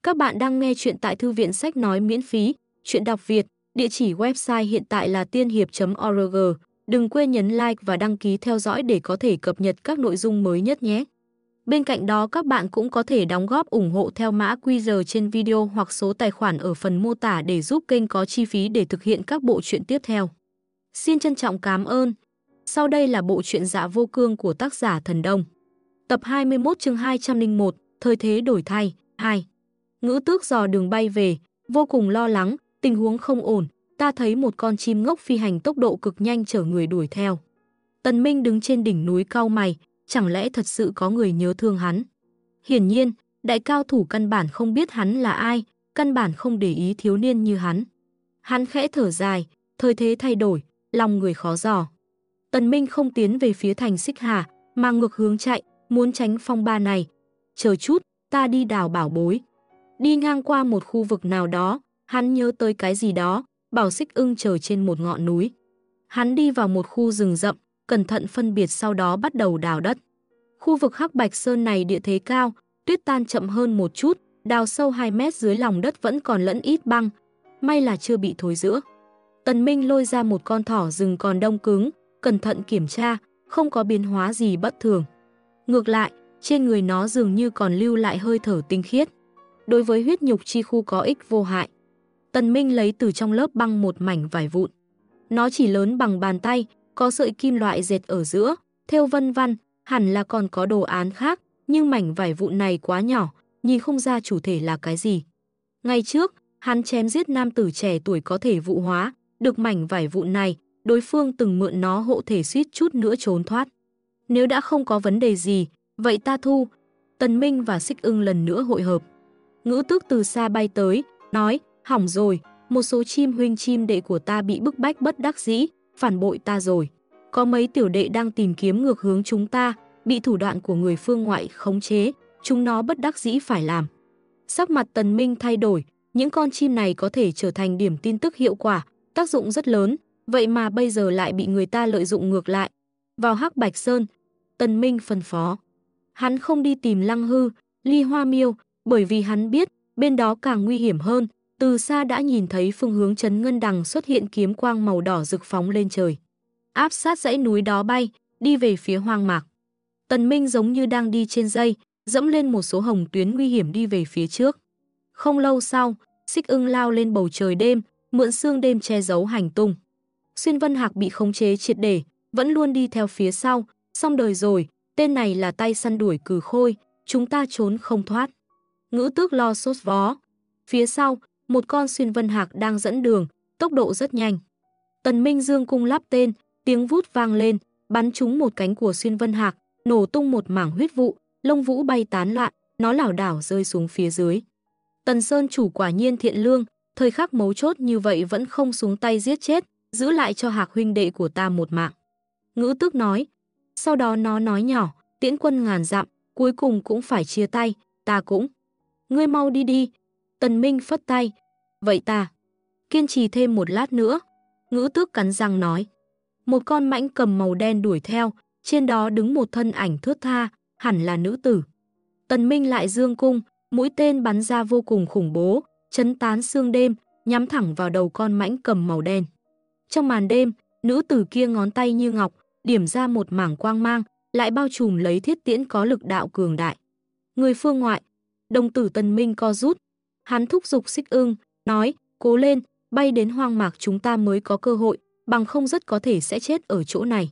Các bạn đang nghe chuyện tại thư viện sách nói miễn phí, chuyện đọc Việt, địa chỉ website hiện tại là tiên hiệp.org. Đừng quên nhấn like và đăng ký theo dõi để có thể cập nhật các nội dung mới nhất nhé. Bên cạnh đó các bạn cũng có thể đóng góp ủng hộ theo mã QR trên video hoặc số tài khoản ở phần mô tả để giúp kênh có chi phí để thực hiện các bộ truyện tiếp theo. Xin trân trọng cảm ơn. Sau đây là bộ truyện Dạ Vô Cương của tác giả Thần Đông. Tập 21 chương 201, Thời thế đổi thay, 2. Ngữ Tước dò đường bay về, vô cùng lo lắng, tình huống không ổn, ta thấy một con chim ngốc phi hành tốc độ cực nhanh chở người đuổi theo. Tần Minh đứng trên đỉnh núi cau mày, chẳng lẽ thật sự có người nhớ thương hắn? Hiển nhiên, đại cao thủ căn bản không biết hắn là ai, căn bản không để ý thiếu niên như hắn. Hắn khẽ thở dài, thời thế thay đổi, lòng người khó dò. Tần Minh không tiến về phía thành Xích Hà, mà ngược hướng chạy, muốn tránh phong ba này. Chờ chút, ta đi đào bảo bối. Đi ngang qua một khu vực nào đó, hắn nhớ tới cái gì đó, bảo Xích Ưng chờ trên một ngọn núi. Hắn đi vào một khu rừng rậm, cẩn thận phân biệt sau đó bắt đầu đào đất. Khu vực Hắc Bạch Sơn này địa thế cao, tuyết tan chậm hơn một chút, đào sâu 2 mét dưới lòng đất vẫn còn lẫn ít băng, may là chưa bị thối rữa. Tần Minh lôi ra một con thỏ rừng còn đông cứng, cẩn thận kiểm tra, không có biến hóa gì bất thường. Ngược lại, trên người nó dường như còn lưu lại hơi thở tinh khiết. Đối với huyết nhục chi khu có ích vô hại. Tần Minh lấy từ trong lớp băng một mảnh vải vụn. Nó chỉ lớn bằng bàn tay, có sợi kim loại dệt ở giữa, thêu vân văn, hẳn là còn có đồ án khác, nhưng mảnh vải vụn này quá nhỏ, nhìn không ra chủ thể là cái gì. Ngày trước, hắn chém giết nam tử trẻ tuổi có thể vụ hóa, được mảnh vải vụn này, đối phương từng mượn nó hộ thể suýt chút nữa trốn thoát. Nếu đã không có vấn đề gì, vậy ta thu. Tần Minh và Xích Ưng lần nữa hội hợp. Ngữ Tước từ xa bay tới, nói, hỏng rồi, một số chim huynh chim đệ của ta bị bức bách bất đắc dĩ, phản bội ta rồi. Có mấy tiểu đệ đang tìm kiếm ngược hướng chúng ta, bị thủ đoạn của người phương ngoại khống chế, chúng nó bất đắc dĩ phải làm. Sắc mặt Tần Minh thay đổi, những con chim này có thể trở thành điểm tin tức hiệu quả, tác dụng rất lớn, vậy mà bây giờ lại bị người ta lợi dụng ngược lại. Vào Hắc Bạch Sơn, Tần Minh phân phó. Hắn không đi tìm Lăng Hư, Ly Hoa Miêu, bởi vì hắn biết bên đó càng nguy hiểm hơn, từ xa đã nhìn thấy phương hướng Trấn Ngân Đằng xuất hiện kiếm quang màu đỏ rực phóng lên trời. Áp sát dãy núi đó bay, đi về phía hoang mạc. Tần Minh giống như đang đi trên dây, dẫm lên một số hồng tuyến nguy hiểm đi về phía trước. Không lâu sau, Xích Ưng lao lên bầu trời đêm, mượn sương đêm che giấu hành tung. Xuyên Vân Hạc bị khống chế triệt để, vẫn luôn đi theo phía sau, xong đời rồi, tên này là tay săn đuổi cừ khôi, chúng ta trốn không thoát. Ngữ Tước lo sốt vó. Phía sau, một con Xuyên Vân Hạc đang dẫn đường, tốc độ rất nhanh. Tần Minh dương cung lắp tên, tiếng vút vang lên, bắn trúng một cánh của Xuyên Vân Hạc, nổ tung một mảng huyết vụ, lông vũ bay tán loạn, nó lảo đảo rơi xuống phía dưới. Tần Sơn chủ quả nhiên thiện lương, thời khắc mấu chốt như vậy vẫn không xuống tay giết chết, giữ lại cho Hạc huynh đệ của ta một mạng. Ngữ Tước nói. Sau đó nó nói nhỏ, tiễn quân ngàn dặm, cuối cùng cũng phải chia tay, ta cũng. Ngươi mau đi đi. Tần Minh phất tay. Vậy ta kiên trì thêm một lát nữa. Ngữ Tước cắn răng nói. Một con mãnh cầm màu đen đuổi theo, trên đó đứng một thân ảnh thướt tha, hẳn là nữ tử. Tần Minh lại dương cung, mũi tên bắn ra vô cùng khủng bố, chấn tán sương đêm, nhắm thẳng vào đầu con mãnh cầm màu đen. Trong màn đêm, nữ tử kia ngón tay như ngọc, điểm ra một mảng quang mang, lại bao trùm lấy thiết tiễn có lực đạo cường đại. Người phương ngoại, đồng tử Tần Minh co rút. Hắn thúc giục Xích Ưng, nói, cố lên, bay đến hoang mạc chúng ta mới có cơ hội, bằng không rất có thể sẽ chết ở chỗ này.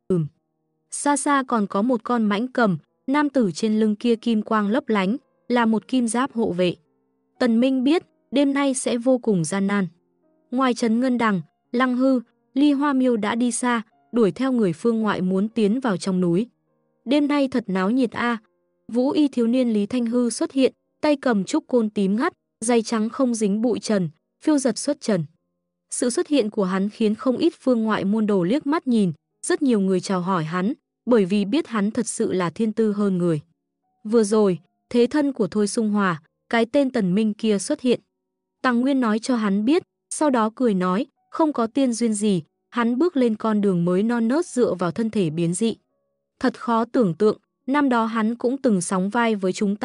Xa xa còn có một con mãnh cầm, nam tử trên lưng kia kim quang lấp lánh, là một kim giáp hộ vệ. Tần Minh biết, đêm nay sẽ vô cùng gian nan. Ngoài Trấn Ngân Đằng, Lăng Hư, Ly Hoa Miêu đã đi xa, đuổi theo người phương ngoại muốn tiến vào trong núi. Đêm nay thật náo nhiệt a. Vũ y thiếu niên Lý Thanh Hư xuất hiện, tay cầm trúc côn tím ngắt, giày trắng không dính bụi trần, phiêu giật xuất trần. Sự xuất hiện của hắn khiến không ít phương ngoại môn đồ liếc mắt nhìn, rất nhiều người chào hỏi hắn, bởi vì biết hắn thật sự là thiên tư hơn người. Vừa rồi, thế thân của Thôi Sung Hòa, cái tên Tần Minh kia xuất hiện. Tằng Nguyên nói cho hắn biết, sau đó cười nói, không có tiên duyên gì, hắn bước lên con đường mới non nớt dựa vào thân thể biến dị. Thật khó tưởng tượng, năm đó hắn cũng từng sóng vai với chúng ta,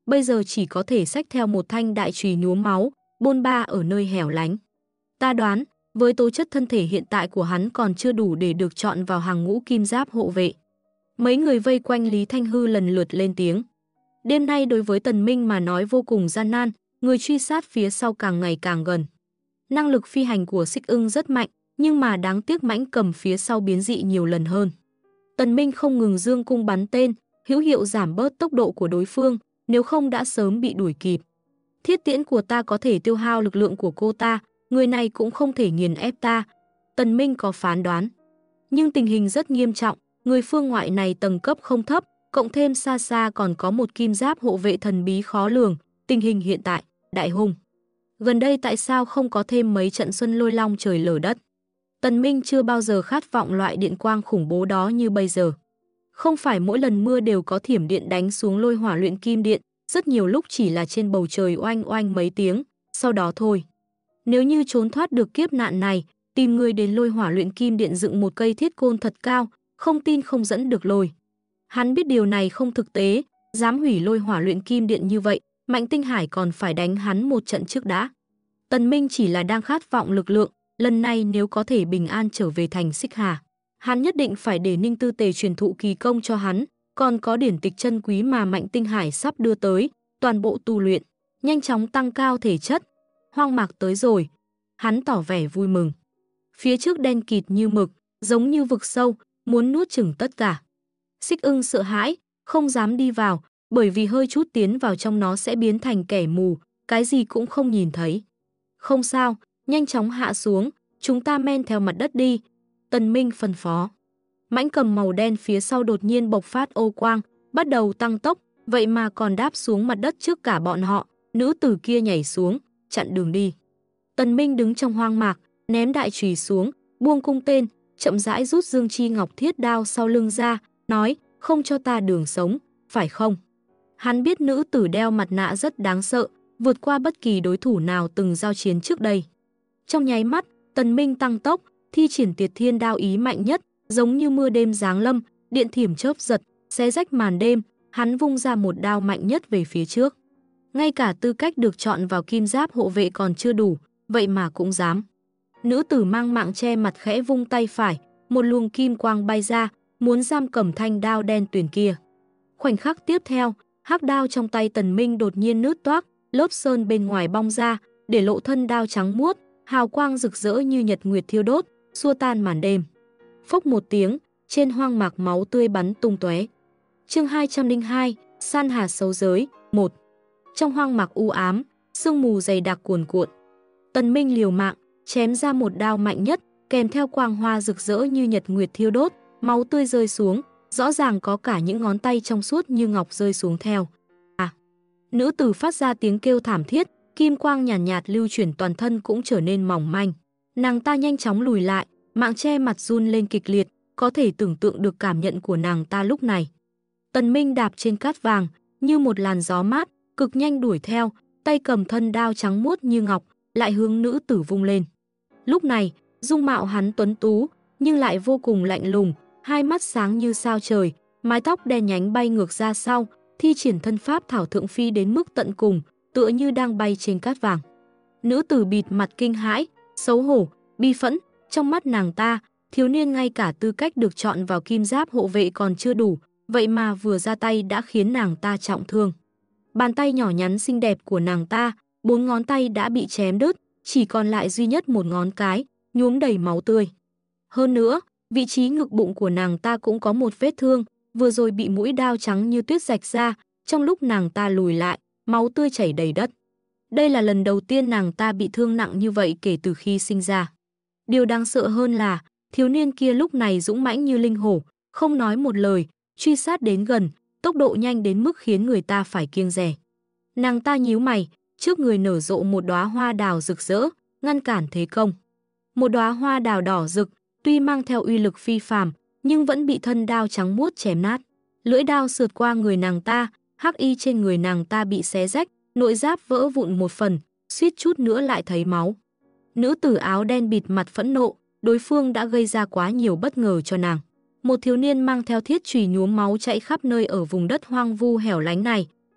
bây giờ chỉ có thể xách theo một thanh đại chùy nhuốm máu, bôn ba ở nơi hẻo lánh. Ta đoán, với tố chất thân thể hiện tại của hắn còn chưa đủ để được chọn vào hàng ngũ kim giáp hộ vệ. Mấy người vây quanh Lý Thanh Hư lần lượt lên tiếng. Đêm nay đối với Tần Minh mà nói vô cùng gian nan, người truy sát phía sau càng ngày càng gần. Năng lực phi hành của Xích Ưng rất mạnh, nhưng mà đáng tiếc mãnh cầm phía sau biến dị nhiều lần hơn. Tần Minh không ngừng dương cung bắn tên, hữu hiệu giảm bớt tốc độ của đối phương, nếu không đã sớm bị đuổi kịp. Thiết tiễn của ta có thể tiêu hao lực lượng của cô ta, người này cũng không thể nghiền ép ta. Tần Minh có phán đoán. Nhưng tình hình rất nghiêm trọng, người phương ngoại này tầng cấp không thấp, cộng thêm xa xa còn có một kim giáp hộ vệ thần bí khó lường. Tình hình hiện tại, đại hung. Gần đây tại sao không có thêm mấy trận xuân lôi long trời lở đất? Tần Minh chưa bao giờ khát vọng loại điện quang khủng bố đó như bây giờ. Không phải mỗi lần mưa đều có thiểm điện đánh xuống lôi hỏa luyện kim điện, rất nhiều lúc chỉ là trên bầu trời oanh oanh mấy tiếng, sau đó thôi. Nếu như trốn thoát được kiếp nạn này, tìm người đến lôi hỏa luyện kim điện dựng một cây thiết côn thật cao, không tin không dẫn được lôi. Hắn biết điều này không thực tế, dám hủy lôi hỏa luyện kim điện như vậy, Mạnh Tinh Hải còn phải đánh hắn một trận trước đã. Tần Minh chỉ là đang khát vọng lực lượng, lần này nếu có thể bình an trở về thành Xích Hà, hắn nhất định phải để Ninh Tư Tề truyền thụ kỳ công cho hắn, còn có điển tịch chân quý mà Mạnh Tinh Hải sắp đưa tới, toàn bộ tu luyện, nhanh chóng tăng cao thể chất. Hoang mạc tới rồi, hắn tỏ vẻ vui mừng. Phía trước đen kịt như mực, giống như vực sâu, muốn nuốt chửng tất cả. Xích Ưng sợ hãi, không dám đi vào, bởi vì hơi chút tiến vào trong nó sẽ biến thành kẻ mù, cái gì cũng không nhìn thấy. Không sao, nhanh chóng hạ xuống, chúng ta men theo mặt đất đi. Tần Minh phân phó. Mãnh cầm màu đen phía sau đột nhiên bộc phát ô quang, bắt đầu tăng tốc, vậy mà còn đáp xuống mặt đất trước cả bọn họ. Nữ tử kia nhảy xuống, chặn đường đi. Tần Minh đứng trong hoang mạc, ném đại chùy xuống, buông cung tên, chậm rãi rút Dương Chi Ngọc thiết đao sau lưng ra, nói, không cho ta đường sống, phải không? Hắn biết nữ tử đeo mặt nạ rất đáng sợ, vượt qua bất kỳ đối thủ nào từng giao chiến trước đây. Trong nháy mắt, Tần Minh tăng tốc, thi triển Tiệt Thiên đao ý mạnh nhất, giống như mưa đêm giáng lâm, điện thiểm chớp giật, xé rách màn đêm, hắn vung ra một đao mạnh nhất về phía trước. Ngay cả tư cách được chọn vào kim giáp hộ vệ còn chưa đủ, vậy mà cũng dám. Nữ tử mang mạng che mặt khẽ vung tay phải, một luồng kim quang bay ra, muốn giam cầm thanh đao đen tuyền kia. Khoảnh khắc tiếp theo, hắc đao trong tay Tần Minh đột nhiên nứt toác, lớp sơn bên ngoài bong ra, để lộ thân đao trắng muốt, hào quang rực rỡ như nhật nguyệt thiêu đốt, xua tan màn đêm. Phốc một tiếng, trên hoang mạc máu tươi bắn tung tóe. Chương 202, San Hà Sâu Giới 1. Trong hoang mạc u ám, sương mù dày đặc cuồn cuộn. Tần Minh liều mạng, chém ra một đao mạnh nhất, kèm theo quang hoa rực rỡ như nhật nguyệt thiêu đốt, máu tươi rơi xuống, rõ ràng có cả những ngón tay trong suốt như ngọc rơi xuống theo. Nữ tử phát ra tiếng kêu thảm thiết, kim quang nhàn nhạt lưu chuyển toàn thân cũng trở nên mỏng manh. Nàng ta nhanh chóng lùi lại, mạng che mặt run lên kịch liệt, có thể tưởng tượng được cảm nhận của nàng ta lúc này. Tần Minh đạp trên cát vàng, như một làn gió mát, cực nhanh đuổi theo, tay cầm thân đao trắng muốt như ngọc, lại hướng nữ tử vung lên. Lúc này, dung mạo hắn tuấn tú, nhưng lại vô cùng lạnh lùng, hai mắt sáng như sao trời, mái tóc đen nhánh bay ngược ra sau, thi triển thân pháp thảo thượng phi đến mức tận cùng, tựa như đang bay trên cát vàng. Nữ tử bịt mặt kinh hãi, xấu hổ, bi phẫn, trong mắt nàng ta, thiếu niên ngay cả tư cách được chọn vào kim giáp hộ vệ còn chưa đủ, vậy mà vừa ra tay đã khiến nàng ta trọng thương. Bàn tay nhỏ nhắn xinh đẹp của nàng ta, 4 ngón tay đã bị chém đứt, chỉ còn lại duy nhất một ngón cái, nhuốm đầy máu tươi. Hơn nữa, vị trí ngực bụng của nàng ta cũng có một vết thương, vừa rồi bị mũi đao trắng như tuyết rạch ra, trong lúc nàng ta lùi lại, máu tươi chảy đầy đất. Đây là lần đầu tiên nàng ta bị thương nặng như vậy kể từ khi sinh ra. Điều đáng sợ hơn là, thiếu niên kia lúc này dũng mãnh như linh hổ, không nói một lời, truy sát đến gần, tốc độ nhanh đến mức khiến người ta phải kiêng dè. Nàng ta nhíu mày, trước người nở rộ một đóa hoa đào rực rỡ, ngăn cản thế công. Một đóa hoa đào đỏ rực, tuy mang theo uy lực phi phàm, nhưng vẫn bị thân đao trắng muốt chém nát. Lưỡi đao sượt qua người nàng ta, hắc y trên người nàng ta bị xé rách, nội giáp vỡ vụn một phần, suýt chút nữa lại thấy máu. Nữ tử áo đen bịt mặt phẫn nộ, đối phương đã gây ra quá nhiều bất ngờ cho nàng. Một thiếu niên mang theo thiết chùy nhuốm máu chạy khắp nơi ở vùng đất hoang vu hẻo lánh này,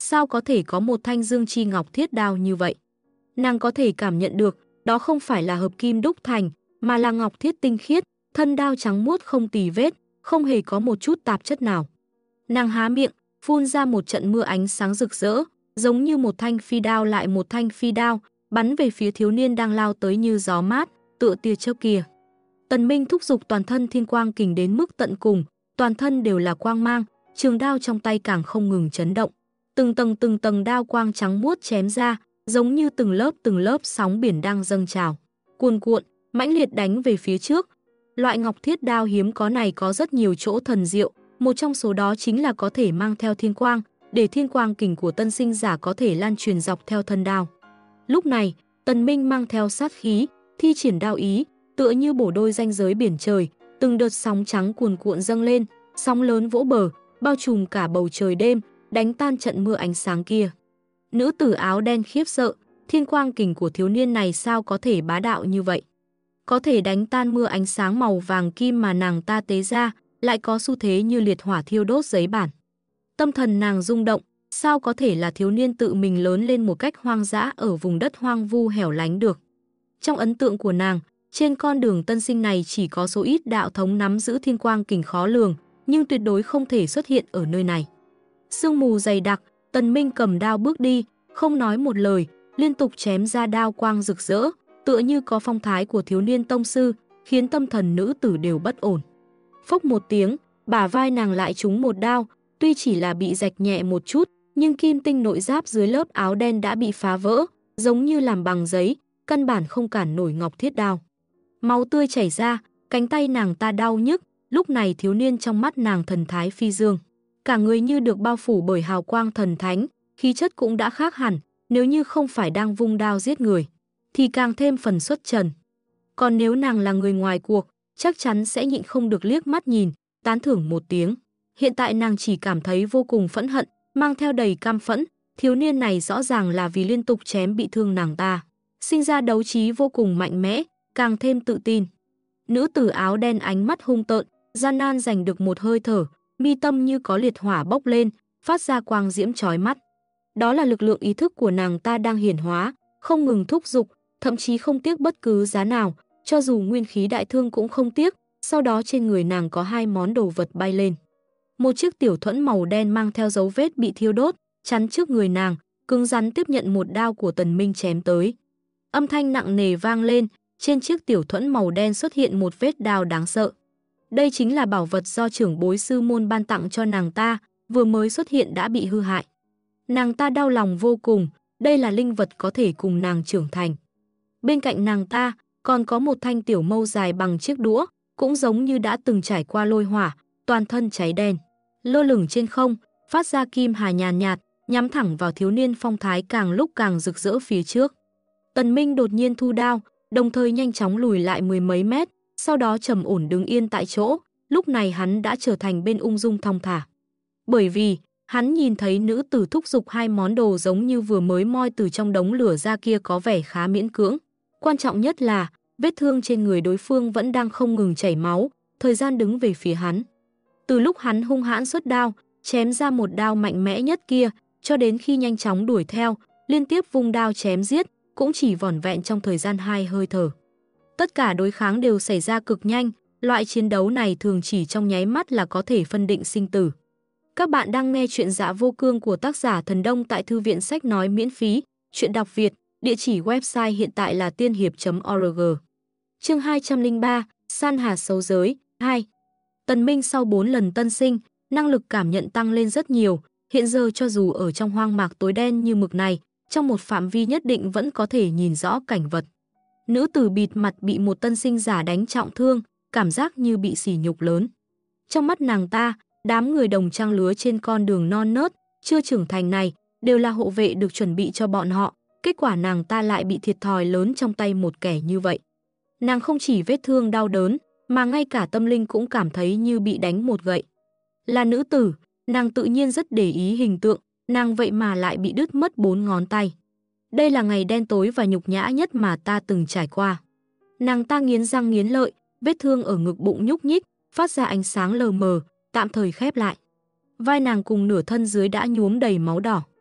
sao có thể có một thanh dương chi ngọc thiết đao như vậy? Nàng có thể cảm nhận được, đó không phải là hợp kim đúc thành, mà là ngọc thiết tinh khiết, thân đao trắng muốt không tì vết, không hề có một chút tạp chất nào. Nàng há miệng, phun ra một trận mưa ánh sáng rực rỡ, giống như một thanh phi đao lại một thanh phi đao, bắn về phía thiếu niên đang lao tới như gió mát, tựa tia chớp kia. Tần Minh thúc giục toàn thân thiên quang kình đến mức tận cùng, toàn thân đều là quang mang, trường đao trong tay càng không ngừng chấn động. Từng tầng đao quang trắng muốt chém ra, giống như từng lớp sóng biển đang dâng trào, cuồn cuộn, mãnh liệt đánh về phía trước. Loại ngọc thiết đao hiếm có này có rất nhiều chỗ thần diệu, một trong số đó chính là có thể mang theo thiên quang, để thiên quang kình của tân sinh giả có thể lan truyền dọc theo thân đao. Lúc này, Tần Minh mang theo sát khí, thi triển đao ý, tựa như bổ đôi ranh giới biển trời, từng đợt sóng trắng cuồn cuộn dâng lên, sóng lớn vỗ bờ, bao trùm cả bầu trời đêm, đánh tan trận mưa ánh sáng kia. Nữ tử áo đen khiếp sợ, thiên quang kình của thiếu niên này sao có thể bá đạo như vậy? Có thể đánh tan mưa ánh sáng màu vàng kim mà nàng ta tế ra, lại có xu thế như liệt hỏa thiêu đốt giấy bản. Tâm thần nàng rung động, sao có thể là thiếu niên tự mình lớn lên một cách hoang dã ở vùng đất hoang vu hẻo lánh được? Trong ấn tượng của nàng, trên con đường tân sinh này chỉ có số ít đạo thống nắm giữ thiên quang kình khó lường, nhưng tuyệt đối không thể xuất hiện ở nơi này. Sương mù dày đặc, Tần Minh cầm đao bước đi, không nói một lời, liên tục chém ra đao quang rực rỡ, tựa như có phong thái của thiếu niên tông sư, khiến tâm thần nữ tử đều bất ổn. Phốc một tiếng, bả vai nàng lại trúng một đao, tuy chỉ là bị rạch nhẹ một chút, nhưng kim tinh nội giáp dưới lớp áo đen đã bị phá vỡ, giống như làm bằng giấy, căn bản không cản nổi ngọc thiết đao. Máu tươi chảy ra, cánh tay nàng ta đau nhức, lúc này thiếu niên trong mắt nàng thần thái phi dương. Cả người như được bao phủ bởi hào quang thần thánh, khí chất cũng đã khác hẳn, nếu như không phải đang vung đao giết người, thì càng thêm phần xuất trần. Còn nếu nàng là người ngoài cuộc, chắc chắn sẽ nhịn không được liếc mắt nhìn, tán thưởng một tiếng. Hiện tại nàng chỉ cảm thấy vô cùng phẫn hận, mang theo đầy cam phẫn, thiếu niên này rõ ràng là vì liên tục chém bị thương nàng ta, sinh ra đấu trí vô cùng mạnh mẽ, càng thêm tự tin. Nữ tử áo đen ánh mắt hung tợn, gian nan giành được một hơi thở, mi tâm như có liệt hỏa bốc lên, phát ra quang diễm chói mắt. Đó là lực lượng ý thức của nàng ta đang hiển hóa, không ngừng thúc giục, thậm chí không tiếc bất cứ giá nào, cho dù nguyên khí đại thương cũng không tiếc. Sau đó trên người nàng có hai món đồ vật bay lên. Một chiếc tiểu thuẫn màu đen mang theo dấu vết bị thiêu đốt, chắn trước người nàng, cứng rắn tiếp nhận một đao của Tần Minh chém tới. Âm thanh nặng nề vang lên, trên chiếc tiểu thuẫn màu đen xuất hiện một vết đao đáng sợ. Đây chính là bảo vật do trưởng bối sư môn ban tặng cho nàng ta, vừa mới xuất hiện đã bị hư hại. Nàng ta đau lòng vô cùng, đây là linh vật có thể cùng nàng trưởng thành. Bên cạnh nàng ta còn có một thanh tiểu mâu dài bằng chiếc đũa, cũng giống như đã từng trải qua lôi hỏa, toàn thân cháy đen, lơ lửng trên không, phát ra kim hà nhàn nhạt, nhắm thẳng vào thiếu niên phong thái càng lúc càng rực rỡ phía trước. Tần Minh đột nhiên thu đao, đồng thời nhanh chóng lùi lại mười mấy mét, sau đó trầm ổn đứng yên tại chỗ, lúc này hắn đã trở thành bên ung dung thong thả. Bởi vì, hắn nhìn thấy nữ tử thúc giục hai món đồ giống như vừa mới moi từ trong đống lửa ra kia có vẻ khá miễn cưỡng. Quan trọng nhất là, vết thương trên người đối phương vẫn đang không ngừng chảy máu, thời gian đứng về phía hắn. Từ lúc hắn hung hãn xuất đao, chém ra một đao mạnh mẽ nhất kia, cho đến khi nhanh chóng đuổi theo, liên tiếp vung đao chém giết, cũng chỉ vỏn vẹn trong thời gian 2 hơi thở. Tất cả đối kháng đều xảy ra cực nhanh, loại chiến đấu này thường chỉ trong nháy mắt là có thể phân định sinh tử. Các bạn đang nghe chuyện Dạ Vô Cương của tác giả Thần Đông tại thư viện sách nói miễn phí, chuyện đọc Việt, địa chỉ website hiện tại là tiên hiệp.org. Chương 203, San Hà Sâu Giới 2. Tần Minh sau 4 lần tân sinh, năng lực cảm nhận tăng lên rất nhiều, hiện giờ cho dù ở trong hoang mạc tối đen như mực này, trong một phạm vi nhất định vẫn có thể nhìn rõ cảnh vật. Nữ tử bịt mặt bị một tân sinh giả đánh trọng thương, cảm giác như bị sỉ nhục lớn. Trong mắt nàng ta, đám người đồng trang lứa trên con đường non nớt, chưa trưởng thành này, đều là hộ vệ được chuẩn bị cho bọn họ, kết quả nàng ta lại bị thiệt thòi lớn trong tay một kẻ như vậy. Nàng không chỉ vết thương đau đớn, mà ngay cả tâm linh cũng cảm thấy như bị đánh một gậy. Là nữ tử, nàng tự nhiên rất để ý hình tượng, nàng vậy mà lại bị đứt mất 4 ngón tay. Đây là ngày đen tối và nhục nhã nhất mà ta từng trải qua. Nàng ta nghiến răng nghiến lợi, vết thương ở ngực bụng nhúc nhích, phát ra ánh sáng lờ mờ, tạm thời khép lại. Vai nàng cùng nửa thân dưới đã nhuốm đầy máu đỏ.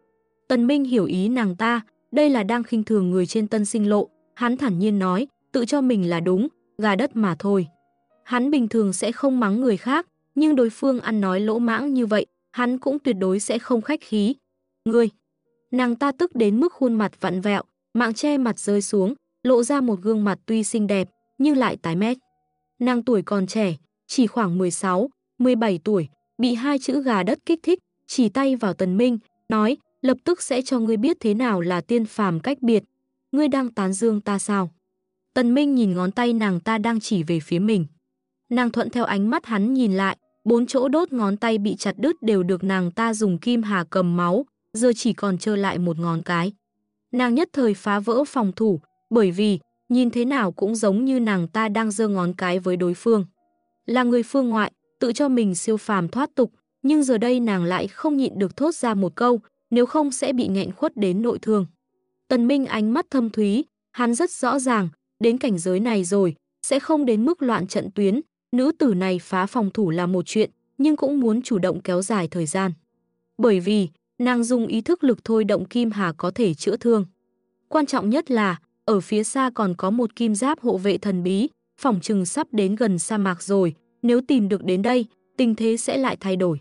Tần Minh hiểu ý nàng ta, đây là đang khinh thường người trên Tân Sinh Lộ, hắn thản nhiên nói, tự cho mình là đúng, gà đất mà thôi. Hắn bình thường sẽ không mắng người khác, nhưng đối phương ăn nói lỗ mãng như vậy, hắn cũng tuyệt đối sẽ không khách khí. Ngươi! Nàng ta tức đến mức khuôn mặt vặn vẹo, mạng che mặt rơi xuống, lộ ra một gương mặt tuy xinh đẹp, nhưng lại tái mét. Nàng tuổi còn trẻ, chỉ khoảng 16, 17 tuổi, bị hai chữ gà đất kích thích, chỉ tay vào Tần Minh, nói, lập tức sẽ cho ngươi biết thế nào là tiên phàm cách biệt. Ngươi đang tán dương ta sao? Tần Minh nhìn ngón tay nàng ta đang chỉ về phía mình. Nàng thuận theo ánh mắt hắn nhìn lại, 4 chỗ đốt ngón tay bị chặt đứt đều được nàng ta dùng kim hà cầm máu, giờ chỉ còn trơ lại một ngón cái. Nàng nhất thời phá vỡ phòng thủ, bởi vì, nhìn thế nào cũng giống như nàng ta đang giơ ngón cái với đối phương. Là người phương ngoại, tự cho mình siêu phàm thoát tục, nhưng giờ đây nàng lại không nhịn được thốt ra một câu, nếu không sẽ bị nghẹn khuất đến nội thương. Tần Minh ánh mắt thâm thúy, hắn rất rõ ràng, đến cảnh giới này rồi, sẽ không đến mức loạn trận tuyến, nữ tử này phá phòng thủ là một chuyện, nhưng cũng muốn chủ động kéo dài thời gian. Bởi vì, nàng dùng ý thức lực thôi động kim hà có thể chữa thương. Quan trọng nhất là, ở phía xa còn có một kim giáp hộ vệ thần bí, phỏng chừng sắp đến gần sa mạc rồi, nếu tìm được đến đây, tình thế sẽ lại thay đổi.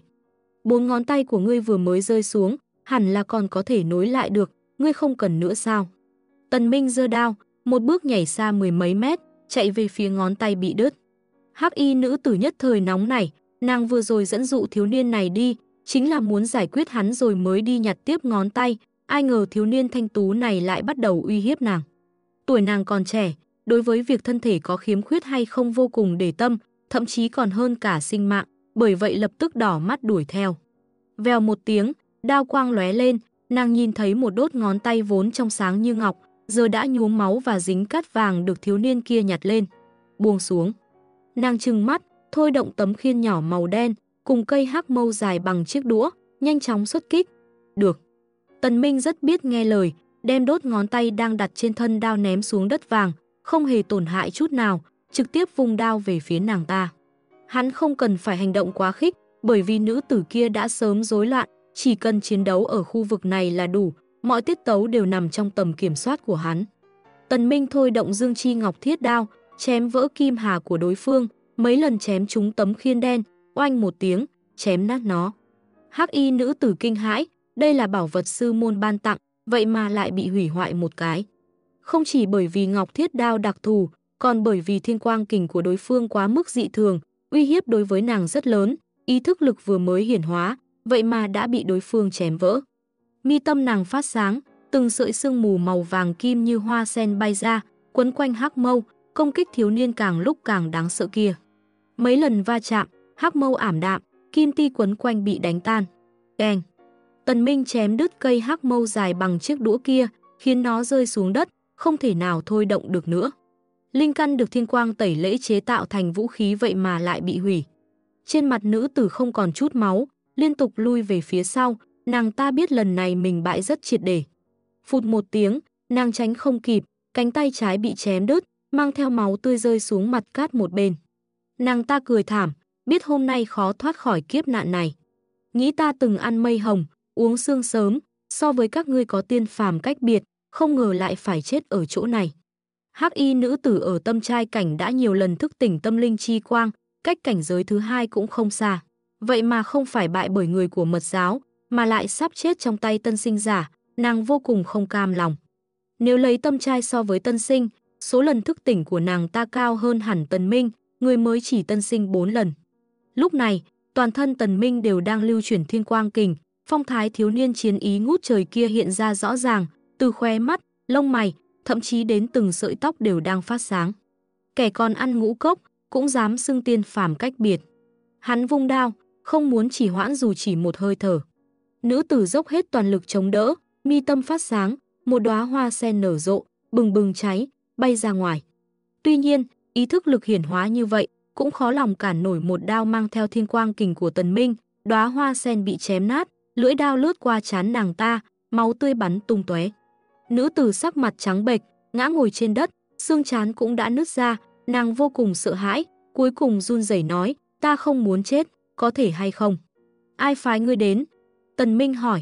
4 ngón tay của ngươi vừa mới rơi xuống, hẳn là còn có thể nối lại được, ngươi không cần nữa sao? Tần Minh giơ đao, một bước nhảy xa 10 mấy mét, chạy về phía ngón tay bị đứt. Hắc y nữ tử nhất thời nóng nảy, nàng vừa rồi dẫn dụ thiếu niên này đi, chính là muốn giải quyết hắn rồi mới đi nhặt tiếp ngón tay, ai ngờ thiếu niên thanh tú này lại bắt đầu uy hiếp nàng. Tuổi nàng còn trẻ, đối với việc thân thể có khiếm khuyết hay không vô cùng để tâm, thậm chí còn hơn cả sinh mạng, bởi vậy lập tức đỏ mắt đuổi theo. Vèo một tiếng, đao quang lóe lên, nàng nhìn thấy một đốt ngón tay vốn trong sáng như ngọc, giờ đã nhuốm máu và dính cát vàng được thiếu niên kia nhặt lên, buông xuống. Nàng trừng mắt, thôi động tấm khiên nhỏ màu đen, cùng cây hắc mâu dài bằng chiếc đũa, nhanh chóng xuất kích. Được. Tần Minh rất biết nghe lời, đem đốt ngón tay đang đặt trên thân đao ném xuống đất vàng, không hề tổn hại chút nào, trực tiếp vung đao về phía nàng ta. Hắn không cần phải hành động quá khích, bởi vì nữ tử kia đã sớm rối loạn, chỉ cần chiến đấu ở khu vực này là đủ, mọi tiết tấu đều nằm trong tầm kiểm soát của hắn. Tần Minh thôi động Dương Chi Ngọc Thiết đao, chém vỡ kim hà của đối phương, mấy lần chém trúng tấm khiên đen, oanh một tiếng, chém nát nó. Hắc y nữ tử kinh hãi, đây là bảo vật sư môn ban tặng, vậy mà lại bị hủy hoại một cái. Không chỉ bởi vì Ngọc Thiết đao đặc thù, còn bởi vì thiên quang kình của đối phương quá mức dị thường, uy hiếp đối với nàng rất lớn, ý thức lực vừa mới hiển hóa, vậy mà đã bị đối phương chém vỡ. Mi tâm nàng phát sáng, từng sợi sương mù màu vàng kim như hoa sen bay ra, quấn quanh hắc mâu, công kích thiếu niên càng lúc càng đáng sợ kia. Mấy lần va chạm, hắc mâu ảm đạm, kim ti quấn quanh bị đánh tan. Keng! Tần Minh chém đứt cây hắc mâu dài bằng chiếc đũa kia, khiến nó rơi xuống đất, không thể nào thôi động được nữa. Linh căn được thiên quang tẩy lễ chế tạo thành vũ khí vậy mà lại bị hủy. Trên mặt nữ tử không còn chút máu, liên tục lui về phía sau, nàng ta biết lần này mình bại rất triệt để. Phụt một tiếng, nàng tránh không kịp, cánh tay trái bị chém đứt, mang theo máu tươi rơi xuống mặt cát một bên. Nàng ta cười thảm, biết hôm nay khó thoát khỏi kiếp nạn này. Nghĩ ta từng ăn mây hồng, uống sương sớm, so với các ngươi có tiên phàm cách biệt, không ngờ lại phải chết ở chỗ này. Hắc y nữ tử ở tâm trai cảnh đã nhiều lần thức tỉnh tâm linh chi quang, cách cảnh giới thứ hai cũng không xa. Vậy mà không phải bại bởi người của mật giáo, mà lại sắp chết trong tay tân sinh giả, nàng vô cùng không cam lòng. Nếu lấy tâm trai so với tân sinh, số lần thức tỉnh của nàng ta cao hơn hẳn Tần Minh, người mới chỉ tân sinh 4 lần. Lúc này, toàn thân Tần Minh đều đang lưu chuyển thiên quang kình, phong thái thiếu niên chiến ý ngút trời kia hiện ra rõ ràng, từ khóe mắt, lông mày, thậm chí đến từng sợi tóc đều đang phát sáng. Kẻ còn ăn ngũ cốc, cũng dám xưng tiên phàm cách biệt. Hắn vung đao, không muốn chỉ hoãn dù chỉ một hơi thở. Nữ tử dốc hết toàn lực chống đỡ, mi tâm phát sáng, một đóa hoa sen nở rộ, bừng bừng cháy, bay ra ngoài. Tuy nhiên, ý thức lực hiển hóa như vậy, cũng khó lòng cản nổi một đao mang theo thiên quang kình của Tần Minh, đóa hoa sen bị chém nát, lưỡi đao lướt qua trán nàng ta, máu tươi bắn tung tóe. Nữ tử sắc mặt trắng bệch, ngã ngồi trên đất, xương trán cũng đã nứt ra, nàng vô cùng sợ hãi, cuối cùng run rẩy nói, ta không muốn chết, có thể hay không? Ai phái ngươi đến? Tần Minh hỏi.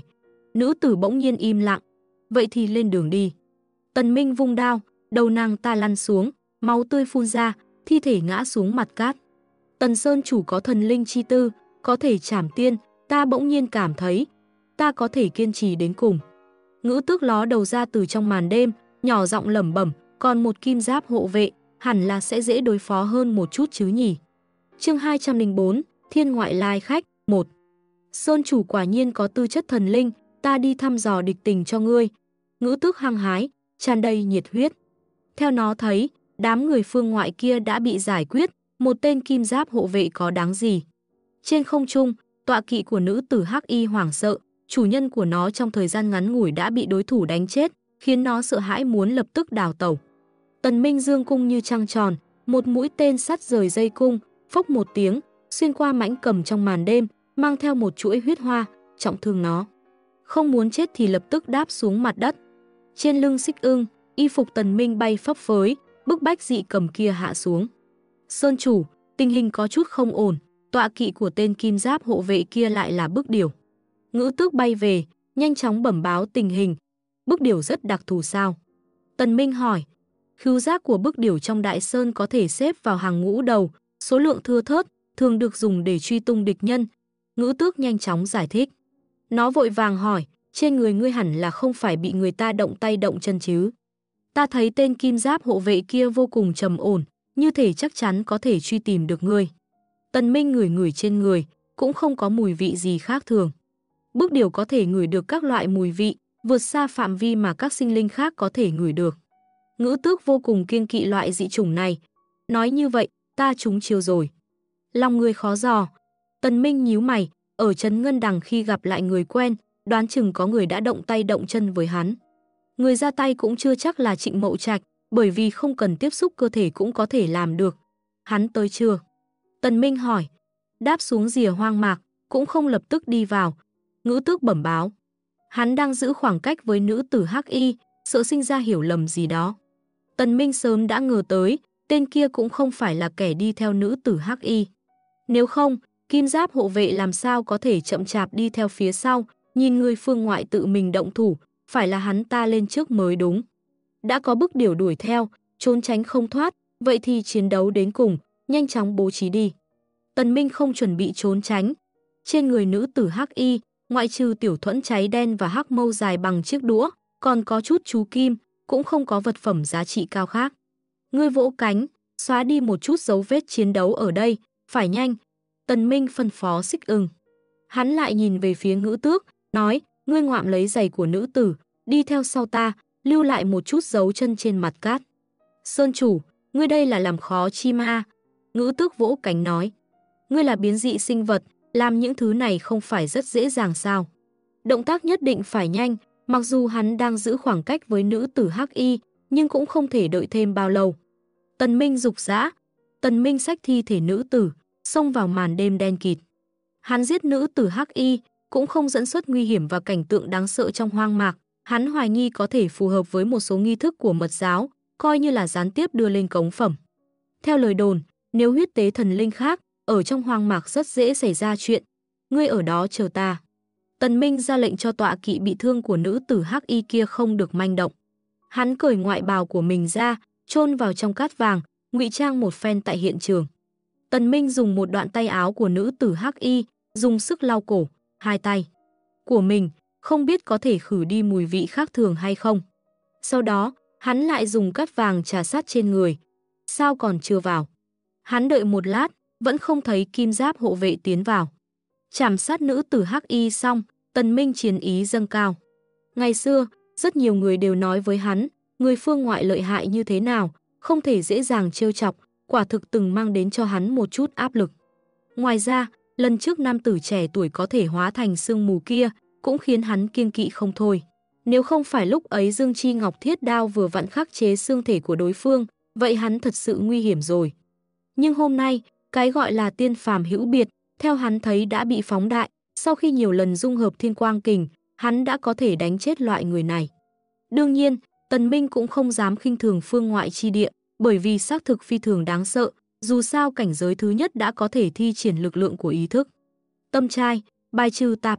Nữ tử bỗng nhiên im lặng. Vậy thì lên đường đi. Tần Minh vung đao, đầu nàng ta lăn xuống, máu tươi phun ra, thi thể ngã xuống mặt cát. Tần Sơn chủ có thần linh chi tư, có thể trảm tiên, ta bỗng nhiên cảm thấy, ta có thể kiên trì đến cùng. Ngữ Tước ló đầu ra từ trong màn đêm, nhỏ giọng lẩm bẩm, còn một kim giáp hộ vệ, hẳn là sẽ dễ đối phó hơn một chút chứ nhỉ. Chương 204, Thiên ngoại lai khách, 1. Sơn chủ quả nhiên có tư chất thần linh, ta đi thăm dò địch tình cho ngươi. Ngữ Tước hăng hái, tràn đầy nhiệt huyết. Theo nó thấy, đám người phương ngoại kia đã bị giải quyết, một tên kim giáp hộ vệ có đáng gì. Trên không trung, tọa kỵ của nữ tử Hắc Y hoảng sợ, chủ nhân của nó trong thời gian ngắn ngủi đã bị đối thủ đánh chết, khiến nó sợ hãi muốn lập tức đào tẩu. Tần Minh dương cung như trăng tròn, một mũi tên sắt rời dây cung, phốc một tiếng, xuyên qua mãnh cầm trong màn đêm, mang theo một chuỗi huyết hoa, trọng thương nó. Không muốn chết thì lập tức đáp xuống mặt đất. Trên lưng Xích Ưng, y phục Tần Minh bay phấp phới, bức bách dị cầm kia hạ xuống. Sơn chủ, tình hình có chút không ổn, tọa kỵ của tên kim giáp hộ vệ kia lại là Bức Điểu. Ngữ Tước bay về, nhanh chóng bẩm báo tình hình. Bức Điểu rất đặc thù sao? Tần Minh hỏi. Khứu giác của Bức Điểu trong Đại Sơn có thể xếp vào hàng ngũ đầu, số lượng thưa thớt, thường được dùng để truy tung địch nhân. Ngữ Tước nhanh chóng giải thích. Nó vội vàng hỏi, trên người ngươi hẳn là không phải bị người ta động tay động chân chứ? Ta thấy tên kim giáp hộ vệ kia vô cùng trầm ổn, như thể chắc chắn có thể truy tìm được ngươi. Tần Minh ngửi ngửi trên người, cũng không có mùi vị gì khác thường. Bức Điểu có thể ngửi được các loại mùi vị, vượt xa phạm vi mà các sinh linh khác có thể ngửi được. Ngữ Tước vô cùng kiêng kỵ loại dị chủng này. Nói như vậy, ta trúng chiêu rồi. Lòng người khó dò. Tần Minh nhíu mày, ở trấn Ngân Đằng khi gặp lại người quen, đoán chừng có người đã động tay động chân với hắn. Người ra tay cũng chưa chắc là Trịnh Mậu Trạch, bởi vì không cần tiếp xúc cơ thể cũng có thể làm được. Hắn tới chưa? Tần Minh hỏi. Đáp xuống rìa hoang mạc, cũng không lập tức đi vào. Ngữ Tước bẩm báo. Hắn đang giữ khoảng cách với nữ tử Hắc Y, sợ sinh ra hiểu lầm gì đó. Tần Minh sớm đã ngờ tới, tên kia cũng không phải là kẻ đi theo nữ tử Hắc Y. Nếu không, kim giáp hộ vệ làm sao có thể chậm chạp đi theo phía sau, nhìn người phương ngoại tự mình động thủ, phải là hắn ta lên trước mới đúng. Đã có Bức Điểu đuổi theo, trốn tránh không thoát, vậy thì chiến đấu đến cùng, nhanh chóng bố trí đi. Tần Minh không chuẩn bị trốn tránh. Trên người nữ tử Hắc Y, ngoại trừ tiểu thuẫn cháy đen và hắc mâu dài bằng chiếc đũa, còn có chút chú kim, cũng không có vật phẩm giá trị cao khác. Ngươi vỗ cánh, xóa đi một chút dấu vết chiến đấu ở đây, phải nhanh. Tần Minh phân phó Xích Ưng. Hắn lại nhìn về phía Ngữ Tước, nói, ngươi ngoạm lấy giày của nữ tử, đi theo sau ta, lưu lại một chút dấu chân trên mặt cát. Sơn chủ, ngươi đây là làm khó chi ma. Ngữ Tước vỗ cánh nói, ngươi là biến dị sinh vật, làm những thứ này không phải rất dễ dàng sao? Động tác nhất định phải nhanh, mặc dù hắn đang giữ khoảng cách với nữ tử Hắc Y, nhưng cũng không thể đợi thêm bao lâu. Tần Minh rục rã. Tần Minh xách thi thể nữ tử, xông vào màn đêm đen kịt. Hắn giết nữ tử Hắc Y, cũng không dẫn xuất nguy hiểm và cảnh tượng đáng sợ trong hoang mạc. Hắn hoài nghi có thể phù hợp với một số nghi thức của mật giáo, coi như là gián tiếp đưa lên cống phẩm. Theo lời đồn, nếu huyết tế thần linh khác, ở trong hoang mạc rất dễ xảy ra chuyện. Ngươi ở đó chờ ta. Tần Minh ra lệnh cho tọa kỵ bị thương của nữ tử Hắc Y kia không được manh động. Hắn cởi ngoại bào của mình ra, chôn vào trong cát vàng, ngụy trang một phen tại hiện trường. Tần Minh dùng một đoạn tay áo của nữ tử Hắc Y, dùng sức lau cổ, hai tay của mình, không biết có thể khử đi mùi vị khác thường hay không. Sau đó, hắn lại dùng cát vàng chà sát trên người. Sao còn chưa vào? Hắn đợi một lát, vẫn không thấy kim giáp hộ vệ tiến vào. Chảm sát nữ tử Hắc Y xong, Tần Minh chiến ý dâng cao. Ngày xưa, rất nhiều người đều nói với hắn, người phương ngoại lợi hại như thế nào, không thể dễ dàng trêu chọc, quả thực từng mang đến cho hắn một chút áp lực. Ngoài ra, lần trước nam tử trẻ tuổi có thể hóa thành sương mù kia, cũng khiến hắn kiêng kỵ không thôi. Nếu không phải lúc ấy Dương Chi Ngọc Thiết Đao vừa vặn khắc chế xương thể của đối phương, vậy hắn thật sự nguy hiểm rồi. Nhưng hôm nay, cái gọi là tiên phàm hữu biệt, theo hắn thấy đã bị phóng đại, sau khi nhiều lần dung hợp thiên quang kình, hắn đã có thể đánh chết loại người này. Đương nhiên, Tần Minh cũng không dám khinh thường phương ngoại chi địa, bởi vì xác thực phi thường đáng sợ, dù sao cảnh giới thứ nhất đã có thể thi triển lực lượng của ý thức. Tâm trai, bài trừ tạp niệm,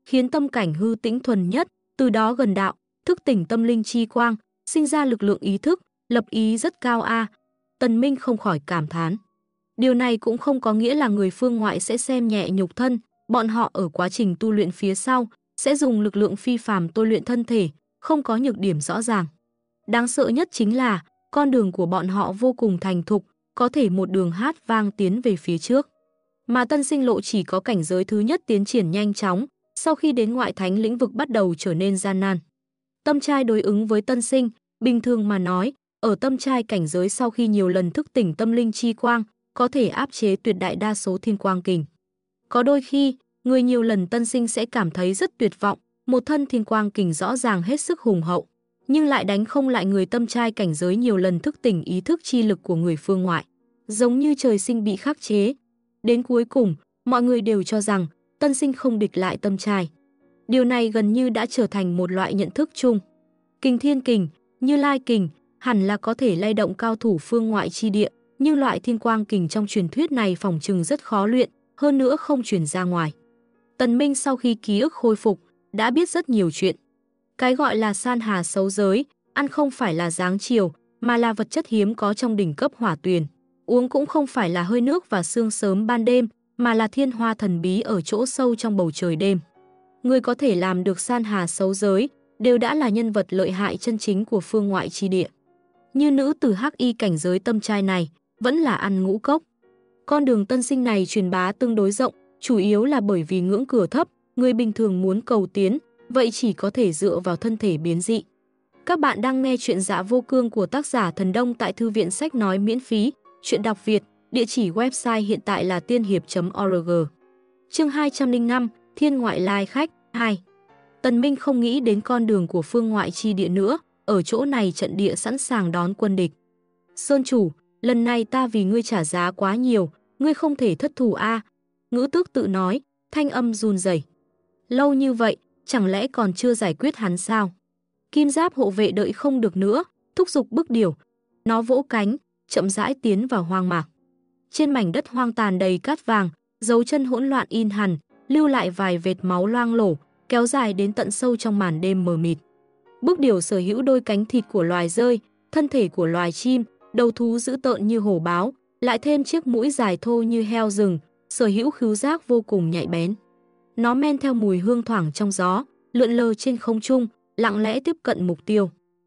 khiến tâm cảnh hư tĩnh thuần nhất, từ đó gần đạo, thức tỉnh tâm linh chi quang, sinh ra lực lượng ý thức, lập ý rất cao a. Tần Minh không khỏi cảm thán. Điều này cũng không có nghĩa là người phương ngoại sẽ xem nhẹ nhục thân, bọn họ ở quá trình tu luyện phía sau sẽ dùng lực lượng phi phàm tôi luyện thân thể, không có nhược điểm rõ ràng. Đáng sợ nhất chính là con đường của bọn họ vô cùng thành thục, có thể một đường hát vang tiến về phía trước. Mà tân sinh lộ chỉ có cảnh giới thứ nhất tiến triển nhanh chóng, sau khi đến ngoại thánh lĩnh vực bắt đầu trở nên gian nan. Tâm trai đối ứng với tân sinh, bình thường mà nói, ở tâm trai cảnh giới sau khi nhiều lần thức tỉnh tâm linh chi quang, có thể áp chế tuyệt đại đa số thiên quang kình. Có đôi khi, người nhiều lần tân sinh sẽ cảm thấy rất tuyệt vọng, một thân thiên quang kình rõ ràng hết sức hùng hậu, nhưng lại đánh không lại người tâm trai cảnh giới nhiều lần thức tỉnh ý thức chi lực của người phương ngoại, giống như trời sinh bị khắc chế. Đến cuối cùng, mọi người đều cho rằng tân sinh không địch lại tâm trai. Điều này gần như đã trở thành một loại nhận thức chung. Kình thiên kình, Như Lai kình, hẳn là có thể lay động cao thủ phương ngoại chi địa, nhưng loại thiên quang kình trong truyền thuyết này phỏng chừng rất khó luyện, hơn nữa không truyền ra ngoài. Tần Minh sau khi ký ức khôi phục, đã biết rất nhiều chuyện. Cái gọi là san hà xấu giới, ăn không phải là dáng chiều, mà là vật chất hiếm có trong đỉnh cấp hỏa tuyền. Uống cũng không phải là hơi nước và sương sớm ban đêm, mà là thiên hoa thần bí ở chỗ sâu trong bầu trời đêm. Người có thể làm được san hà xấu giới, đều đã là nhân vật lợi hại chân chính của phương ngoại chi địa. Như nữ tử hắc y cảnh giới tâm trai này, vẫn là ăn ngũ cốc. Con đường tân sinh này truyền bá tương đối rộng, chủ yếu là bởi vì ngưỡng cửa thấp, người bình thường muốn cầu tiến, vậy chỉ có thể dựa vào thân thể biến dị. Các bạn đang nghe chuyện Dạ Vô Cương của tác giả Thần Đông tại Thư viện Sách Nói miễn phí, chuyện đọc Việt, địa chỉ website hiện tại là tiên hiệp.org. Chương 205, Thiên ngoại lai khách 2. Tần Minh không nghĩ đến con đường của phương ngoại chi địa nữa, ở chỗ này trận địa sẵn sàng đón quân địch. Sơn chủ, lần này ta vì ngươi trả giá quá nhiều, ngươi không thể thất thủ a. Ngữ tước tự nói, thanh âm run rẩy. Lâu như vậy, chẳng lẽ còn chưa giải quyết hắn sao? Kim giáp hộ vệ đợi không được nữa, thúc giục bức điểu. Nó vỗ cánh, chậm rãi tiến vào hoang mạc. Trên mảnh đất hoang tàn đầy cát vàng, dấu chân hỗn loạn in hằn, lưu lại vài vệt máu loang lổ, kéo dài đến tận sâu trong màn đêm mờ mịt. Bức điểu sở hữu đôi cánh thịt của loài dơi, thân thể của loài chim, đầu thú dữ tợn như hổ báo, lại thêm chiếc mũi dài thô như heo rừng, sở hữu khứu giác vô cùng nhạy bén. Nó men theo mùi hương thoảng trong gió, lượn lờ trên không trung, lặng lẽ tiếp cận mục tiêu.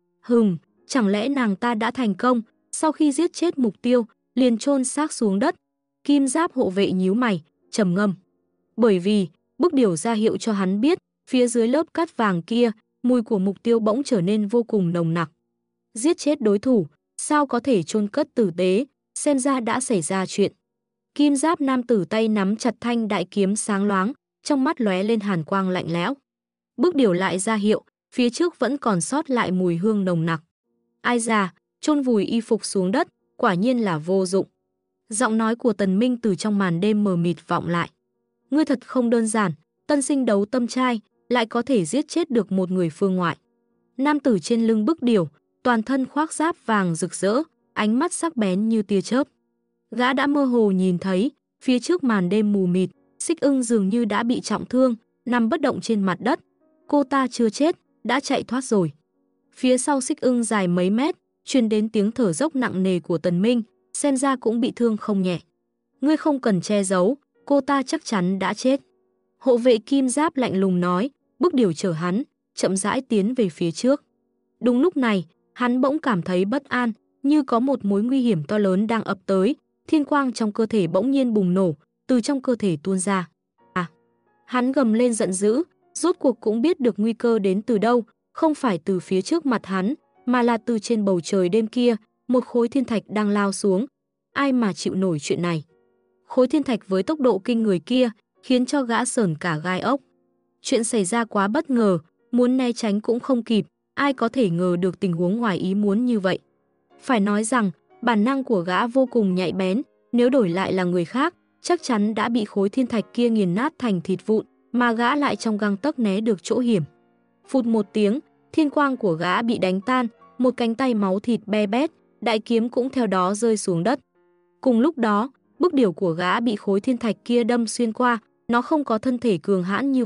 Chẳng lẽ nàng ta đã thành công, sau khi giết chết mục tiêu, liền chôn xác xuống đất? Kim giáp hộ vệ nhíu mày, trầm ngâm. Bởi vì, bức điểu ra hiệu cho hắn biết, phía dưới lớp cát vàng kia, mùi của mục tiêu bỗng trở nên vô cùng nồng nặc. Giết chết đối thủ, sao có thể chôn cất tử tế, xem ra đã xảy ra chuyện. Kim giáp nam tử tay nắm chặt thanh đại kiếm sáng loáng, trong mắt lóe lên hàn quang lạnh lẽo. Bức điểu lại ra hiệu, phía trước vẫn còn sót lại mùi hương nồng nặc. Ai già, chôn vùi y phục xuống đất, quả nhiên là vô dụng. Giọng nói của Tần Minh từ trong màn đêm mờ mịt vọng lại. Ngươi thật không đơn giản, tân sinh đấu tâm trai, lại có thể giết chết được một người phương ngoại. Nam tử trên lưng bức điểu, toàn thân khoác giáp vàng rực rỡ, ánh mắt sắc bén như tia chớp. Gã đã mơ hồ nhìn thấy, phía trước màn đêm mù mịt, Xích Ưng dường như đã bị trọng thương, nằm bất động trên mặt đất. Cô ta chưa chết, đã chạy thoát rồi. Phía sau Xích Ưng dài mấy mét, truyền đến tiếng thở dốc nặng nề của Tần Minh, xem ra cũng bị thương không nhẹ. Ngươi không cần che giấu, cô ta chắc chắn đã chết. Hộ vệ kim giáp lạnh lùng nói, bức điểu chở hắn, chậm rãi tiến về phía trước. Đúng lúc này, hắn bỗng cảm thấy bất an, như có một mối nguy hiểm to lớn đang ập tới, thiên quang trong cơ thể bỗng nhiên bùng nổ, từ trong cơ thể tuôn ra. Hắn gầm lên giận dữ, rốt cuộc cũng biết được nguy cơ đến từ đâu, không phải từ phía trước mặt hắn, mà là từ trên bầu trời đêm kia, một khối thiên thạch đang lao xuống. Ai mà chịu nổi chuyện này? Khối thiên thạch với tốc độ kinh người kia, khiến cho gã sởn cả gai ốc. Chuyện xảy ra quá bất ngờ, muốn né tránh cũng không kịp, ai có thể ngờ được tình huống ngoài ý muốn như vậy. Phải nói rằng, bản năng của gã vô cùng nhạy bén, nếu đổi lại là người khác, chắc chắn đã bị khối thiên thạch kia nghiền nát thành thịt vụn, mà gã lại trong gang tấc né được chỗ hiểm. Phụt một tiếng, thiên quang của gã bị đánh tan, một cánh tay máu thịt be bét, đại kiếm cũng theo đó rơi xuống đất. Cùng lúc đó, bức điểu của gã bị khối thiên thạch kia đâm xuyên qua, nó không có thân thể cường hãn như vậy,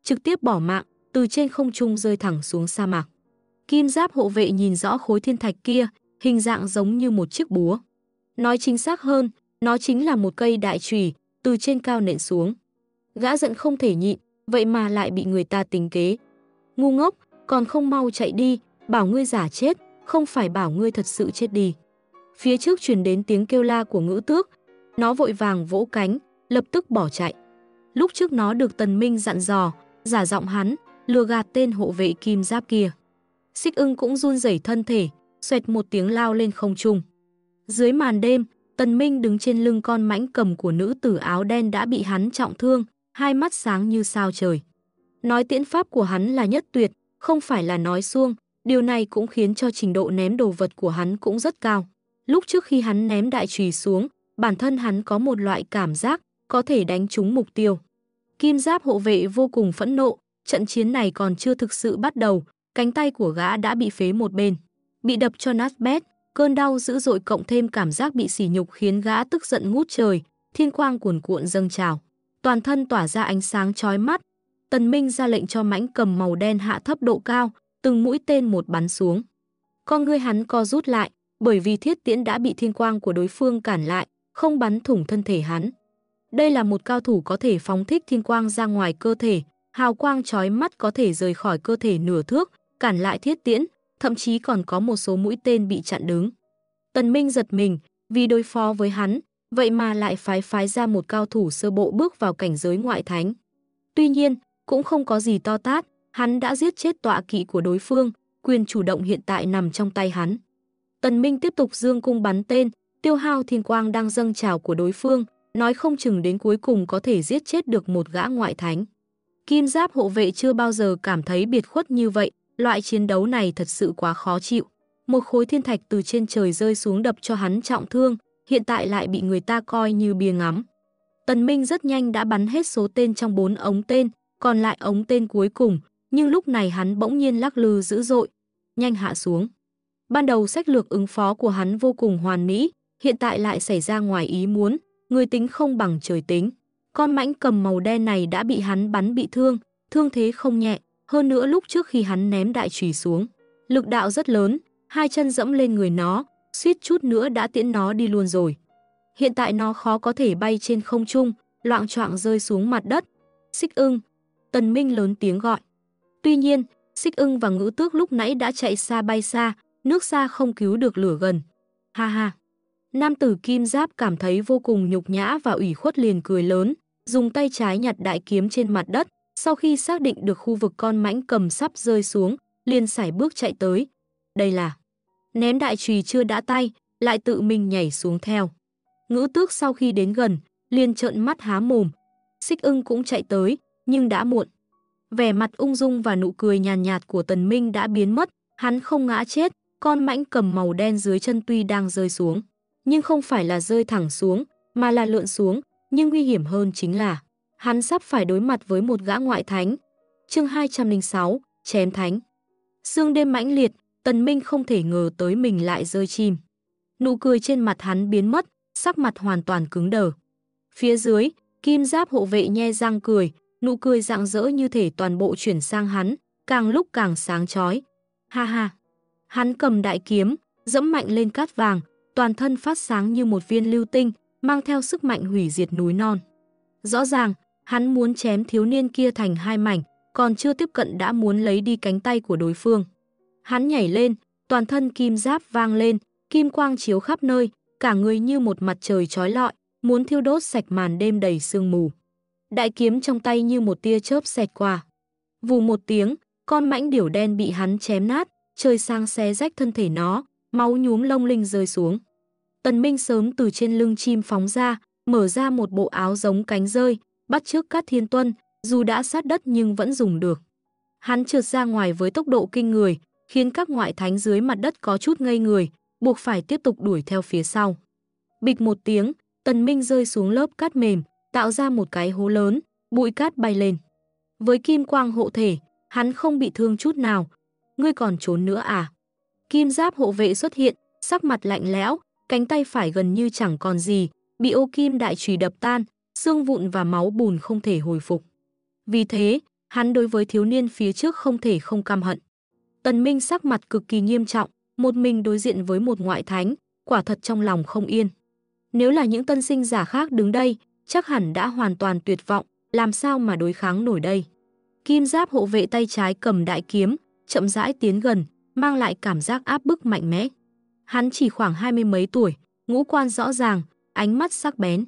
trực tiếp bỏ mạng, từ trên không trung rơi thẳng xuống sa mạc. Kim giáp hộ vệ nhìn rõ khối thiên thạch kia, hình dạng giống như một chiếc búa. Nói chính xác hơn, nó chính là một cây đại chùy từ trên cao nện xuống. Gã giận không thể nhịn, vậy mà lại bị người ta tính kế. Ngu ngốc, còn không mau chạy đi, bảo ngươi giả chết, không phải bảo ngươi thật sự chết đi. Phía trước truyền đến tiếng kêu la của Ngữ Tước, nó vội vàng vỗ cánh, lập tức bỏ chạy. Lúc trước nó được Tần Minh dặn dò, giả giọng hắn, lừa gạt tên hộ vệ kim giáp kia. Xích Ưng cũng run rẩy thân thể, xoẹt một tiếng lao lên không trung. Dưới màn đêm, Tần Minh đứng trên lưng con mãnh cầm của nữ tử áo đen đã bị hắn trọng thương, hai mắt sáng như sao trời. Nói tiễn pháp của hắn là nhất tuyệt, không phải là nói suông, điều này cũng khiến cho trình độ ném đồ vật của hắn cũng rất cao. Lúc trước khi hắn ném đại chùy xuống, bản thân hắn có một loại cảm giác có thể đánh trúng mục tiêu. Kim giáp hộ vệ vô cùng phẫn nộ, trận chiến này còn chưa thực sự bắt đầu, cánh tay của gã đã bị phế một bên, bị đập cho nát bét, cơn đau dữ dội cộng thêm cảm giác bị sỉ nhục khiến gã tức giận ngút trời, thiên quang cuồn cuộn dâng trào, toàn thân tỏa ra ánh sáng chói mắt. Tần Minh ra lệnh cho mãnh cầm màu đen hạ thấp độ cao, từng mũi tên một bắn xuống. Con ngươi hắn co rút lại, bởi vì thiết tiễn đã bị thiên quang của đối phương cản lại, không bắn thủng thân thể hắn. Đây là một cao thủ có thể phóng thích thiên quang ra ngoài cơ thể, hào quang chói mắt có thể rời khỏi cơ thể nửa thước, cản lại thiết tiễn, thậm chí còn có một số mũi tên bị chặn đứng. Tần Minh giật mình, vì đối phó với hắn, vậy mà lại phái ra một cao thủ sơ bộ bước vào cảnh giới ngoại thánh. Tuy nhiên, cũng không có gì to tát, hắn đã giết chết tọa kỵ của đối phương, quyền chủ động hiện tại nằm trong tay hắn. Tần Minh tiếp tục dương cung bắn tên, tiêu hao thiên quang đang dâng trào của đối phương, nói không chừng đến cuối cùng có thể giết chết được một gã ngoại thánh. Kim giáp hộ vệ chưa bao giờ cảm thấy biệt khuất như vậy, loại chiến đấu này thật sự quá khó chịu. Một khối thiên thạch từ trên trời rơi xuống đập cho hắn trọng thương, hiện tại lại bị người ta coi như bia ngắm. Tần Minh rất nhanh đã bắn hết số tên trong 4 ống tên, còn lại ống tên cuối cùng, nhưng lúc này hắn bỗng nhiên lắc lư dữ dội, nhanh hạ xuống. Ban đầu sách lược ứng phó của hắn vô cùng hoàn mỹ, hiện tại lại xảy ra ngoài ý muốn, người tính không bằng trời tính. Con mãnh cầm màu đen này đã bị hắn bắn bị thương, thương thế không nhẹ, hơn nữa lúc trước khi hắn ném đại chùy xuống, lực đạo rất lớn, hai chân dẫm lên người nó, suýt chút nữa đã tiễn nó đi luôn rồi. Hiện tại nó khó có thể bay trên không trung, loạng choạng rơi xuống mặt đất. Xích Ưng, Tần Minh lớn tiếng gọi. Tuy nhiên, Xích Ưng và Ngữ Tước lúc nãy đã chạy xa bay xa, nước xa không cứu được lửa gần. Ha ha. Nam tử kim giáp cảm thấy vô cùng nhục nhã và ủy khuất liền cười lớn, dùng tay trái nhặt đại kiếm trên mặt đất, sau khi xác định được khu vực con mãnh cầm sắp rơi xuống, liền sải bước chạy tới. Đây là ném đại chùy chưa đã tay, lại tự mình nhảy xuống theo. Ngữ Tước sau khi đến gần, liền trợn mắt há mồm. Xích Ưng cũng chạy tới, nhưng đã muộn. Vẻ mặt ung dung và nụ cười nhàn nhạt của Tần Minh đã biến mất, hắn không ngã chết, con mãnh cầm màu đen dưới chân tuy đang rơi xuống, nhưng không phải là rơi thẳng xuống, mà là lượn xuống, nhưng nguy hiểm hơn chính là hắn sắp phải đối mặt với một gã ngoại thánh. Chương 206, chém thánh. Sương đêm mãnh liệt, Tần Minh không thể ngờ tới mình lại rơi chim. Nụ cười trên mặt hắn biến mất, sắc mặt hoàn toàn cứng đờ. Phía dưới, kim giáp hộ vệ nhe răng cười, nụ cười rạng rỡ như thể toàn bộ chuyển sang hắn, càng lúc càng sáng chói. Ha ha. Hắn cầm đại kiếm, dẫm mạnh lên cát vàng, toàn thân phát sáng như một viên lưu tinh, mang theo sức mạnh hủy diệt núi non. Rõ ràng, hắn muốn chém thiếu niên kia thành hai mảnh, còn chưa tiếp cận đã muốn lấy đi cánh tay của đối phương. Hắn nhảy lên, toàn thân kim giáp vang lên, kim quang chiếu khắp nơi, cả người như một mặt trời chói lọi, muốn thiêu đốt sạch màn đêm đầy sương mù. Đại kiếm trong tay như một tia chớp xẹt qua. Vù một tiếng, con mãnh điểu đen bị hắn chém nát, trời sang xé rách thân thể nó, máu nhuốm lông linh rơi xuống. Tần Minh sớm từ trên lưng chim phóng ra, mở ra một bộ áo giống cánh rơi, bắt chước Cát Thiên Tuân, dù đã sát đất nhưng vẫn dùng được. Hắn trượt ra ngoài với tốc độ kinh người, khiến các ngoại thánh dưới mặt đất có chút ngây người, buộc phải tiếp tục đuổi theo phía sau. Bịch một tiếng, Tần Minh rơi xuống lớp cát mềm, tạo ra một cái hố lớn, bụi cát bay lên. Với kim quang hộ thể, hắn không bị thương chút nào. Ngươi còn trốn nữa à? Kim giáp hộ vệ xuất hiện, sắc mặt lạnh lẽo, cánh tay phải gần như chẳng còn gì, bị ô kim đại chùy đập tan, xương vụn và máu bùn không thể hồi phục. Vì thế, Hắn đối với thiếu niên phía trước không thể không căm hận. Tần Minh sắc mặt cực kỳ nghiêm trọng, một mình đối diện với một ngoại thánh, quả thật trong lòng không yên. Nếu là những tân sinh giả khác đứng đây, chắc hẳn đã hoàn toàn tuyệt vọng, làm sao mà đối kháng nổi đây. Kim Giáp hộ vệ tay trái cầm đại kiếm, chậm rãi tiến gần, mang lại cảm giác áp bức mạnh mẽ. Hắn chỉ khoảng 20 mấy tuổi, ngũ quan rõ ràng, ánh mắt sắc bén.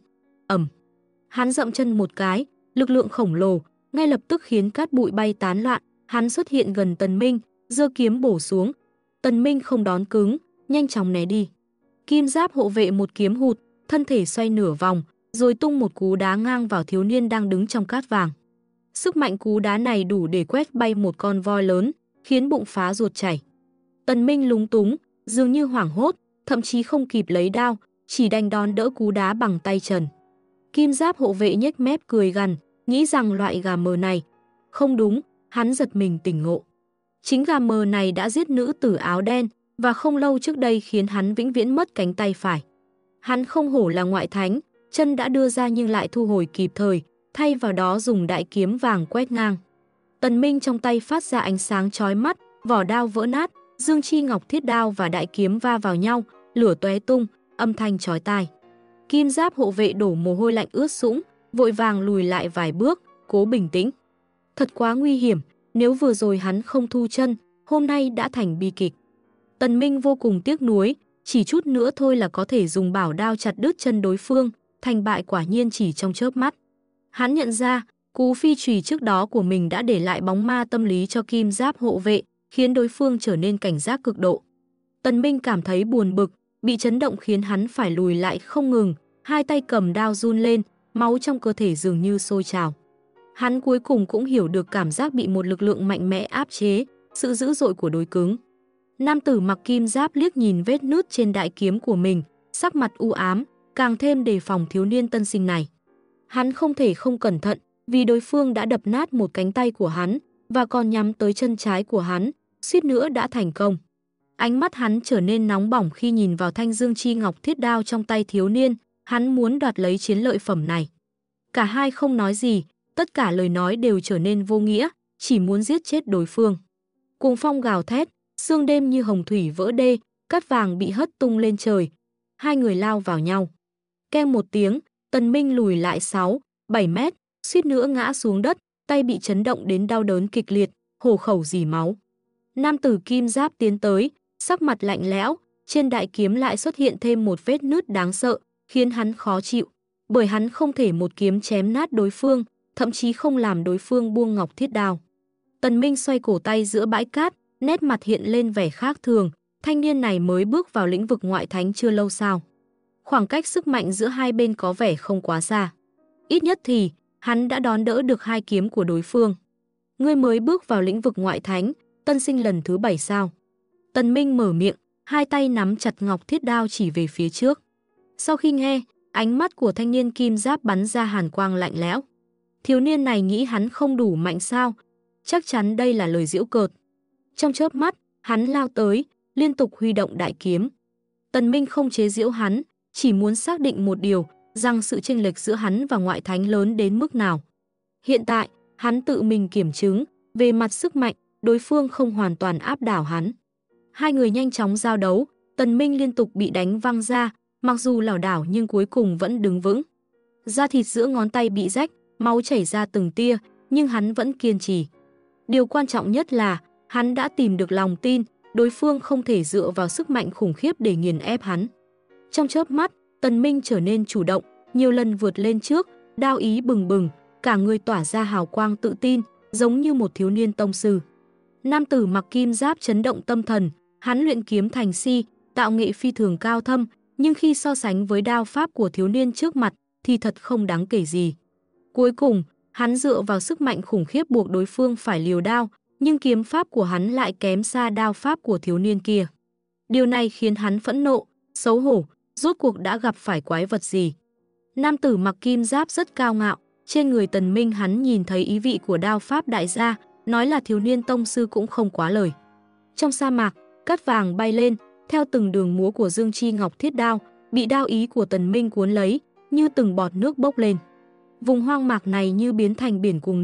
Hắn dậm chân một cái, lực lượng khổng lồ, ngay lập tức khiến cát bụi bay tán loạn, hắn xuất hiện gần Tần Minh, giơ kiếm bổ xuống. Tần Minh không đón cứng, nhanh chóng né đi. Kim Giáp hộ vệ một kiếm hụt, thân thể xoay nửa vòng, rồi tung một cú đá ngang vào thiếu niên đang đứng trong cát vàng. Sức mạnh cú đá này đủ để quét bay một con voi lớn, khiến bụng phá ruột chảy. Tần Minh lúng túng, dường như hoảng hốt, thậm chí không kịp lấy đao, chỉ đành đón đỡ cú đá bằng tay trần. Kim Giáp hộ vệ nhếch mép cười gằn, nghĩ rằng loại gà mờ này. Không đúng, hắn giật mình tỉnh ngộ. Chính gà mờ này đã giết nữ tử áo đen, và không lâu trước đây khiến hắn vĩnh viễn mất cánh tay phải. Hắn không hổ là ngoại thánh, chân đã đưa ra nhưng lại thu hồi kịp thời, thay vào đó dùng đại kiếm vàng quét ngang. Tần Minh trong tay phát ra ánh sáng chói mắt, vỏ đao vỡ nát, dương chi ngọc thiết đao và đại kiếm va vào nhau, lửa tóe tung, âm thanh chói tai. Kim Giáp hộ vệ đổ mồ hôi lạnh ướt sũng, vội vàng lùi lại vài bước, cố bình tĩnh. Thật quá nguy hiểm, nếu vừa rồi hắn không thu chân, hôm nay đã thành bi kịch. Tần Minh vô cùng tiếc nuối, chỉ chút nữa thôi là có thể dùng bảo đao chặt đứt chân đối phương, thành bại quả nhiên chỉ trong chớp mắt. Hắn nhận ra, cú phi chùy trước đó của mình đã để lại bóng ma tâm lý cho Kim Giáp hộ vệ, khiến đối phương trở nên cảnh giác cực độ. Tần Minh cảm thấy buồn bực, bị chấn động khiến hắn phải lùi lại không ngừng, hai tay cầm đao run lên, máu trong cơ thể dường như sôi trào. Hắn cuối cùng cũng hiểu được cảm giác bị một lực lượng mạnh mẽ áp chế, sự dữ dội của đối cứng. Nam tử mặc kim giáp liếc nhìn vết nứt trên đại kiếm của mình, sắc mặt u ám, càng thêm đề phòng thiếu niên tân sinh này. Hắn không thể không cẩn thận, vì đối phương đã đập nát một cánh tay của hắn, và còn nhắm tới chân trái của hắn, suýt nữa đã thành công. Ánh mắt hắn trở nên nóng bỏng khi nhìn vào thanh dương chi ngọc thiết đao trong tay thiếu niên, hắn muốn đoạt lấy chiến lợi phẩm này. Cả hai không nói gì, tất cả lời nói đều trở nên vô nghĩa, chỉ muốn giết chết đối phương. Cuồng phong gào thét, sương đêm như hồng thủy vỡ đê, cát vàng bị hất tung lên trời. Hai người lao vào nhau. Keng một tiếng, Tần Minh lùi lại 6, 7 mét, suýt nữa ngã xuống đất, tay bị chấn động đến đau đớn kịch liệt, hổ khẩu rỉ máu. Nam tử kim giáp tiến tới, sắc mặt lạnh lẽo, trên đại kiếm lại xuất hiện thêm một vết nứt đáng sợ, khiến hắn khó chịu, bởi hắn không thể một kiếm chém nát đối phương, thậm chí không làm đối phương buông ngọc thiết đao. Tần Minh xoay cổ tay giữa bãi cát, nét mặt hiện lên vẻ khác thường, thanh niên này mới bước vào lĩnh vực ngoại thánh chưa lâu sao. Khoảng cách sức mạnh giữa hai bên có vẻ không quá xa. Ít nhất thì, hắn đã đón đỡ được hai kiếm của đối phương. Ngươi mới bước vào lĩnh vực ngoại thánh, tân sinh lần thứ 7 sao? Tần Minh mở miệng, hai tay nắm chặt ngọc thiết đao chỉ về phía trước. Sau khi nghe, ánh mắt của thanh niên kim giáp bắn ra hàn quang lạnh lẽo. Thiếu niên này nghĩ hắn không đủ mạnh sao? Chắc chắn đây là lời giễu cợt. Trong chớp mắt, hắn lao tới, liên tục huy động đại kiếm. Tần Minh không chế giễu hắn, chỉ muốn xác định một điều, rằng sự chênh lệch giữa hắn và ngoại thánh lớn đến mức nào. Hiện tại, hắn tự mình kiểm chứng, về mặt sức mạnh, đối phương không hoàn toàn áp đảo hắn. Hai người nhanh chóng giao đấu, Tần Minh liên tục bị đánh văng ra, mặc dù lảo đảo nhưng cuối cùng vẫn đứng vững. Da thịt giữa ngón tay bị rách, máu chảy ra từng tia, nhưng hắn vẫn kiên trì. Điều quan trọng nhất là, hắn đã tìm được lòng tin, đối phương không thể dựa vào sức mạnh khủng khiếp để nghiền ép hắn. Trong chớp mắt, Tần Minh trở nên chủ động, nhiều lần vượt lên trước, đao ý bừng bừng, cả người tỏa ra hào quang tự tin, giống như một thiếu niên tông sư. Nam tử mặc kim giáp chấn động tâm thần, hắn luyện kiếm thành si, tạo nghệ phi thường cao thâm, nhưng khi so sánh với đao pháp của thiếu niên trước mặt thì thật không đáng kể gì. Cuối cùng, hắn dựa vào sức mạnh khủng khiếp buộc đối phương phải liều đao, nhưng kiếm pháp của hắn lại kém xa đao pháp của thiếu niên kia. Điều này khiến hắn phẫn nộ, xấu hổ, rốt cuộc đã gặp phải quái vật gì. Nam tử mặc kim giáp rất cao ngạo, trên người Tần Minh hắn nhìn thấy ý vị của đao pháp đại gia, nói là thiếu niên tông sư cũng không quá lời. Trong sa mạc, cát vàng bay lên, theo từng đường múa của dương chi ngọc thiết đao, bị đao ý của Tần Minh cuốn lấy, như từng bọt nước bốc lên. Vùng hoang mạc này như biến thành biển cuồng nộ,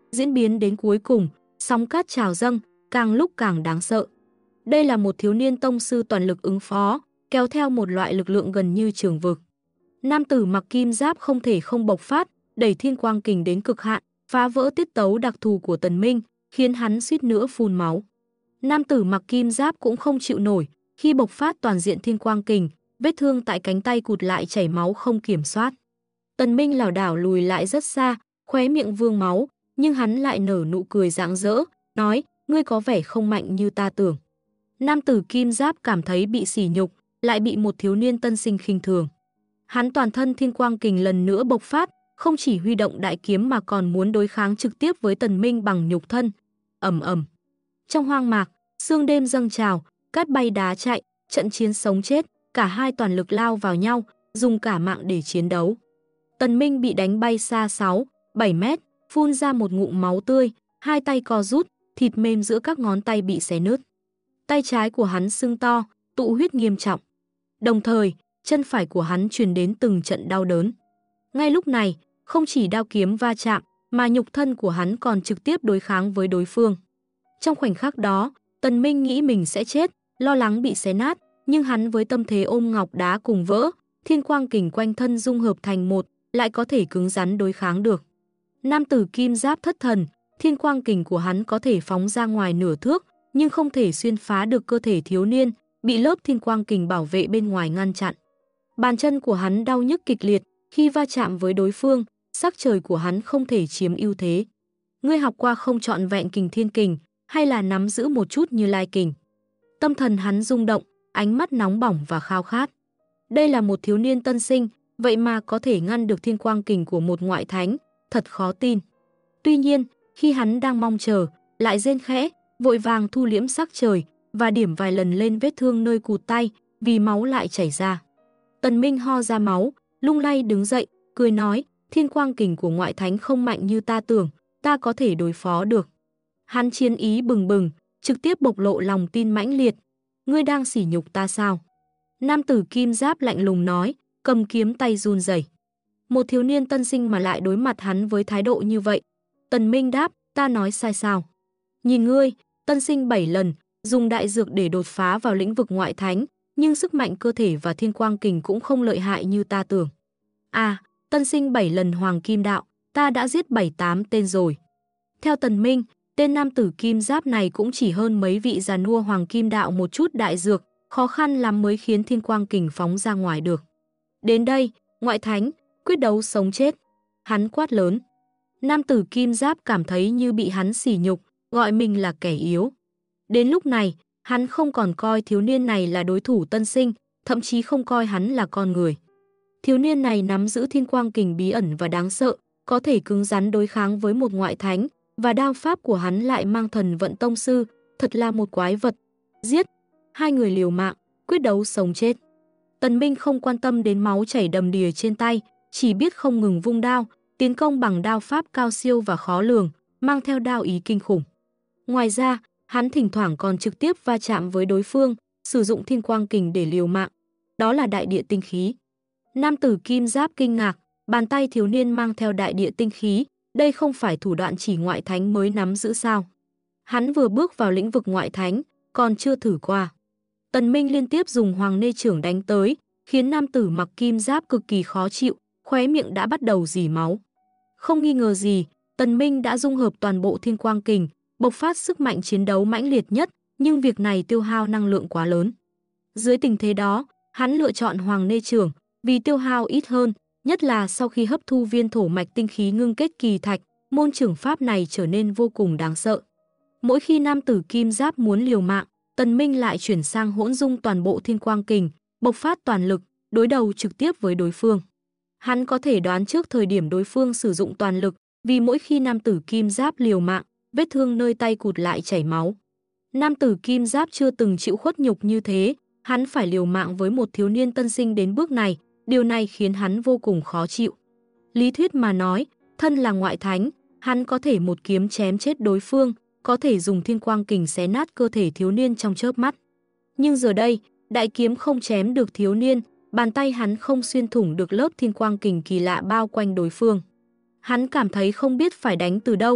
Diễn biến đến cuối cùng, sóng cát trào dâng, càng lúc càng đáng sợ. Đây là một thiếu niên tông sư toàn lực ứng phó, kéo theo một loại lực lượng gần như trường vực. Nam tử mặc kim giáp không thể không bộc phát, đẩy thiên quang kình đến cực hạn, phá vỡ tiết tấu đặc thù của Tần Minh, khiến hắn suýt nữa phun máu. Nam tử mặc kim giáp cũng không chịu nổi, khi bộc phát toàn diện thiên quang kình, vết thương tại cánh tay cụt lại chảy máu không kiểm soát. Tần Minh lảo đảo lùi lại rất xa, khóe miệng vương máu, nhưng hắn lại nở nụ cười rạng rỡ, nói, ngươi có vẻ không mạnh như ta tưởng. Nam tử kim giáp cảm thấy bị sỉ nhục, lại bị một thiếu niên tân sinh khinh thường. Hắn toàn thân thiên quang kình lần nữa bộc phát, không chỉ huy động đại kiếm mà còn muốn đối kháng trực tiếp với Tần Minh bằng nhục thân. Ầm ầm. Trong hoang mạc, sương đêm dâng trào, cát bay đá chạy, trận chiến sống chết, cả hai toàn lực lao vào nhau, dùng cả mạng để chiến đấu. Tần Minh bị đánh bay xa 6, 7 mét, phun ra một ngụm máu tươi, hai tay co rút, thịt mềm giữa các ngón tay bị xé nứt. Tay trái của hắn sưng to, tụ huyết nghiêm trọng. Đồng thời, chân phải của hắn truyền đến từng trận đau đớn. Ngay lúc này, không chỉ đao kiếm va chạm, mà nhục thân của hắn còn trực tiếp đối kháng với đối phương. Trong khoảnh khắc đó, Tần Minh nghĩ mình sẽ chết, lo lắng bị xé nát, nhưng hắn với tâm thế ôm ngọc đá cùng vỡ, thiên quang kình quanh thân dung hợp thành một, lại có thể cứng rắn đối kháng được. Nam tử kim giáp thất thần, thiên quang kình của hắn có thể phóng ra ngoài nửa thước, nhưng không thể xuyên phá được cơ thể thiếu niên, bị lớp thiên quang kình bảo vệ bên ngoài ngăn chặn. Bàn chân của hắn đau nhức kịch liệt, khi va chạm với đối phương, sắc trời của hắn không thể chiếm ưu thế. Ngươi học qua không trọn vẹn kình thiên kình, hay là nắm giữ một chút như lai kình? Tâm thần hắn rung động, ánh mắt nóng bỏng và khao khát. Đây là một thiếu niên tân sinh, vậy mà có thể ngăn được thiên quang kình của một ngoại thánh, thật khó tin. Tuy nhiên, khi hắn đang mong chờ, lại rên khẽ, vội vàng thu liễm sắc trời và điểm vài lần lên vết thương nơi cụt tay, vì máu lại chảy ra. Tần Minh ho ra máu, lung lay đứng dậy, cười nói, thiên quang kình của ngoại thánh không mạnh như ta tưởng, ta có thể đối phó được. Hắn chiến ý bừng bừng, trực tiếp bộc lộ lòng tin mãnh liệt. Ngươi đang sỉ nhục ta sao? Nam tử kim giáp lạnh lùng nói, cầm kiếm tay run rẩy. Một thiếu niên tân sinh mà lại đối mặt hắn với thái độ như vậy. Tần Minh đáp, ta nói sai sao? Nhìn ngươi, tân sinh 7 lần, dùng đại dược để đột phá vào lĩnh vực ngoại thánh, nhưng sức mạnh cơ thể và thiên quang kình cũng không lợi hại như ta tưởng. À, tân sinh 7 lần hoàng kim đạo, ta đã giết 7-8 tên rồi. Theo Tần Minh, tên nam tử kim giáp này cũng chỉ hơn mấy vị già nua hoàng kim đạo một chút đại dược, khó khăn lắm mới khiến thiên quang kình phóng ra ngoài được. Đến đây, ngoại thánh, quyết đấu sống chết. Hắn quát lớn. Nam tử kim giáp cảm thấy như bị hắn sỉ nhục, gọi mình là kẻ yếu. Đến lúc này, hắn không còn coi thiếu niên này là đối thủ tân sinh, thậm chí không coi hắn là con người. Thiếu niên này nắm giữ thiên quang kình bí ẩn và đáng sợ, có thể cứng rắn đối kháng với một ngoại thánh, và đao pháp của hắn lại mang thần vận tông sư, thật là một quái vật. Giết! Hai người liều mạng, quyết đấu sống chết. Tần Minh không quan tâm đến máu chảy đầm đìa trên tay, chỉ biết không ngừng vung đao, tiến công bằng đao pháp cao siêu và khó lường, mang theo đao ý kinh khủng. Ngoài ra, hắn thỉnh thoảng còn trực tiếp va chạm với đối phương, sử dụng thiên quang kình để liều mạng. Đó là đại địa tinh khí. Nam tử kim giáp kinh ngạc, bàn tay thiếu niên mang theo đại địa tinh khí, đây không phải thủ đoạn chỉ ngoại thánh mới nắm giữ sao? Hắn vừa bước vào lĩnh vực ngoại thánh, còn chưa thử qua. Tần Minh liên tiếp dùng hoàng nê trưởng đánh tới, khiến nam tử mặc kim giáp cực kỳ khó chịu, khóe miệng đã bắt đầu rỉ máu. Không nghi ngờ gì, Tần Minh đã dung hợp toàn bộ thiên quang kình, bộc phát sức mạnh chiến đấu mãnh liệt nhất, nhưng việc này tiêu hao năng lượng quá lớn. Dưới tình thế đó, hắn lựa chọn hoàng nê trưởng, vì tiêu hao ít hơn, nhất là sau khi hấp thu viên thổ mạch tinh khí ngưng kết kỳ thạch, môn trưởng pháp này trở nên vô cùng đáng sợ. Mỗi khi nam tử kim giáp muốn liều mạng, Tần Minh lại chuyển sang hỗn dung toàn bộ thiên quang kình, bộc phát toàn lực, đối đầu trực tiếp với đối phương. Hắn có thể đoán trước thời điểm đối phương sử dụng toàn lực, vì mỗi khi nam tử kim giáp liều mạng, vết thương nơi tay cụt lại chảy máu. Nam tử kim giáp chưa từng chịu khuất nhục như thế, hắn phải liều mạng với một thiếu niên tân sinh đến bước này, điều này khiến hắn vô cùng khó chịu. Lý thuyết mà nói, thân là ngoại thánh, hắn có thể một kiếm chém chết đối phương, có thể dùng thiên quang kình xé nát cơ thể thiếu niên trong chớp mắt. Nhưng giờ đây, đại kiếm không chém được thiếu niên, bàn tay hắn không xuyên thủng được lớp thiên quang kình kỳ lạ bao quanh đối phương. Hắn cảm thấy không biết phải đánh từ đâu,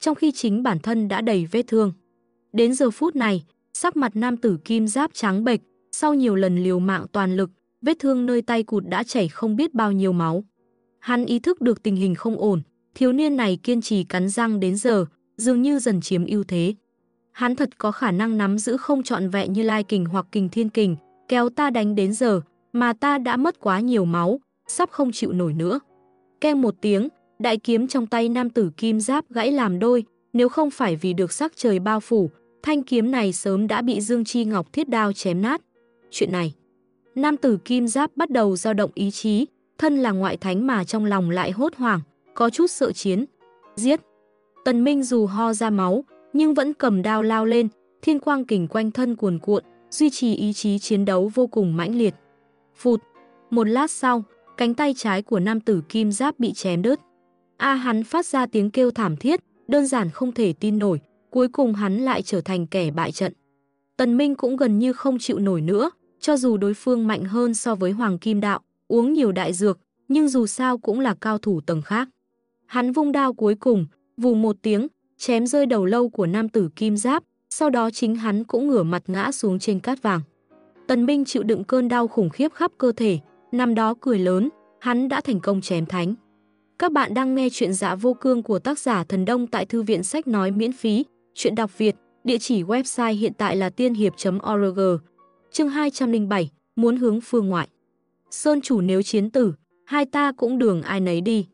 trong khi chính bản thân đã đầy vết thương. Đến giờ phút này, sắc mặt nam tử kim giáp trắng bệch, sau nhiều lần liều mạng toàn lực, vết thương nơi tay cụt đã chảy không biết bao nhiêu máu. Hắn ý thức được tình hình không ổn, thiếu niên này kiên trì cắn răng đến giờ, dường như dần chiếm ưu thế. Hắn thật có khả năng nắm giữ không trọn vẹn Như Lai kình hoặc Kình Thiên kình, kéo ta đánh đến giờ, mà ta đã mất quá nhiều máu, sắp không chịu nổi nữa. Keng một tiếng, đại kiếm trong tay nam tử kim giáp gãy làm đôi, nếu không phải vì được sắc trời bao phủ, thanh kiếm này sớm đã bị Dương Chi Ngọc thiết đao chém nát. Chuyện này, nam tử kim giáp bắt đầu dao động ý chí, thân là ngoại thánh mà trong lòng lại hốt hoảng, có chút sợ chiến. Giết! Tần Minh dù ho ra máu, nhưng vẫn cầm đao lao lên, thiên quang kình quanh thân cuồn cuộn, duy trì ý chí chiến đấu vô cùng mãnh liệt. Phụt! Một lát sau, cánh tay trái của nam tử kim giáp bị chém đứt. Hắn phát ra tiếng kêu thảm thiết, đơn giản không thể tin nổi, cuối cùng hắn lại trở thành kẻ bại trận. Tần Minh cũng gần như không chịu nổi nữa, cho dù đối phương mạnh hơn so với Hoàng Kim Đạo, uống nhiều đại dược, nhưng dù sao cũng là cao thủ tầng khác. Hắn vung đao cuối cùng, vù một tiếng, chém rơi đầu lâu của nam tử kim giáp, sau đó chính hắn cũng ngửa mặt ngã xuống trên cát vàng. Tần Minh chịu đựng cơn đau khủng khiếp khắp cơ thể, nằm đó cười lớn, hắn đã thành công chém thánh. Các bạn đang nghe chuyện Dạ Vô Cương của tác giả Thần Đông tại Thư viện Sách Nói miễn phí, chuyện đọc Việt, địa chỉ website hiện tại là tiên hiệp.org. Chương 207, muốn hướng phương ngoại. Sơn chủ nếu chiến tử, hai ta cũng đường ai nấy đi.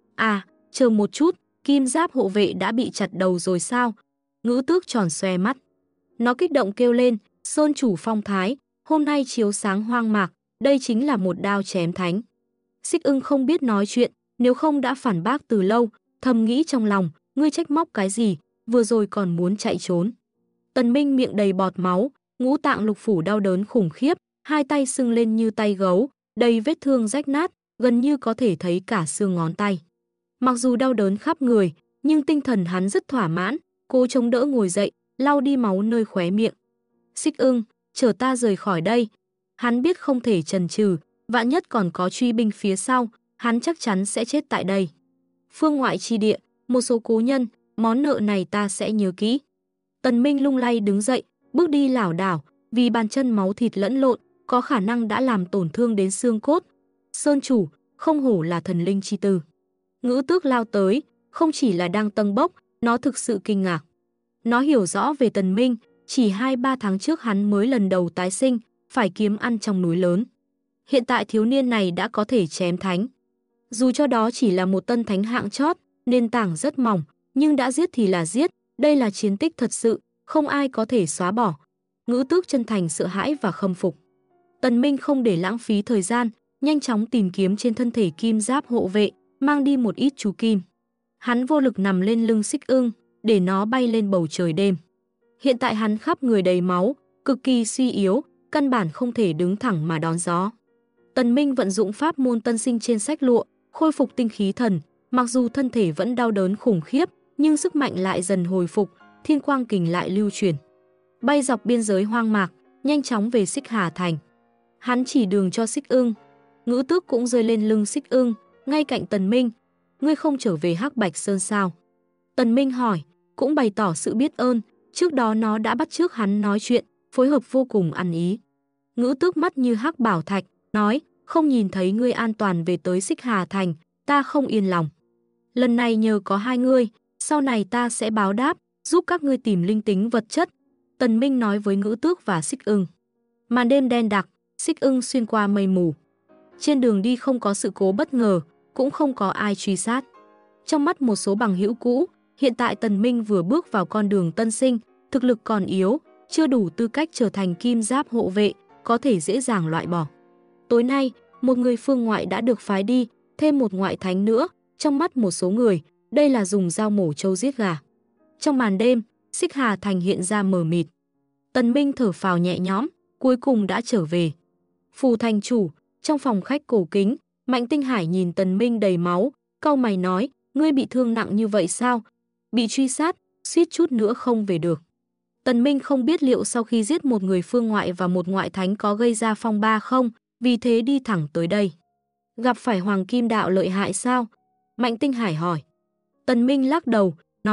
Chờ một chút, kim giáp hộ vệ đã bị chặt đầu rồi sao? Ngữ Tước tròn xoe mắt. Nó kích động kêu lên, Sơn chủ phong thái, hôm nay chiếu sáng hoang mạc, đây chính là một đao chém thánh. Xích Ưng không biết nói chuyện, nếu không đã phản bác từ lâu, thầm nghĩ trong lòng, ngươi trách móc cái gì, vừa rồi còn muốn chạy trốn. Tần Minh miệng đầy bọt máu, ngũ tạng lục phủ đau đớn khủng khiếp, hai tay sưng lên như tay gấu, đầy vết thương rách nát, gần như có thể thấy cả xương ngón tay. Mặc dù đau đớn khắp người, nhưng tinh thần hắn rất thỏa mãn, cố chống đỡ ngồi dậy, lau đi máu nơi khóe miệng. Xích Ưng, chở ta rời khỏi đây. Hắn biết không thể chần chừ, vạn nhất còn có truy binh phía sau, hắn chắc chắn sẽ chết tại đây. Phương ngoại chi địa, một số cố nhân, món nợ này ta sẽ nhớ kỹ. Tần Minh lung lay đứng dậy, bước đi lảo đảo, vì bàn chân máu thịt lẫn lộn, có khả năng đã làm tổn thương đến xương cốt. Sơn chủ, không hổ là thần linh chi tử. Ngữ Tước lao tới, không chỉ là đang tâng bốc, nó thực sự kinh ngạc. Nó hiểu rõ về Tần Minh, chỉ 2-3 tháng trước hắn mới lần đầu tái sinh, phải kiếm ăn trong núi lớn. Hiện tại thiếu niên này đã có thể chém thánh. Dù cho đó chỉ là một tân thánh hạng chót, nền tảng rất mỏng, nhưng đã giết thì là giết, đây là chiến tích thật sự, không ai có thể xóa bỏ. Ngữ Tước chân thành sợ hãi và khâm phục. Tần Minh không để lãng phí thời gian, nhanh chóng tìm kiếm trên thân thể kim giáp hộ vệ, mang đi một ít chú kim. Hắn vô lực nằm lên lưng Xích Ưng, để nó bay lên bầu trời đêm. Hiện tại hắn khắp người đầy máu, cực kỳ suy yếu, căn bản không thể đứng thẳng mà đón gió. Tần Minh vận dụng pháp môn tân sinh trên sách lụa, khôi phục tinh khí thần, mặc dù thân thể vẫn đau đớn khủng khiếp, nhưng sức mạnh lại dần hồi phục, thiên quang kình lại lưu chuyển. Bay dọc biên giới hoang mạc, nhanh chóng về Xích Hà Thành. Hắn chỉ đường cho Xích Ưng. Ngữ Tước cũng rơi lên lưng Xích Ưng, ngay cạnh Tần Minh. Ngươi không trở về Hắc Bạch Sơn sao? Tần Minh hỏi, cũng bày tỏ sự biết ơn, trước đó nó đã bắt chước hắn nói chuyện, phối hợp vô cùng ăn ý. Ngữ Tước mắt như hắc bảo thạch, nói, không nhìn thấy ngươi an toàn về tới Xích Hà Thành, ta không yên lòng. Lần này nhờ có hai ngươi, sau này ta sẽ báo đáp, giúp các ngươi tìm linh tính vật chất. Tần Minh nói với Ngữ Tước và Xích Ưng. Màn đêm đen đặc, Xích Ưng xuyên qua mây mù. Trên đường đi không có sự cố bất ngờ, cũng không có ai truy sát. Trong mắt một số bằng hữu cũ, hiện tại Tần Minh vừa bước vào con đường tân sinh, thực lực còn yếu, chưa đủ tư cách trở thành kim giáp hộ vệ, có thể dễ dàng loại bỏ. Tối nay, một người phương ngoại đã được phái đi, thêm một ngoại thánh nữa, trong mắt một số người, đây là dùng dao mổ trâu giết gà. Trong màn đêm, Xích Hà Thành hiện ra mờ mịt. Tần Minh thở phào nhẹ nhõm, cuối cùng đã trở về. Phù thành chủ, trong phòng khách cổ kính, Mạnh Tinh Hải nhìn Tần Minh đầy máu, cau mày nói, ngươi bị thương nặng như vậy sao? Bị truy sát, suýt chút nữa không về được. Tần Minh không biết liệu sau khi giết một người phương ngoại và một ngoại thánh có gây ra phong ba không, vì thế đi thẳng tới đây. Gặp phải Hoàng Kim Đạo lợi hại sao? Mạnh Tinh Hải hỏi. Tần Minh lắc đầu, nói,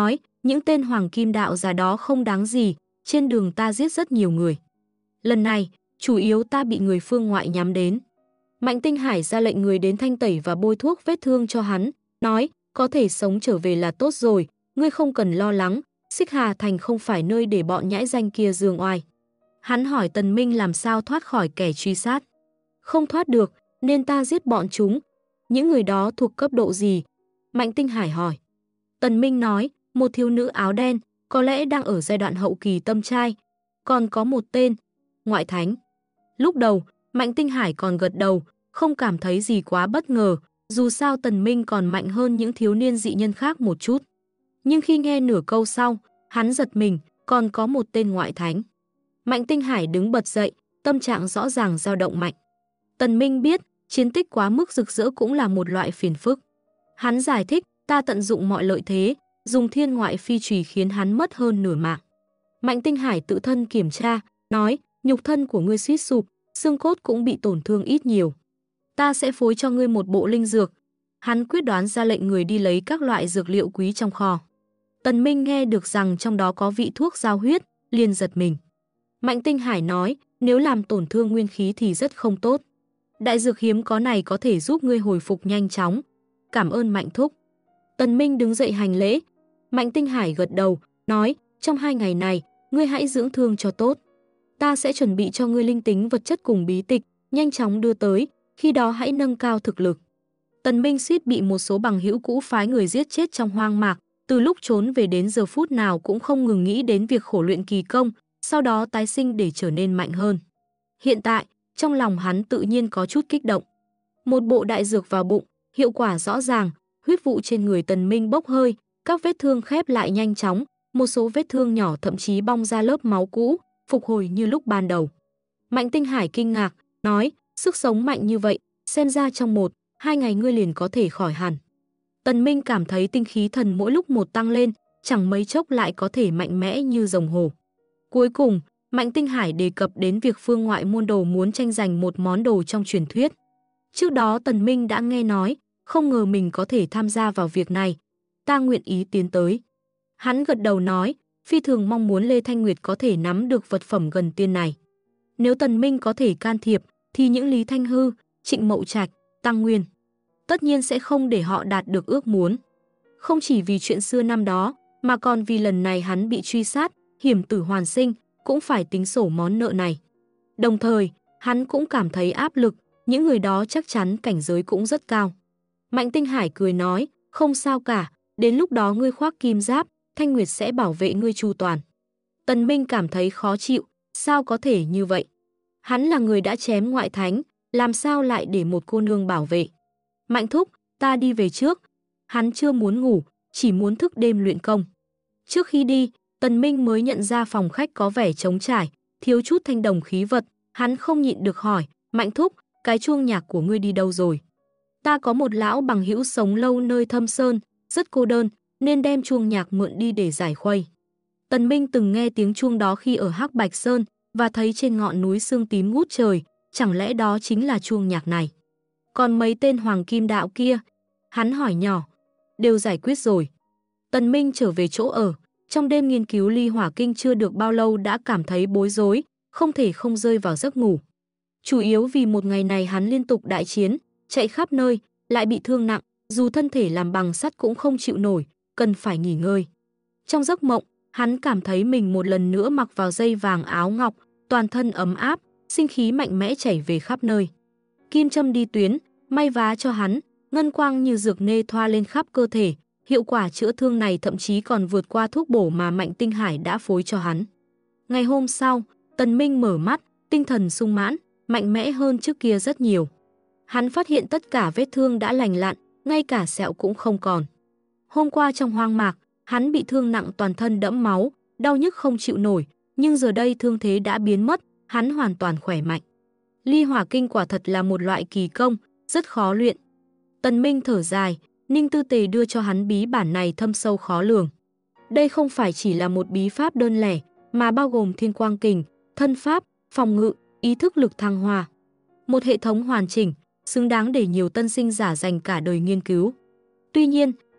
Những tên hoàng kim đạo giả đó không đáng gì, trên đường ta giết rất nhiều người. Lần này, chủ yếu ta bị người phương ngoại nhắm đến. Mạnh Tinh Hải ra lệnh người đến thanh tẩy và bôi thuốc vết thương cho hắn, nói, có thể sống trở về là tốt rồi, ngươi không cần lo lắng, Xích Hà Thành không phải nơi để bọn nhãi danh kia giương oai. Hắn hỏi Tần Minh làm sao thoát khỏi kẻ truy sát. Không thoát được, nên ta giết bọn chúng. Những người đó thuộc cấp độ gì? Mạnh Tinh Hải hỏi. Tần Minh nói, một thiếu nữ áo đen, có lẽ đang ở giai đoạn hậu kỳ tâm trai. Còn có một tên, ngoại thánh. Lúc đầu, Mạnh Tinh Hải còn gật đầu, không cảm thấy gì quá bất ngờ, dù sao Tần Minh còn mạnh hơn những thiếu niên dị nhân khác một chút. Nhưng khi nghe nửa câu sau, hắn giật mình, còn có một tên ngoại thánh. Mạnh Tinh Hải đứng bật dậy, tâm trạng rõ ràng dao động mạnh. Tần Minh biết, chiến tích quá mức rực rỡ cũng là một loại phiền phức. Hắn giải thích, ta tận dụng mọi lợi thế, dùng thiên ngoại phi chùy khiến hắn mất hơn nửa mạng. Mạnh Tinh Hải tự thân kiểm tra, nói, nhục thân của ngươi suýt sụp, xương cốt cũng bị tổn thương ít nhiều. Ta sẽ phối cho ngươi một bộ linh dược. Hắn quyết đoán ra lệnh người đi lấy các loại dược liệu quý trong kho. Tần Minh nghe được rằng trong đó có vị thuốc giao huyết, liền giật mình. Mạnh Tinh Hải nói, nếu làm tổn thương nguyên khí thì rất không tốt. Đại dược hiếm có này có thể giúp ngươi hồi phục nhanh chóng. Cảm ơn Mạnh thúc. Tần Minh đứng dậy hành lễ. Mạnh Tinh Hải gật đầu, nói, trong 2 ngày này, ngươi hãy dưỡng thương cho tốt. Ta sẽ chuẩn bị cho ngươi linh tính vật chất cùng bí tịch, nhanh chóng đưa tới, khi đó hãy nâng cao thực lực. Tần Minh suýt bị một số bằng hữu cũ phái người giết chết trong hoang mạc, từ lúc trốn về đến giờ phút nào cũng không ngừng nghĩ đến việc khổ luyện kỳ công, sau đó tái sinh để trở nên mạnh hơn. Hiện tại, trong lòng hắn tự nhiên có chút kích động. Một bộ đại dược vào bụng, hiệu quả rõ ràng, huyết vụ trên người Tần Minh bốc hơi, các vết thương khép lại nhanh chóng, một số vết thương nhỏ thậm chí bong ra lớp máu cũ, phục hồi như lúc ban đầu. Mạnh Tinh Hải kinh ngạc, nói, sức sống mạnh như vậy, xem ra trong 1-2 ngày ngươi liền có thể khỏi hẳn. Tần Minh cảm thấy tinh khí thần mỗi lúc một tăng lên, chẳng mấy chốc lại có thể mạnh mẽ như rồng hổ. Cuối cùng, Mạnh Tinh Hải đề cập đến việc phương ngoại môn đồ muốn tranh giành một món đồ trong truyền thuyết. Trước đó Tần Minh đã nghe nói, không ngờ mình có thể tham gia vào việc này. Ta nguyện ý tiến tới. Hắn gật đầu nói, phi thường mong muốn Lê Thanh Nguyệt có thể nắm được vật phẩm gần tiên này. Nếu Tần Minh có thể can thiệp, thì những Lý Thanh Hư, Trịnh Mậu Trạch, Tăng Nguyên tất nhiên sẽ không để họ đạt được ước muốn. Không chỉ vì chuyện xưa năm đó, mà còn vì lần này hắn bị truy sát, hiểm tử hoàn sinh, cũng phải tính sổ món nợ này. Đồng thời, hắn cũng cảm thấy áp lực, những người đó chắc chắn cảnh giới cũng rất cao. Mạnh Tinh Hải cười nói, không sao cả, đến lúc đó ngươi khoác kim giáp, Thanh Nguyệt sẽ bảo vệ ngươi chu toàn. Tần Minh cảm thấy khó chịu, sao có thể như vậy? Hắn là người đã chém ngoại thánh, làm sao lại để một cô nương bảo vệ? Mạnh thúc, ta đi về trước. Hắn chưa muốn ngủ, chỉ muốn thức đêm luyện công. Trước khi đi, Tần Minh mới nhận ra phòng khách có vẻ trống trải, thiếu chút thanh đồng khí vật. Hắn không nhịn được hỏi, Mạnh thúc, cái chuông nhạc của ngươi đi đâu rồi? Ta có một lão bằng hữu sống lâu nơi Thâm Sơn, rất cô đơn, nên đem chuông nhạc mượn đi để giải khuây. Tần Minh từng nghe tiếng chuông đó khi ở Hắc Bạch Sơn và thấy trên ngọn núi sương tím ngút trời, chẳng lẽ đó chính là chuông nhạc này? Còn mấy tên hoàng kim đạo kia? Hắn hỏi nhỏ. Đều giải quyết rồi. Tần Minh trở về chỗ ở, trong đêm nghiên cứu ly hỏa kinh chưa được bao lâu đã cảm thấy bối rối, không thể không rơi vào giấc ngủ. Chủ yếu vì một ngày này hắn liên tục đại chiến, chạy khắp nơi, lại bị thương nặng, dù thân thể làm bằng sắt cũng không chịu nổi, cần phải nghỉ ngơi. Trong giấc mộng, hắn cảm thấy mình một lần nữa mặc vào dây vàng áo ngọc, toàn thân ấm áp, sinh khí mạnh mẽ chảy về khắp nơi. Kim châm đi tuyến, may vá cho hắn, ngân quang như dược nê thoa lên khắp cơ thể, hiệu quả chữa thương này thậm chí còn vượt qua thuốc bổ mà Mạnh Tinh Hải đã phối cho hắn. Ngày hôm sau, Tần Minh mở mắt, tinh thần sung mãn, mạnh mẽ hơn trước kia rất nhiều. Hắn phát hiện tất cả vết thương đã lành lặn, ngay cả sẹo cũng không còn. Hôm qua trong hoang mạc, hắn bị thương nặng toàn thân đẫm máu, đau nhức không chịu nổi, nhưng giờ đây thương thế đã biến mất, hắn hoàn toàn khỏe mạnh. Ly hỏa kinh quả thật là một loại kỳ công, rất khó luyện. Tần Minh thở dài, Ninh Tư Tề đưa cho hắn bí bản này thâm sâu khó lường. Đây không phải chỉ là một bí pháp đơn lẻ, mà bao gồm thiên quang kình, thân pháp, phòng ngự, ý thức lực thăng hoa. Một hệ thống hoàn chỉnh, xứng đáng để nhiều tân sinh giả dành cả đời nghiên cứu. Tuy nhiên,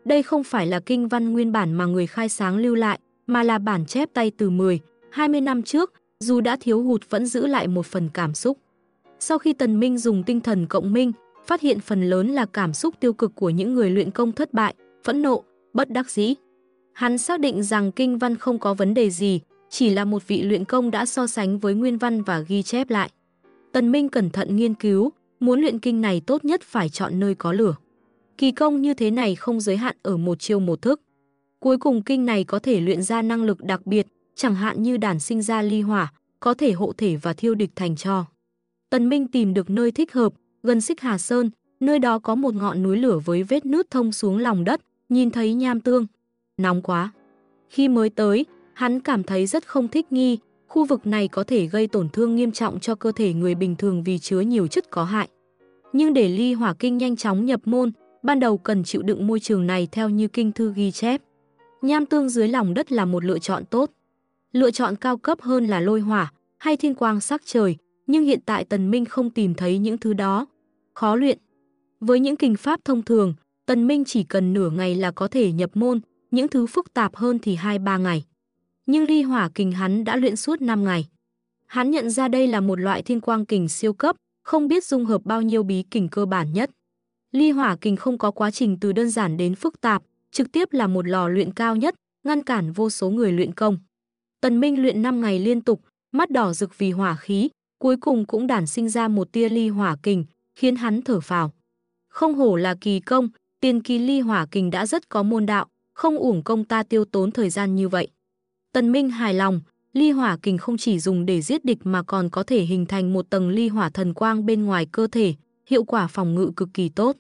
Đây không phải là kinh văn nguyên bản mà người khai sáng lưu lại, mà là bản chép tay từ 10, 20 năm trước, dù đã thiếu hụt vẫn giữ lại một phần cảm xúc. Sau khi Tần Minh dùng tinh thần cộng minh, phát hiện phần lớn là cảm xúc tiêu cực của những người luyện công thất bại, phẫn nộ, bất đắc dĩ. Hắn xác định rằng kinh văn không có vấn đề gì, chỉ là một vị luyện công đã so sánh với nguyên văn và ghi chép lại. Tần Minh cẩn thận nghiên cứu, muốn luyện kinh này tốt nhất phải chọn nơi có lửa. Kỳ công như thế này không giới hạn ở một chiêu một thức. Cuối cùng kinh này có thể luyện ra năng lực đặc biệt, chẳng hạn như đản sinh ra ly hỏa, có thể hộ thể và thiêu địch thành tro. Tần Minh tìm được nơi thích hợp, gần Xích Hà Sơn, nơi đó có một ngọn núi lửa với vết nứt thông xuống lòng đất, nhìn thấy nham tương. Nóng quá. Khi mới tới, hắn cảm thấy rất không thích nghi, khu vực này có thể gây tổn thương nghiêm trọng cho cơ thể người bình thường vì chứa nhiều chất có hại. Nhưng để ly hỏa kinh nhanh chóng nhập môn, ban đầu cần chịu đựng môi trường này theo như kinh thư ghi chép. Nham tương dưới lòng đất là một lựa chọn tốt. Lựa chọn cao cấp hơn là lôi hỏa hay thiên quang sắc trời, nhưng hiện tại Tần Minh không tìm thấy những thứ đó. Khó luyện. Với những kinh pháp thông thường, Tần Minh chỉ cần nửa ngày là có thể nhập môn, những thứ phức tạp hơn thì 2-3 ngày. Nhưng ly hỏa kình hắn đã luyện suốt 5 ngày. Hắn nhận ra đây là một loại thiên quang kình siêu cấp, không biết dung hợp bao nhiêu bí kình cơ bản nhất. Ly hỏa kình không có quá trình từ đơn giản đến phức tạp, trực tiếp là một lò luyện cao nhất, ngăn cản vô số người luyện công. Tần Minh luyện 5 ngày liên tục, mắt đỏ rực vì hỏa khí, cuối cùng cũng đản sinh ra một tia ly hỏa kình, khiến hắn thở phào. Không hổ là kỳ công, tiền kỳ ly hỏa kình đã rất có môn đạo, không uổng công ta tiêu tốn thời gian như vậy. Tần Minh hài lòng, ly hỏa kình không chỉ dùng để giết địch mà còn có thể hình thành một tầng ly hỏa thần quang bên ngoài cơ thể, hiệu quả phòng ngự cực kỳ tốt.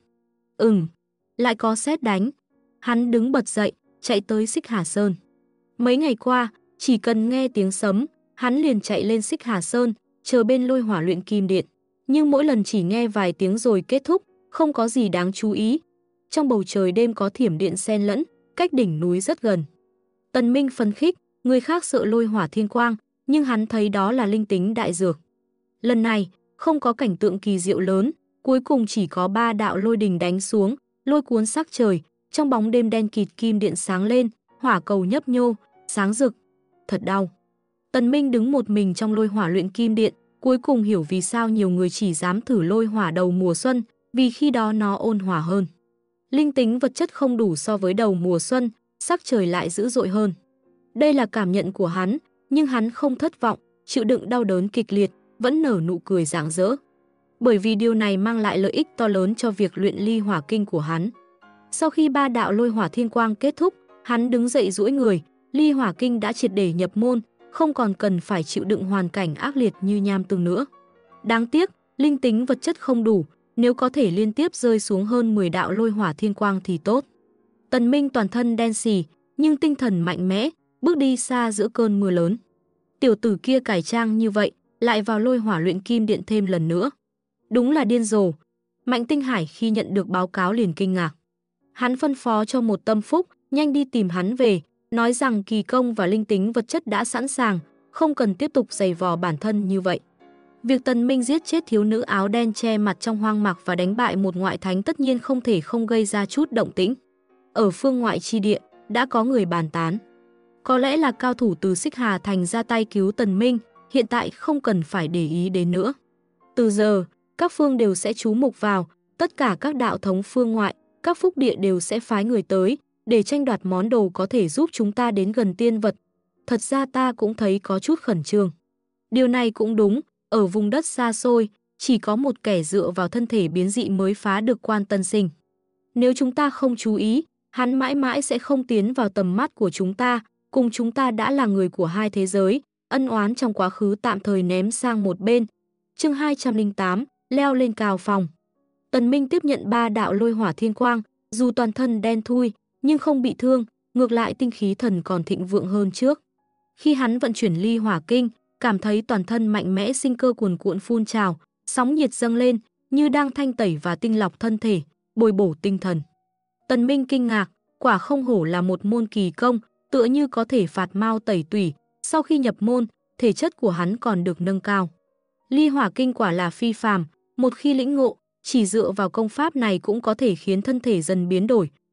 Lại có sét đánh. Hắn đứng bật dậy, chạy tới Xích Hà Sơn. Mấy ngày qua, chỉ cần nghe tiếng sấm, hắn liền chạy lên Xích Hà Sơn, chờ bên lôi hỏa luyện kim điện. Nhưng mỗi lần chỉ nghe vài tiếng rồi kết thúc, không có gì đáng chú ý. Trong bầu trời đêm có thiểm điện xen lẫn, cách đỉnh núi rất gần. Tần Minh phấn khích, người khác sợ lôi hỏa thiên quang, nhưng hắn thấy đó là linh tính đại dược. Lần này, không có cảnh tượng kỳ diệu lớn, cuối cùng chỉ có 3 đạo lôi đình đánh xuống, lôi cuốn sắc trời, trong bóng đêm đen kịt kim điện sáng lên, hỏa cầu nhấp nhô, sáng rực. Thật đau. Tần Minh đứng một mình trong lôi hỏa luyện kim điện, cuối cùng hiểu vì sao nhiều người chỉ dám thử lôi hỏa đầu mùa xuân, vì khi đó nó ôn hòa hơn. Linh tính vật chất không đủ so với đầu mùa xuân, sắc trời lại dữ dội hơn. Đây là cảm nhận của hắn, nhưng hắn không thất vọng, chịu đựng đau đớn kịch liệt, vẫn nở nụ cười rạng rỡ. Bởi vì điều này mang lại lợi ích to lớn cho việc luyện ly hỏa kinh của hắn. Sau khi 3 đạo lôi hỏa thiên quang kết thúc, hắn đứng dậy duỗi người, ly hỏa kinh đã triệt để nhập môn, không còn cần phải chịu đựng hoàn cảnh ác liệt như nham tương nữa. Đáng tiếc, linh tính vật chất không đủ, nếu có thể liên tiếp rơi xuống hơn 10 đạo lôi hỏa thiên quang thì tốt. Tần Minh toàn thân đen xì, nhưng tinh thần mạnh mẽ, bước đi xa giữa cơn mưa lớn. Tiểu tử kia cải trang như vậy, lại vào lôi hỏa luyện kim điện thêm lần nữa. Đúng là điên rồ. Mạnh Tinh Hải khi nhận được báo cáo liền kinh ngạc. Hắn phân phó cho một tâm phúc, nhanh đi tìm hắn về, nói rằng kỳ công và linh tính vật chất đã sẵn sàng, không cần tiếp tục giày vò bản thân như vậy. Việc Tần Minh giết chết thiếu nữ áo đen che mặt trong hoang mạc và đánh bại một ngoại thánh tất nhiên không thể không gây ra chút động tĩnh. Ở phương ngoại chi địa, đã có người bàn tán. Có lẽ là cao thủ từ Xích Hà Thành ra tay cứu Tần Minh, hiện tại không cần phải để ý đến nữa. Từ giờ, các phương đều sẽ chú mục vào, tất cả các đạo thống phương ngoại, các phúc địa đều sẽ phái người tới, để tranh đoạt món đồ có thể giúp chúng ta đến gần tiên vật. Thật ra ta cũng thấy có chút khẩn trương. Điều này cũng đúng, ở vùng đất xa xôi, chỉ có một kẻ dựa vào thân thể biến dị mới phá được quan tân sinh. Nếu chúng ta không chú ý, hắn mãi mãi sẽ không tiến vào tầm mắt của chúng ta, cùng chúng ta đã là người của hai thế giới, ân oán trong quá khứ tạm thời ném sang một bên. Chương 208, leo lên cao phòng. Tần Minh tiếp nhận 3 đạo lôi hỏa thiên quang, dù toàn thân đen thui, nhưng không bị thương, ngược lại tinh khí thần còn thịnh vượng hơn trước. Khi hắn vận chuyển ly hỏa kinh, cảm thấy toàn thân mạnh mẽ sinh cơ cuồn cuộn phun trào, sóng nhiệt dâng lên, như đang thanh tẩy và tinh lọc thân thể, bồi bổ tinh thần. Tần Minh kinh ngạc, quả không hổ là một môn kỳ công, tựa như có thể phạt mau tẩy tủy, sau khi nhập môn, thể chất của hắn còn được nâng cao. Ly hỏa kinh quả là phi phàm, một khi lĩnh ngộ, chỉ dựa vào công pháp này cũng có thể khiến thân thể dần biến đổi,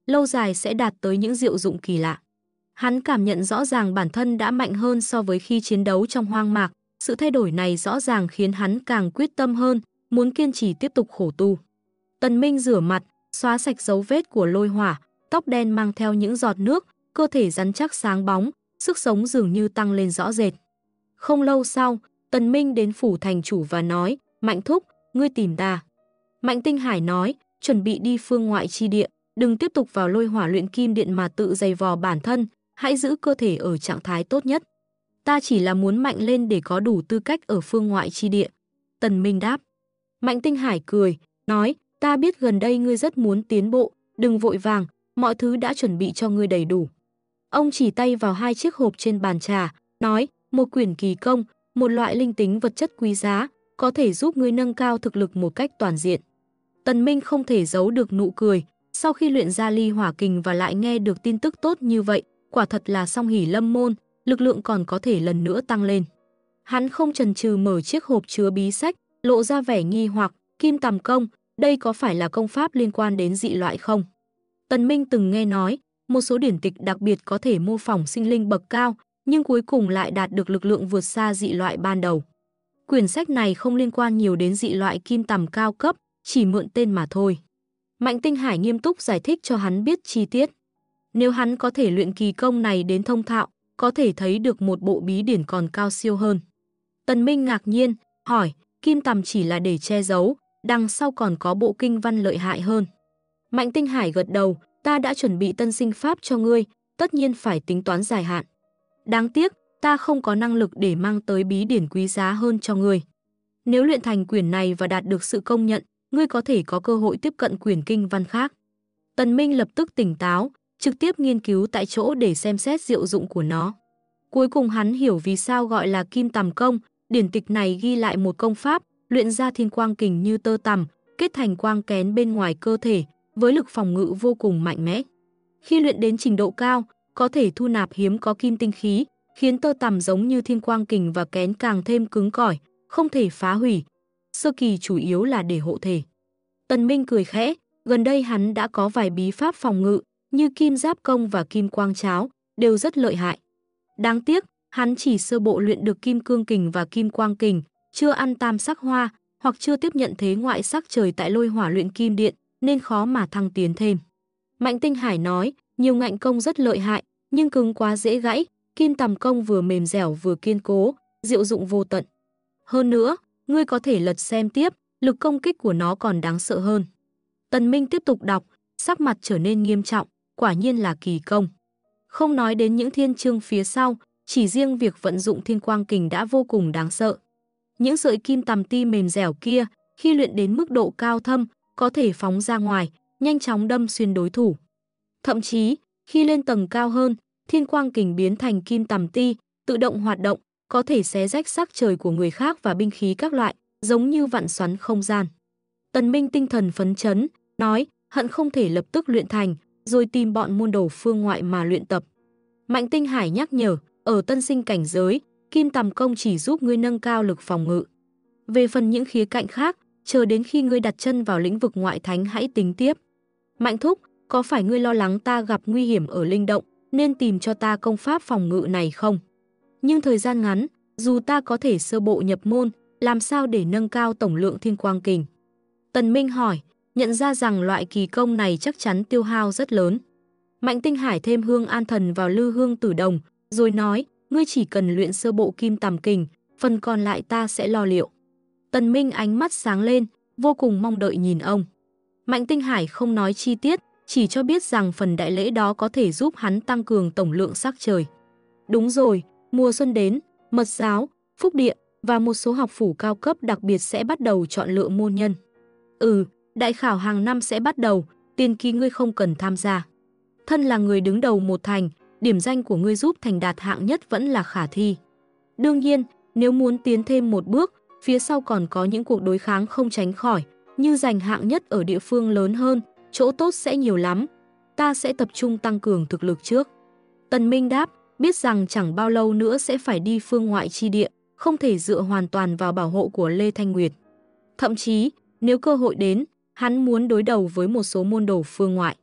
lâu dài sẽ đạt tới những diệu dụng kỳ lạ. Hắn cảm nhận rõ ràng bản thân đã mạnh hơn so với khi chiến đấu trong hoang mạc, sự thay đổi này rõ ràng khiến hắn càng quyết tâm hơn, muốn kiên trì tiếp tục khổ tu. Tần Minh rửa mặt, xóa sạch dấu vết của lôi hỏa, tóc đen mang theo những giọt nước, cơ thể rắn chắc sáng bóng, sức sống dường như tăng lên rõ rệt. Không lâu sau, Tần Minh đến phủ thành chủ và nói, Mạnh thúc, ngươi tìm ta. Mạnh Tinh Hải nói, chuẩn bị đi phương ngoại chi địa, đừng tiếp tục vào lôi hỏa luyện kim điện mà tự dày vò bản thân, hãy giữ cơ thể ở trạng thái tốt nhất. Ta chỉ là muốn mạnh lên để có đủ tư cách ở phương ngoại chi địa. Tần Minh đáp. Mạnh Tinh Hải cười, nói, ta biết gần đây ngươi rất muốn tiến bộ, đừng vội vàng, mọi thứ đã chuẩn bị cho ngươi đầy đủ. Ông chỉ tay vào hai chiếc hộp trên bàn trà, nói, một quyển kỳ công, một loại linh tính vật chất quý giá, có thể giúp ngươi nâng cao thực lực một cách toàn diện. Tần Minh không thể giấu được nụ cười, sau khi luyện ra ly hỏa kình và lại nghe được tin tức tốt như vậy, quả thật là song hỷ lâm môn, lực lượng còn có thể lần nữa tăng lên. Hắn không chần chừ mở chiếc hộp chứa bí sách, lộ ra vẻ nghi hoặc, kim tầm công, đây có phải là công pháp liên quan đến dị loại không? Tần Minh từng nghe nói, một số điển tịch đặc biệt có thể mô phỏng sinh linh bậc cao, nhưng cuối cùng lại đạt được lực lượng vượt xa dị loại ban đầu. Quyển sách này không liên quan nhiều đến dị loại kim tầm cao cấp, chỉ mượn tên mà thôi. Mạnh Tinh Hải nghiêm túc giải thích cho hắn biết chi tiết. Nếu hắn có thể luyện kỳ công này đến thông thạo, có thể thấy được một bộ bí điển còn cao siêu hơn. Tần Minh ngạc nhiên, hỏi, kim tầm chỉ là để che giấu, đằng sau còn có bộ kinh văn lợi hại hơn. Mạnh Tinh Hải gật đầu, ta đã chuẩn bị tân sinh pháp cho ngươi, tất nhiên phải tính toán dài hạn. Đáng tiếc, ta không có năng lực để mang tới bí điển quý giá hơn cho ngươi. Nếu luyện thành quyển này và đạt được sự công nhận, ngươi có thể có cơ hội tiếp cận quyển kinh văn khác. Tần Minh lập tức tỉnh táo, trực tiếp nghiên cứu tại chỗ để xem xét diệu dụng của nó. Cuối cùng hắn hiểu vì sao gọi là kim tầm công, điển tịch này ghi lại một công pháp, luyện ra thiên quang kình như tơ tằm, kết thành quang kén bên ngoài cơ thể, với lực phòng ngự vô cùng mạnh mẽ. Khi luyện đến trình độ cao, có thể thu nạp hiếm có kim tinh khí, khiến tơ tằm giống như thiên quang kình và kén càng thêm cứng cỏi, không thể phá hủy. Sơ kỳ chủ yếu là để hộ thể. Tần Minh cười khẽ, gần đây hắn đã có vài bí pháp phòng ngự, như kim giáp công và kim quang cháo, đều rất lợi hại. Đáng tiếc, hắn chỉ sơ bộ luyện được kim cương kình và kim quang kình, chưa ăn tam sắc hoa, hoặc chưa tiếp nhận thế ngoại sắc trời tại lôi hỏa luyện kim điện, nên khó mà thăng tiến thêm. Mạnh Tinh Hải nói, nhiều ngạnh công rất lợi hại, nhưng cứng quá dễ gãy, kim tầm công vừa mềm dẻo vừa kiên cố, diệu dụng vô tận. Hơn nữa, ngươi có thể lật xem tiếp, lực công kích của nó còn đáng sợ hơn. Tần Minh tiếp tục đọc, sắc mặt trở nên nghiêm trọng, quả nhiên là kỳ công. Không nói đến những thiên chương phía sau, chỉ riêng việc vận dụng thiên quang kình đã vô cùng đáng sợ. Những sợi kim tầm ti mềm dẻo kia, khi luyện đến mức độ cao thâm, có thể phóng ra ngoài, nhanh chóng đâm xuyên đối thủ. Thậm chí, khi lên tầng cao hơn, thiên quang kình biến thành kim tầm ti, tự động hoạt động, có thể xé rách sắc trời của người khác và binh khí các loại, giống như vặn xoắn không gian. Tần Minh tinh thần phấn chấn, nói, hận không thể lập tức luyện thành, rồi tìm bọn môn đồ phương ngoại mà luyện tập. Mạnh Tinh Hải nhắc nhở, ở tân sinh cảnh giới, kim tầm công chỉ giúp ngươi nâng cao lực phòng ngự. Về phần những khía cạnh khác, chờ đến khi ngươi đặt chân vào lĩnh vực ngoại thánh hãy tính tiếp. Mạnh thúc, có phải ngươi lo lắng ta gặp nguy hiểm ở linh động, nên tìm cho ta công pháp phòng ngự này không? Nhưng thời gian ngắn, dù ta có thể sơ bộ nhập môn, làm sao để nâng cao tổng lượng thiên quang kình? Tần Minh hỏi, nhận ra rằng loại kỳ công này chắc chắn tiêu hao rất lớn. Mạnh Tinh Hải thêm hương an thần vào lư hương tử đồng, rồi nói, ngươi chỉ cần luyện sơ bộ kim tầm kình, phần còn lại ta sẽ lo liệu. Tần Minh ánh mắt sáng lên, vô cùng mong đợi nhìn ông. Mạnh Tinh Hải không nói chi tiết, chỉ cho biết rằng phần đại lễ đó có thể giúp hắn tăng cường tổng lượng sắc trời. Đúng rồi, mùa xuân đến, mật giáo, phúc địa và một số học phủ cao cấp đặc biệt sẽ bắt đầu chọn lựa môn nhân. Đại khảo hàng năm sẽ bắt đầu, tiền kỳ ngươi không cần tham gia. Thân là người đứng đầu một thành, điểm danh của ngươi giúp thành đạt hạng nhất vẫn là khả thi. Đương nhiên, nếu muốn tiến thêm một bước, phía sau còn có những cuộc đối kháng không tránh khỏi, như giành hạng nhất ở địa phương lớn hơn, chỗ tốt sẽ nhiều lắm. Ta sẽ tập trung tăng cường thực lực trước. Tần Minh đáp, biết rằng chẳng bao lâu nữa sẽ phải đi phương ngoại chi địa, không thể dựa hoàn toàn vào bảo hộ của Lê Thanh Nguyệt. Thậm chí, nếu cơ hội đến, hắn muốn đối đầu với một số môn đồ phương ngoại.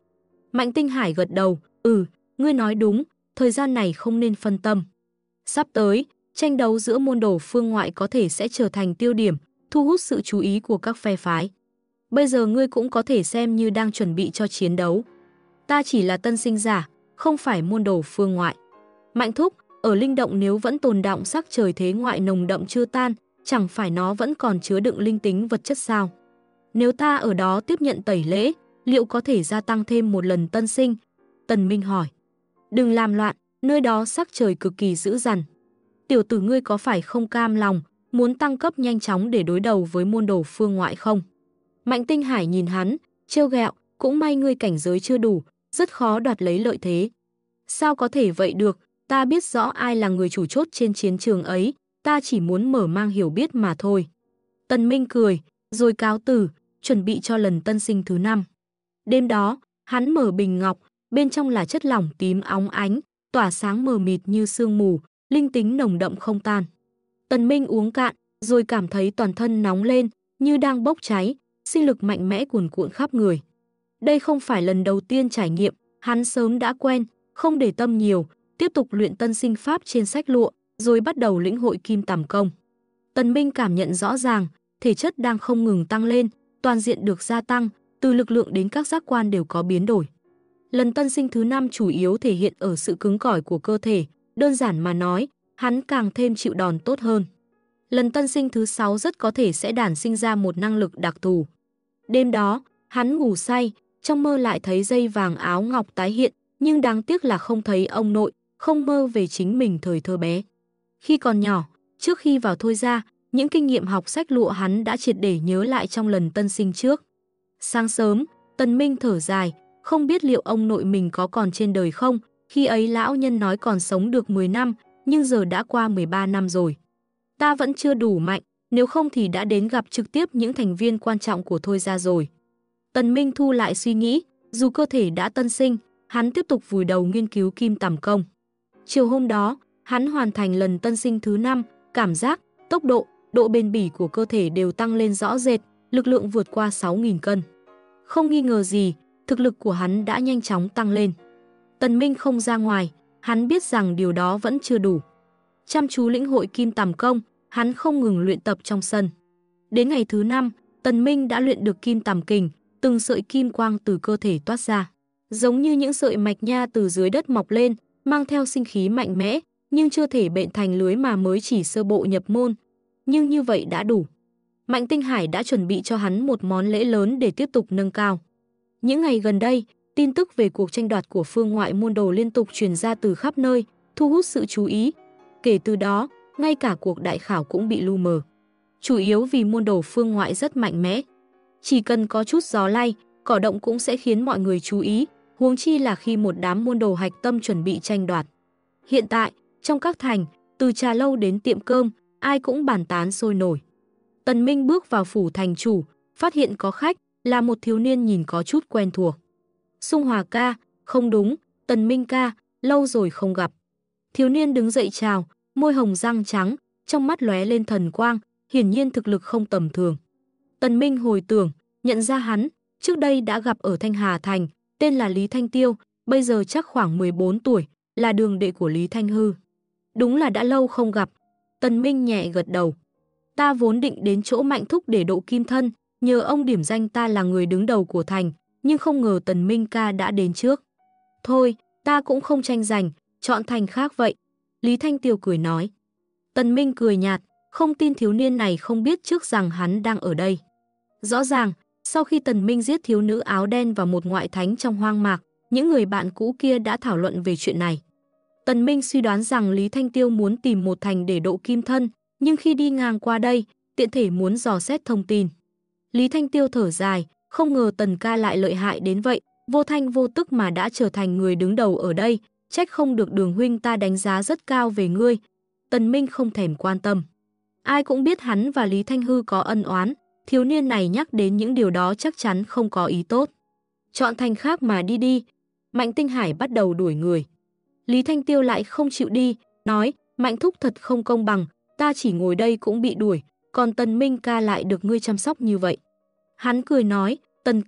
Mạnh Tinh Hải gật đầu, ngươi nói đúng, thời gian này không nên phân tâm. Sắp tới, tranh đấu giữa môn đồ phương ngoại có thể sẽ trở thành tiêu điểm, thu hút sự chú ý của các phe phái. Bây giờ ngươi cũng có thể xem như đang chuẩn bị cho chiến đấu. Ta chỉ là tân sinh giả, không phải môn đồ phương ngoại. Mạnh thúc, ở linh động nếu vẫn tồn đọng sắc trời thế ngoại nồng đậm chưa tan, chẳng phải nó vẫn còn chứa đựng linh tính vật chất sao? Nếu ta ở đó tiếp nhận tẩy lễ, liệu có thể gia tăng thêm một lần tân sinh? Tần Minh hỏi. Đừng làm loạn, nơi đó sắc trời cực kỳ dữ dằn. Tiểu tử ngươi có phải không cam lòng, muốn tăng cấp nhanh chóng để đối đầu với môn đồ phương ngoại không? Mạnh Tinh Hải nhìn hắn, trêu ghẹo, cũng may ngươi cảnh giới chưa đủ, rất khó đoạt lấy lợi thế. Sao có thể vậy được, ta biết rõ ai là người chủ chốt trên chiến trường ấy, ta chỉ muốn mở mang hiểu biết mà thôi. Tần Minh cười, rồi cáo từ, chuẩn bị cho lần tân sinh thứ 5. Đêm đó, hắn mở bình ngọc, bên trong là chất lỏng tím óng ánh, tỏa sáng mờ mịt như sương mù, linh tính nồng đậm không tan. Tần Minh uống cạn, rồi cảm thấy toàn thân nóng lên, như đang bốc cháy, sinh lực mạnh mẽ cuồn cuộn khắp người. Đây không phải lần đầu tiên trải nghiệm, hắn sớm đã quen, không để tâm nhiều, tiếp tục luyện tân sinh pháp trên sách lụa, rồi bắt đầu lĩnh hội kim tằm công. Tần Minh cảm nhận rõ ràng, thể chất đang không ngừng tăng lên, toàn diện được gia tăng, từ lực lượng đến các giác quan đều có biến đổi. Lần tân sinh thứ 5 chủ yếu thể hiện ở sự cứng cỏi của cơ thể, đơn giản mà nói, hắn càng thêm chịu đòn tốt hơn. Lần tân sinh thứ 6 rất có thể sẽ đản sinh ra một năng lực đặc thù. Đêm đó, hắn ngủ say, trong mơ lại thấy dây vàng áo ngọc tái hiện, nhưng đáng tiếc là không thấy ông nội, không mơ về chính mình thời thơ bé. Khi còn nhỏ, trước khi vào thôi ra, những kinh nghiệm học sách lụa hắn đã triệt để nhớ lại trong lần tân sinh trước. Sáng sớm, Tần Minh thở dài, không biết liệu ông nội mình có còn trên đời không, khi ấy lão nhân nói còn sống được 10 năm, nhưng giờ đã qua 13 năm rồi. Ta vẫn chưa đủ mạnh, nếu không thì đã đến gặp trực tiếp những thành viên quan trọng của thôi ra rồi. Tần Minh thu lại suy nghĩ, dù cơ thể đã tân sinh, hắn tiếp tục vùi đầu nghiên cứu kim tằm công. Chiều hôm đó, hắn hoàn thành lần tân sinh thứ 5, cảm giác, tốc độ, độ bền bỉ của cơ thể đều tăng lên rõ rệt, lực lượng vượt qua 6.000 cân. Không nghi ngờ gì, thực lực của hắn đã nhanh chóng tăng lên. Tần Minh không ra ngoài, hắn biết rằng điều đó vẫn chưa đủ. Chăm chú lĩnh hội kim tằm công, hắn không ngừng luyện tập trong sân. Đến ngày thứ 5, Tần Minh đã luyện được kim tằm kình, từng sợi kim quang từ cơ thể toát ra. Giống như những sợi mạch nha từ dưới đất mọc lên, mang theo sinh khí mạnh mẽ, nhưng chưa thể bện thành lưới mà mới chỉ sơ bộ nhập môn. Nhưng như vậy đã đủ. Mạnh Tinh Hải đã chuẩn bị cho hắn một món lễ lớn để tiếp tục nâng cao. Những ngày gần đây, tin tức về cuộc tranh đoạt của phương ngoại môn đồ liên tục truyền ra từ khắp nơi, thu hút sự chú ý. Kể từ đó, ngay cả cuộc đại khảo cũng bị lu mờ. Chủ yếu vì môn đồ phương ngoại rất mạnh mẽ. Chỉ cần có chút gió lay, cỏ động cũng sẽ khiến mọi người chú ý, huống chi là khi một đám môn đồ hạch tâm chuẩn bị tranh đoạt. Hiện tại, trong các thành, từ trà lâu đến tiệm cơm, ai cũng bàn tán sôi nổi. Tần Minh bước vào phủ thành chủ, phát hiện có khách, là một thiếu niên nhìn có chút quen thuộc. Sung Hòa ca, không đúng, Tần Minh ca, lâu rồi không gặp. Thiếu niên đứng dậy chào, môi hồng răng trắng, trong mắt lóe lên thần quang, hiển nhiên thực lực không tầm thường. Tần Minh hồi tưởng, nhận ra hắn, trước đây đã gặp ở Thanh Hà Thành, tên là Lý Thanh Tiêu, bây giờ chắc khoảng 14 tuổi, là đường đệ của Lý Thanh Hư. Đúng là đã lâu không gặp. Tần Minh nhẹ gật đầu. Ta vốn định đến chỗ Mạnh thúc để độ kim thân, nhờ ông điểm danh ta là người đứng đầu của thành, nhưng không ngờ Tần Minh ca đã đến trước. Thôi, ta cũng không tranh giành, chọn thành khác vậy. Lý Thanh Tiêu cười nói. Tần Minh cười nhạt, không tin thiếu niên này không biết trước rằng hắn đang ở đây. Rõ ràng, sau khi Tần Minh giết thiếu nữ áo đen và một ngoại thánh trong hoang mạc, những người bạn cũ kia đã thảo luận về chuyện này. Tần Minh suy đoán rằng Lý Thanh Tiêu muốn tìm một thành để độ kim thân, nhưng khi đi ngang qua đây, tiện thể muốn dò xét thông tin. Lý Thanh Tiêu thở dài, không ngờ Tần ca lại lợi hại đến vậy, vô thanh vô tức mà đã trở thành người đứng đầu ở đây, trách không được Đường huynh ta đánh giá rất cao về ngươi. Tần Minh không thèm quan tâm. Ai cũng biết hắn và Lý Thanh Hư có ân oán, thiếu niên này nhắc đến những điều đó chắc chắn không có ý tốt. Chọn thành khác mà đi đi. Mạnh Tinh Hải bắt đầu đuổi người. Lý Thanh Tiêu lại không chịu đi, nói, Mạnh thúc thật không công bằng, ta chỉ ngồi đây cũng bị đuổi, còn Tần Minh ca lại được ngươi chăm sóc như vậy. Hắn cười nói, Tần ca,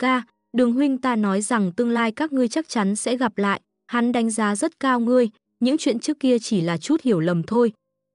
Đường huynh ta nói rằng tương lai các ngươi chắc chắn sẽ gặp lại, hắn đánh giá rất cao ngươi, những chuyện trước kia chỉ là chút hiểu lầm thôi.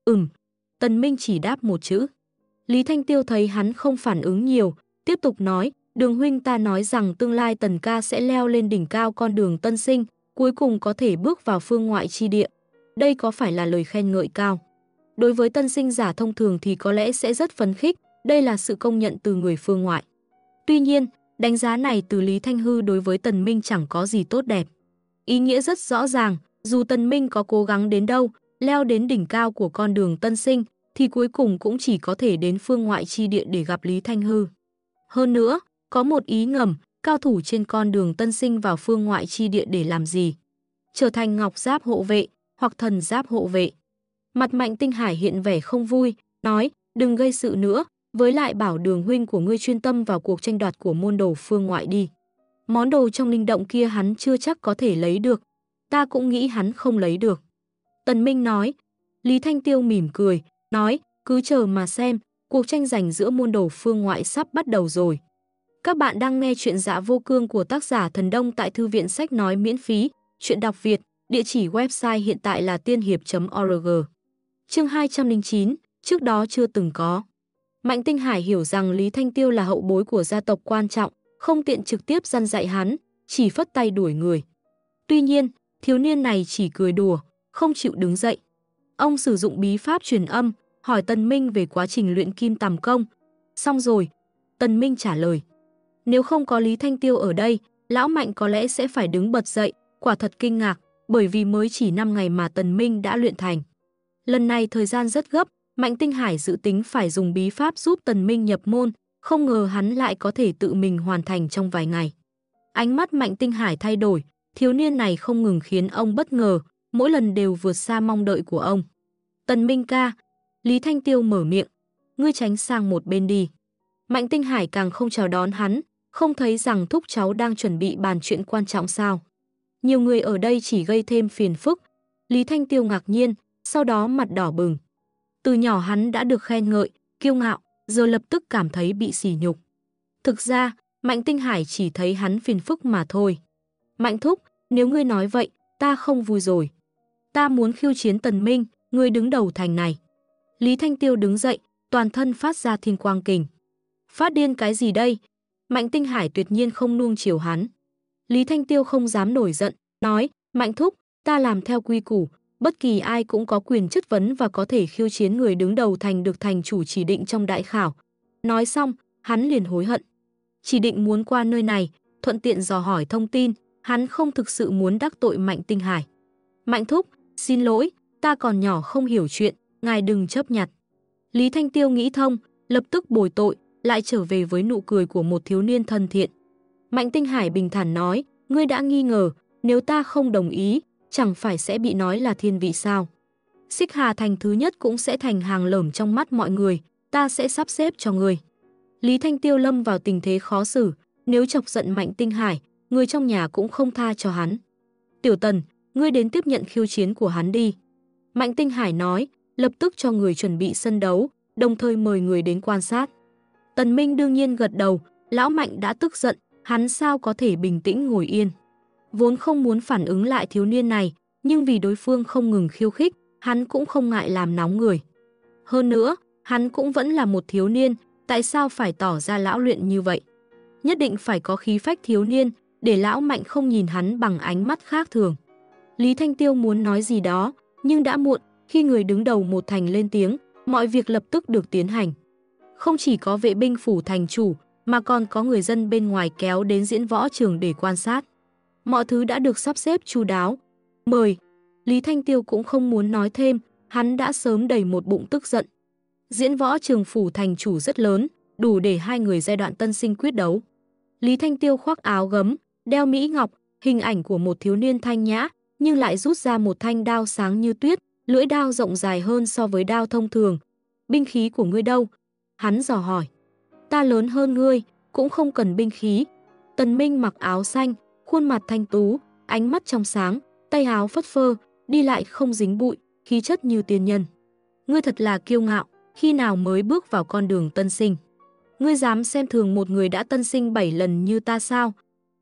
Tần Minh chỉ đáp một chữ. Lý Thanh Tiêu thấy hắn không phản ứng nhiều, tiếp tục nói, Đường huynh ta nói rằng tương lai Tần ca sẽ leo lên đỉnh cao con đường tân sinh, cuối cùng có thể bước vào phương ngoại chi địa. Đây có phải là lời khen ngợi cao? Đối với tân sinh giả thông thường thì có lẽ sẽ rất phấn khích, đây là sự công nhận từ người phương ngoại. Tuy nhiên, đánh giá này từ Lý Thanh Hư đối với Tần Minh chẳng có gì tốt đẹp. Ý nghĩa rất rõ ràng, dù Tần Minh có cố gắng đến đâu, leo đến đỉnh cao của con đường tân sinh, thì cuối cùng cũng chỉ có thể đến phương ngoại chi địa để gặp Lý Thanh Hư. Hơn nữa, có một ý ngầm, cao thủ trên con đường tân sinh vào phương ngoại chi địa để làm gì? Trở thành ngọc giáp hộ vệ, hoặc thần giáp hộ vệ. Mặt Mạnh Tinh Hải hiện vẻ không vui, nói, đừng gây sự nữa, với lại bảo Đường huynh của ngươi chuyên tâm vào cuộc tranh đoạt của môn đồ phương ngoại đi. Món đồ trong linh động kia hắn chưa chắc có thể lấy được, ta cũng nghĩ hắn không lấy được. Tần Minh nói. Lý Thanh Tiêu mỉm cười, nói, cứ chờ mà xem, cuộc tranh giành giữa môn đồ phương ngoại sắp bắt đầu rồi. Các bạn đang nghe chuyện Dạ Vô Cương của tác giả Thần Đông tại thư viện sách nói miễn phí, chuyện đọc Việt, địa chỉ website hiện tại là tiên hiệp.org. Chương 209, trước đó chưa từng có. Mạnh Tinh Hải hiểu rằng Lý Thanh Tiêu là hậu bối của gia tộc quan trọng, không tiện trực tiếp răn dạy hắn, chỉ phất tay đuổi người. Tuy nhiên, thiếu niên này chỉ cười đùa, không chịu đứng dậy. Ông sử dụng bí pháp truyền âm, hỏi Tần Minh về quá trình luyện kim tằm công. Xong rồi, Tần Minh trả lời. Nếu không có Lý Thanh Tiêu ở đây, lão Mạnh có lẽ sẽ phải đứng bật dậy, quả thật kinh ngạc, bởi vì mới chỉ 5 ngày mà Tần Minh đã luyện thành. Lần này thời gian rất gấp, Mạnh Tinh Hải dự tính phải dùng bí pháp giúp Tần Minh nhập môn, không ngờ hắn lại có thể tự mình hoàn thành trong vài ngày. Ánh mắt Mạnh Tinh Hải thay đổi, thiếu niên này không ngừng khiến ông bất ngờ, mỗi lần đều vượt xa mong đợi của ông. Tần Minh ca, Lý Thanh Tiêu mở miệng, ngươi tránh sang một bên đi. Mạnh Tinh Hải càng không chào đón hắn, không thấy rằng thúc cháu đang chuẩn bị bàn chuyện quan trọng sao. Nhiều người ở đây chỉ gây thêm phiền phức. Lý Thanh Tiêu ngạc nhiên, sau đó mặt đỏ bừng. Từ nhỏ hắn đã được khen ngợi, kiêu ngạo, giờ lập tức cảm thấy bị sỉ nhục. Thực ra, Mạnh Tinh Hải chỉ thấy hắn phiền phức mà thôi. Mạnh thúc, nếu ngươi nói vậy, ta không vui rồi. Ta muốn khiêu chiến Tần Minh, ngươi đứng đầu thành này. Lý Thanh Tiêu đứng dậy, toàn thân phát ra thiên quang kình. Phát điên cái gì đây? Mạnh Tinh Hải tuyệt nhiên không nuông chiều hắn. Lý Thanh Tiêu không dám nổi giận, nói, Mạnh thúc, ta làm theo quy củ, bất kỳ ai cũng có quyền chất vấn và có thể khiêu chiến người đứng đầu thành được thành chủ chỉ định trong đại khảo. Nói xong, hắn liền hối hận. Chỉ định muốn qua nơi này, thuận tiện dò hỏi thông tin, hắn không thực sự muốn đắc tội Mạnh Tinh Hải. Mạnh thúc, xin lỗi, ta còn nhỏ không hiểu chuyện, ngài đừng chấp nhặt. Lý Thanh Tiêu nghĩ thông, lập tức bồi tội, lại trở về với nụ cười của một thiếu niên thân thiện. Mạnh Tinh Hải bình thản nói, ngươi đã nghi ngờ, nếu ta không đồng ý, chẳng phải sẽ bị nói là thiên vị sao. Xích Hà Thành thứ nhất cũng sẽ thành hàng lởm trong mắt mọi người, ta sẽ sắp xếp cho ngươi. Lý Thanh Tiêu lâm vào tình thế khó xử, nếu chọc giận Mạnh Tinh Hải, người trong nhà cũng không tha cho hắn. Tiểu Tần, ngươi đến tiếp nhận khiêu chiến của hắn đi. Mạnh Tinh Hải nói, lập tức cho người chuẩn bị sân đấu, đồng thời mời người đến quan sát. Tần Minh đương nhiên gật đầu, lão Mạnh đã tức giận, hắn sao có thể bình tĩnh ngồi yên. Vốn không muốn phản ứng lại thiếu niên này, nhưng vì đối phương không ngừng khiêu khích, hắn cũng không ngại làm nóng người. Hơn nữa, hắn cũng vẫn là một thiếu niên, tại sao phải tỏ ra lão luyện như vậy? Nhất định phải có khí phách thiếu niên, để lão Mạnh không nhìn hắn bằng ánh mắt khác thường. Lý Thanh Tiêu muốn nói gì đó, nhưng đã muộn, khi người đứng đầu một thành lên tiếng, mọi việc lập tức được tiến hành. Không chỉ có vệ binh phủ thành chủ, mà còn có người dân bên ngoài kéo đến diễn võ trường để quan sát. Mọi thứ đã được sắp xếp chu đáo. Mời. Lý Thanh Tiêu cũng không muốn nói thêm, hắn đã sớm đầy một bụng tức giận. Diễn võ trường phủ thành chủ rất lớn, đủ để hai người giai đoạn tân sinh quyết đấu. Lý Thanh Tiêu khoác áo gấm, đeo mỹ ngọc, hình ảnh của một thiếu niên thanh nhã, nhưng lại rút ra một thanh đao sáng như tuyết, lưỡi đao rộng dài hơn so với đao thông thường. Binh khí của ngươi đâu? Hắn dò hỏi. Ta lớn hơn ngươi, cũng không cần binh khí. Tần Minh mặc áo xanh, khuôn mặt thanh tú, ánh mắt trong sáng, tay áo phất phơ, đi lại không dính bụi, khí chất như tiên nhân. Ngươi thật là kiêu ngạo, khi nào mới bước vào con đường tân sinh? Ngươi dám xem thường một người đã tân sinh 7 lần như ta sao?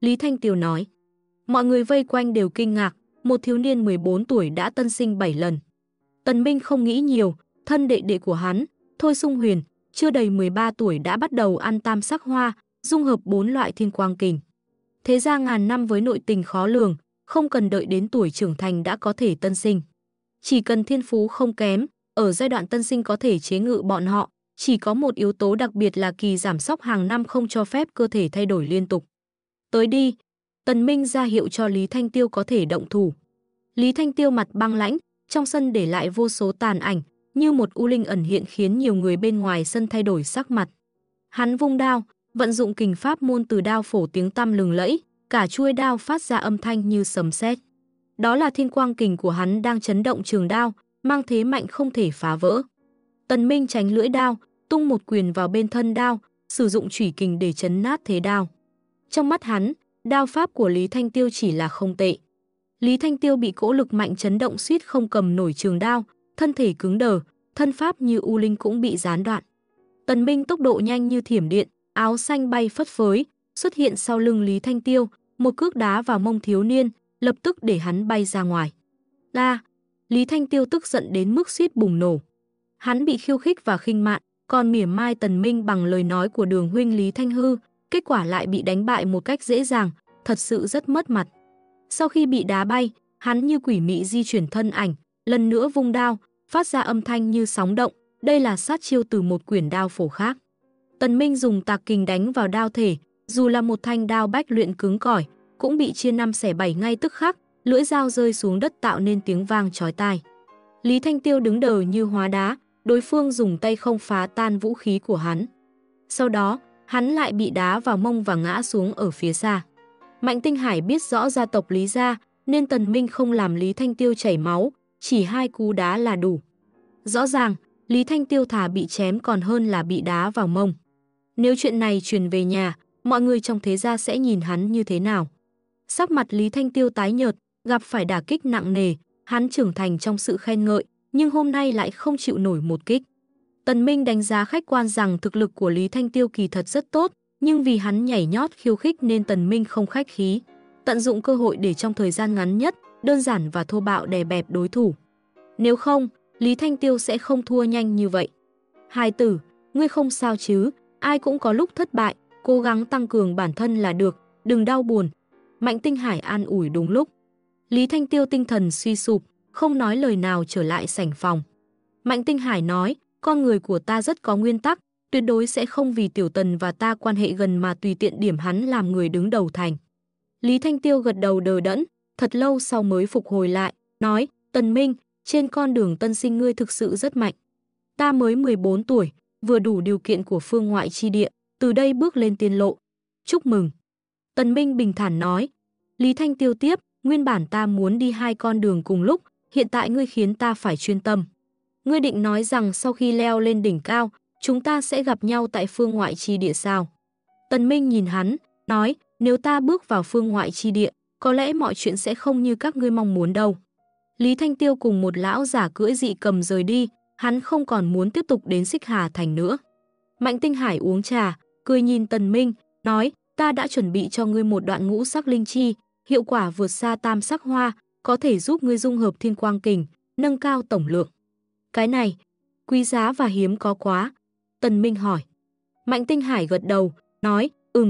Lý Thanh Tiêu nói. Mọi người vây quanh đều kinh ngạc, một thiếu niên 14 tuổi đã tân sinh 7 lần. Tần Minh không nghĩ nhiều, thân đệ đệ của hắn, Thôi Sung Huyền, chưa đầy 13 tuổi đã bắt đầu ăn tam sắc hoa, dung hợp 4 loại thiên quang kình. Thế ra ngàn năm với nội tình khó lường, không cần đợi đến tuổi trưởng thành đã có thể tân sinh. Chỉ cần thiên phú không kém, ở giai đoạn tân sinh có thể chế ngự bọn họ, chỉ có một yếu tố đặc biệt là kỳ giảm sóc hàng năm không cho phép cơ thể thay đổi liên tục. Tới đi, Tần Minh ra hiệu cho Lý Thanh Tiêu có thể động thủ. Lý Thanh Tiêu mặt băng lãnh, trong sân để lại vô số tàn ảnh, như một u linh ẩn hiện khiến nhiều người bên ngoài sân thay đổi sắc mặt. Hắn vung đao, vận dụng kình pháp môn từ đao phổ tiếng tăm lừng lẫy, cả chuôi đao phát ra âm thanh như sấm sét. Đó là thiên quang kình của hắn đang chấn động trường đao, mang thế mạnh không thể phá vỡ. Tần Minh tránh lưỡi đao, tung một quyền vào bên thân đao, sử dụng chủy kình để chấn nát thế đao. Trong mắt hắn, đao pháp của Lý Thanh Tiêu chỉ là không tệ. Lý Thanh Tiêu bị cỗ lực mạnh chấn động suýt không cầm nổi trường đao, thân thể cứng đờ, thân pháp như u linh cũng bị gián đoạn. Tần Minh tốc độ nhanh như thiểm điện, áo xanh bay phất phới, xuất hiện sau lưng Lý Thanh Tiêu, một cước đá vào mông thiếu niên, lập tức để hắn bay ra ngoài. La, Lý Thanh Tiêu tức giận đến mức suýt bùng nổ. Hắn bị khiêu khích và khinh mạn, còn mỉa mai Tần Minh bằng lời nói của Đường huynh Lý Thanh Hư, kết quả lại bị đánh bại một cách dễ dàng, thật sự rất mất mặt. Sau khi bị đá bay, hắn như quỷ mị di chuyển thân ảnh, lần nữa vung đao, phát ra âm thanh như sóng động, đây là sát chiêu từ một quyển đao phổ khác. Tần Minh dùng tạc kình đánh vào đao thể, dù là một thanh đao bách luyện cứng cỏi, cũng bị chia 5 xẻ 7 ngay tức khắc, lưỡi dao rơi xuống đất tạo nên tiếng vang chói tai. Lý Thanh Tiêu đứng đờ như hóa đá, đối phương dùng tay không phá tan vũ khí của hắn. Sau đó, hắn lại bị đá vào mông và ngã xuống ở phía xa. Mạnh Tinh Hải biết rõ gia tộc Lý gia, nên Tần Minh không làm Lý Thanh Tiêu chảy máu, chỉ 2 cú đá là đủ. Rõ ràng, Lý Thanh Tiêu thà bị chém còn hơn là bị đá vào mông. Nếu chuyện này truyền về nhà, mọi người trong thế gia sẽ nhìn hắn như thế nào? Sắc mặt Lý Thanh Tiêu tái nhợt, gặp phải đả kích nặng nề, hắn trưởng thành trong sự khen ngợi, nhưng hôm nay lại không chịu nổi một kích. Tần Minh đánh giá khách quan rằng thực lực của Lý Thanh Tiêu kỳ thật rất tốt, nhưng vì hắn nhảy nhót khiêu khích nên Tần Minh không khách khí, tận dụng cơ hội để trong thời gian ngắn nhất, đơn giản và thô bạo đè bẹp đối thủ. Nếu không, Lý Thanh Tiêu sẽ không thua nhanh như vậy. Hài tử, ngươi không sao chứ, ai cũng có lúc thất bại, cố gắng tăng cường bản thân là được, đừng đau buồn. Mạnh Tinh Hải an ủi đúng lúc. Lý Thanh Tiêu tinh thần suy sụp, không nói lời nào trở lại sảnh phòng. Mạnh Tinh Hải nói, con người của ta rất có nguyên tắc, tuyệt đối sẽ không vì Tiểu Tần và ta quan hệ gần mà tùy tiện điểm hắn làm người đứng đầu thành. Lý Thanh Tiêu gật đầu đờ đẫn, thật lâu sau mới phục hồi lại, nói, Tần Minh, trên con đường tân sinh ngươi thực sự rất mạnh. Ta mới 14 tuổi, vừa đủ điều kiện của phương ngoại chi địa, từ đây bước lên tiên lộ. Chúc mừng. Tần Minh bình thản nói. Lý Thanh Tiêu tiếp, nguyên bản ta muốn đi 2 con đường cùng lúc, hiện tại ngươi khiến ta phải chuyên tâm. Ngươi định nói rằng sau khi leo lên đỉnh cao, chúng ta sẽ gặp nhau tại phương ngoại chi địa sao? Tần Minh nhìn hắn, nói, nếu ta bước vào phương ngoại chi địa, có lẽ mọi chuyện sẽ không như các ngươi mong muốn đâu. Lý Thanh Tiêu cùng một lão giả cưỡi dị cầm rời đi, hắn không còn muốn tiếp tục đến Xích Hà Thành nữa. Mạnh Tinh Hải uống trà, cười nhìn Tần Minh, nói, ta đã chuẩn bị cho ngươi một đoạn ngũ sắc linh chi, hiệu quả vượt xa tam sắc hoa, có thể giúp ngươi dung hợp thiên quang kình, nâng cao tổng lượng. Cái này, quý giá và hiếm có quá. Tần Minh hỏi. Mạnh Tinh Hải gật đầu, nói,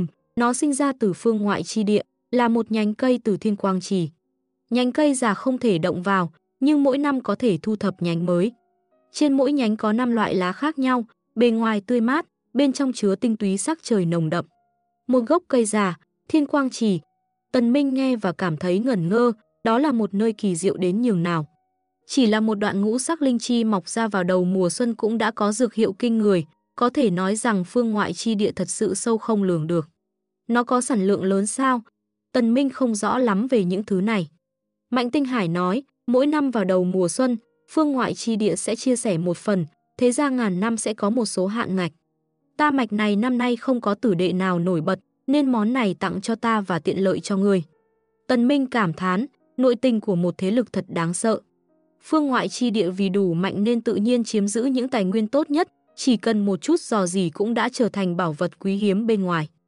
nó sinh ra từ phương ngoại chi địa, là một nhánh cây từ thiên quang trì. Nhánh cây già không thể động vào, nhưng mỗi năm có thể thu thập nhánh mới. Trên mỗi nhánh có 5 loại lá khác nhau, bề ngoài tươi mát, bên trong chứa tinh túy sắc trời nồng đậm. Một gốc cây già, thiên quang trì. Tần Minh nghe và cảm thấy ngẩn ngơ, đó là một nơi kỳ diệu đến nhường nào. Chỉ là một đoạn ngũ sắc linh chi mọc ra vào đầu mùa xuân cũng đã có dược hiệu kinh người, có thể nói rằng phương ngoại chi địa thật sự sâu không lường được. Nó có sản lượng lớn sao? Tần Minh không rõ lắm về những thứ này. Mạnh Tinh Hải nói, mỗi năm vào đầu mùa xuân, phương ngoại chi địa sẽ chia sẻ một phần, thế ra ngàn năm sẽ có một số hạn ngạch. Ta mạch này năm nay không có tử đệ nào nổi bật, nên món này tặng cho ta và tiện lợi cho ngươi. Tần Minh cảm thán, nội tình của một thế lực thật đáng sợ. Phương ngoại chi địa vì đủ mạnh nên tự nhiên chiếm giữ những tài nguyên tốt nhất, chỉ cần một chút dò dỉ cũng đã trở thành bảo vật quý hiếm bên ngoài.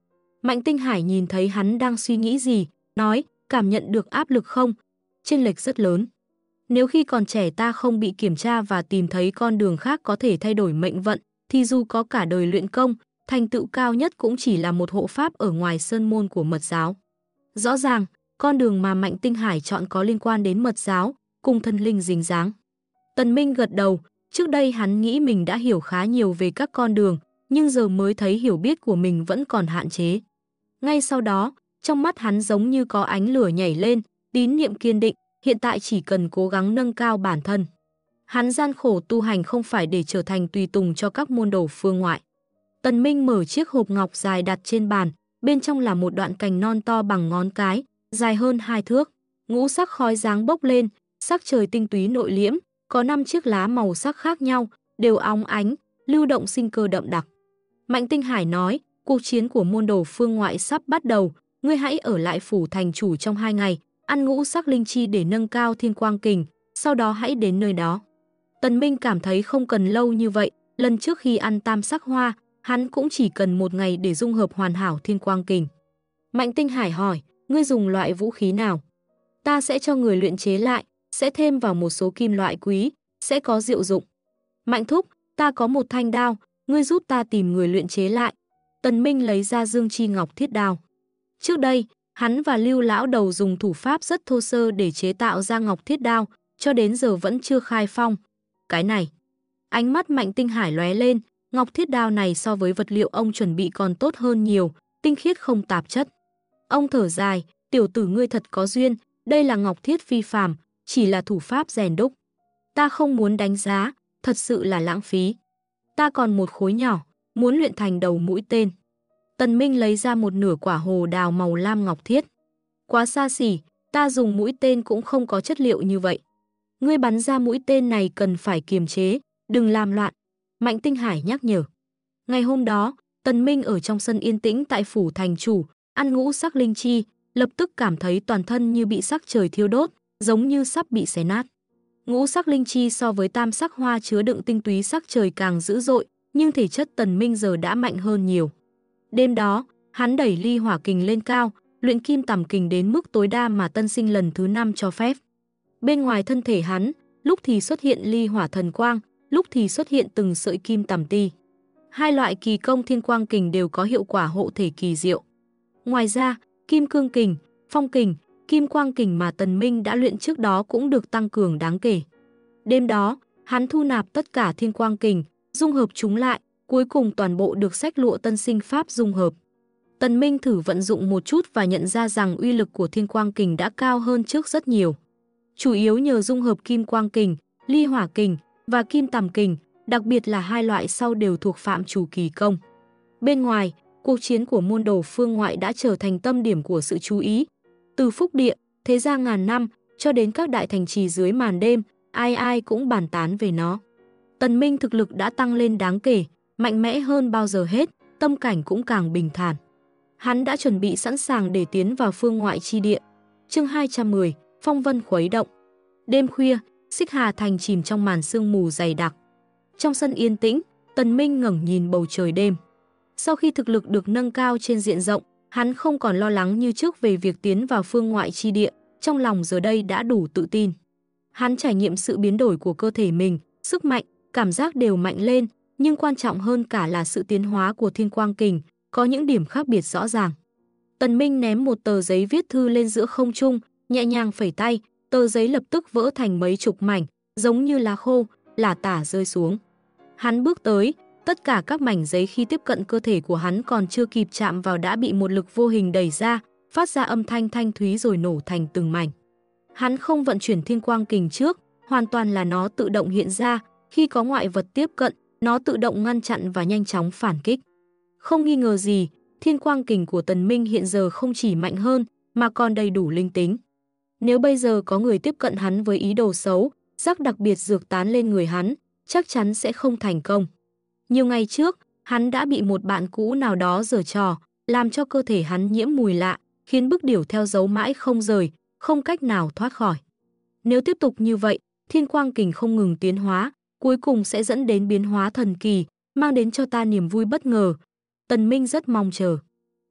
Mạnh Tinh Hải nhìn thấy hắn đang suy nghĩ gì, nói, cảm nhận được áp lực không? Chênh lệch rất lớn. Nếu khi còn trẻ ta không bị kiểm tra và tìm thấy con đường khác có thể thay đổi mệnh vận, thì dù có cả đời luyện công, thành tựu cao nhất cũng chỉ là một hộ pháp ở ngoài sơn môn của mật giáo. Rõ ràng, con đường mà Mạnh Tinh Hải chọn có liên quan đến mật giáo, cùng thần linh dính dáng. Tần Minh gật đầu, trước đây hắn nghĩ mình đã hiểu khá nhiều về các con đường, nhưng giờ mới thấy hiểu biết của mình vẫn còn hạn chế. Ngay sau đó, trong mắt hắn giống như có ánh lửa nhảy lên, tín niệm kiên định, hiện tại chỉ cần cố gắng nâng cao bản thân. Hắn gian khổ tu hành không phải để trở thành tùy tùng cho các môn đồ phương ngoại. Tần Minh mở chiếc hộp ngọc dài đặt trên bàn, bên trong là một đoạn cành non to bằng ngón cái, dài hơn 2 thước. Ngũ sắc khói dáng bốc lên, sắc trời tinh túy nội liễm, có 5 chiếc lá màu sắc khác nhau, đều óng ánh, lưu động sinh cơ đậm đặc. Mạnh Tinh Hải nói, cuộc chiến của môn đồ phương ngoại sắp bắt đầu, ngươi hãy ở lại phủ thành chủ trong 2 ngày, ăn ngũ sắc linh chi để nâng cao thiên quang kình, sau đó hãy đến nơi đó. Tần Minh cảm thấy không cần lâu như vậy, lần trước khi ăn tam sắc hoa, hắn cũng chỉ cần 1 ngày để dung hợp hoàn hảo thiên quang kình. Mạnh Tinh Hải hỏi, ngươi dùng loại vũ khí nào? Ta sẽ cho người luyện chế lại, sẽ thêm vào một số kim loại quý, sẽ có diệu dụng. Mạnh thúc, ta có một thanh đao, ngươi giúp ta tìm người luyện chế lại. Tần Minh lấy ra Dương Chi Ngọc Thiết Đao. Trước đây, hắn và Lưu lão đầu dùng thủ pháp rất thô sơ để chế tạo ra Ngọc Thiết Đao, cho đến giờ vẫn chưa khai phong. Cái này, ánh mắt Mạnh Tinh Hải lóe lên, Ngọc Thiết Đao này so với vật liệu ông chuẩn bị còn tốt hơn nhiều, tinh khiết không tạp chất. Ông thở dài, tiểu tử ngươi thật có duyên, đây là ngọc thiết phi phàm, chỉ là thủ pháp rèn đúc. Ta không muốn đánh giá, thật sự là lãng phí. Ta còn một khối nhỏ, muốn luyện thành đầu mũi tên. Tần Minh lấy ra một nửa quả hồ đào màu lam ngọc thiết. Quá xa xỉ, ta dùng mũi tên cũng không có chất liệu như vậy. Ngươi bắn ra mũi tên này cần phải kiềm chế, đừng làm loạn. Mạnh Tinh Hải nhắc nhở. Ngày hôm đó, Tần Minh ở trong sân yên tĩnh tại phủ thành chủ, ăn ngũ sắc linh chi, lập tức cảm thấy toàn thân như bị sắc trời thiêu đốt, giống như sắp bị xé nát. Ngũ sắc linh chi so với tam sắc hoa chứa đựng tinh túy sắc trời càng dữ dội, nhưng thể chất Tần Minh giờ đã mạnh hơn nhiều. Đêm đó, hắn đẩy ly hỏa kình lên cao, luyện kim tầm kình đến mức tối đa mà tân sinh lần thứ 5 cho phép. Bên ngoài thân thể hắn, lúc thì xuất hiện ly hỏa thần quang, lúc thì xuất hiện từng sợi kim tầm ti. Hai loại kỳ công thiên quang kình đều có hiệu quả hộ thể kỳ diệu. Ngoài ra, kim cương kình, phong kình, kim quang kình mà Tần Minh đã luyện trước đó cũng được tăng cường đáng kể. Đêm đó, hắn thu nạp tất cả thiên quang kình, dung hợp chúng lại, cuối cùng toàn bộ được xách lụa tân sinh pháp dung hợp. Tần Minh thử vận dụng một chút và nhận ra rằng uy lực của thiên quang kình đã cao hơn trước rất nhiều. Chủ yếu nhờ dung hợp kim quang kình, ly hỏa kình và kim tầm kình, đặc biệt là hai loại sau đều thuộc phạm chủ kỳ công. Bên ngoài, cuộc chiến của môn đồ phương ngoại đã trở thành tâm điểm của sự chú ý. Từ Phúc Địa, thế gia ngàn năm, cho đến các đại thành trì dưới màn đêm, ai ai cũng bàn tán về nó. Tần Minh thực lực đã tăng lên đáng kể, mạnh mẽ hơn bao giờ hết, tâm cảnh cũng càng bình thản. Hắn đã chuẩn bị sẵn sàng để tiến vào phương ngoại chi địa. Chương 210, phong vân khuấy động. Đêm khuya, Xích Hà Thành chìm trong màn sương mù dày đặc. Trong sân yên tĩnh, Tần Minh ngẩng nhìn bầu trời đêm. Sau khi thực lực được nâng cao trên diện rộng, hắn không còn lo lắng như trước về việc tiến vào phương ngoại chi địa, trong lòng giờ đây đã đủ tự tin. Hắn trải nghiệm sự biến đổi của cơ thể mình, sức mạnh, cảm giác đều mạnh lên, nhưng quan trọng hơn cả là sự tiến hóa của thiên quang kình, có những điểm khác biệt rõ ràng. Tần Minh ném một tờ giấy viết thư lên giữa không trung, nhẹ nhàng phẩy tay, tờ giấy lập tức vỡ thành mấy chục mảnh, giống như lá khô, lả tả rơi xuống. Hắn bước tới, tất cả các mảnh giấy khi tiếp cận cơ thể của hắn còn chưa kịp chạm vào đã bị một lực vô hình đẩy ra, phát ra âm thanh thanh thúy rồi nổ thành từng mảnh. Hắn không vận chuyển thiên quang kình trước, hoàn toàn là nó tự động hiện ra, khi có ngoại vật tiếp cận, nó tự động ngăn chặn và nhanh chóng phản kích. Không nghi ngờ gì, thiên quang kình của Tần Minh hiện giờ không chỉ mạnh hơn, mà còn đầy đủ linh tính. Nếu bây giờ có người tiếp cận hắn với ý đồ xấu, rắc đặc biệt dược tán lên người hắn, chắc chắn sẽ không thành công. Nhiều ngày trước, hắn đã bị một bạn cũ nào đó giở trò, làm cho cơ thể hắn nhiễm mùi lạ, khiến bức điểu theo dấu mãi không rời, không cách nào thoát khỏi. Nếu tiếp tục như vậy, thiên quang kình không ngừng tiến hóa, cuối cùng sẽ dẫn đến biến hóa thần kỳ, mang đến cho ta niềm vui bất ngờ. Tần Minh rất mong chờ.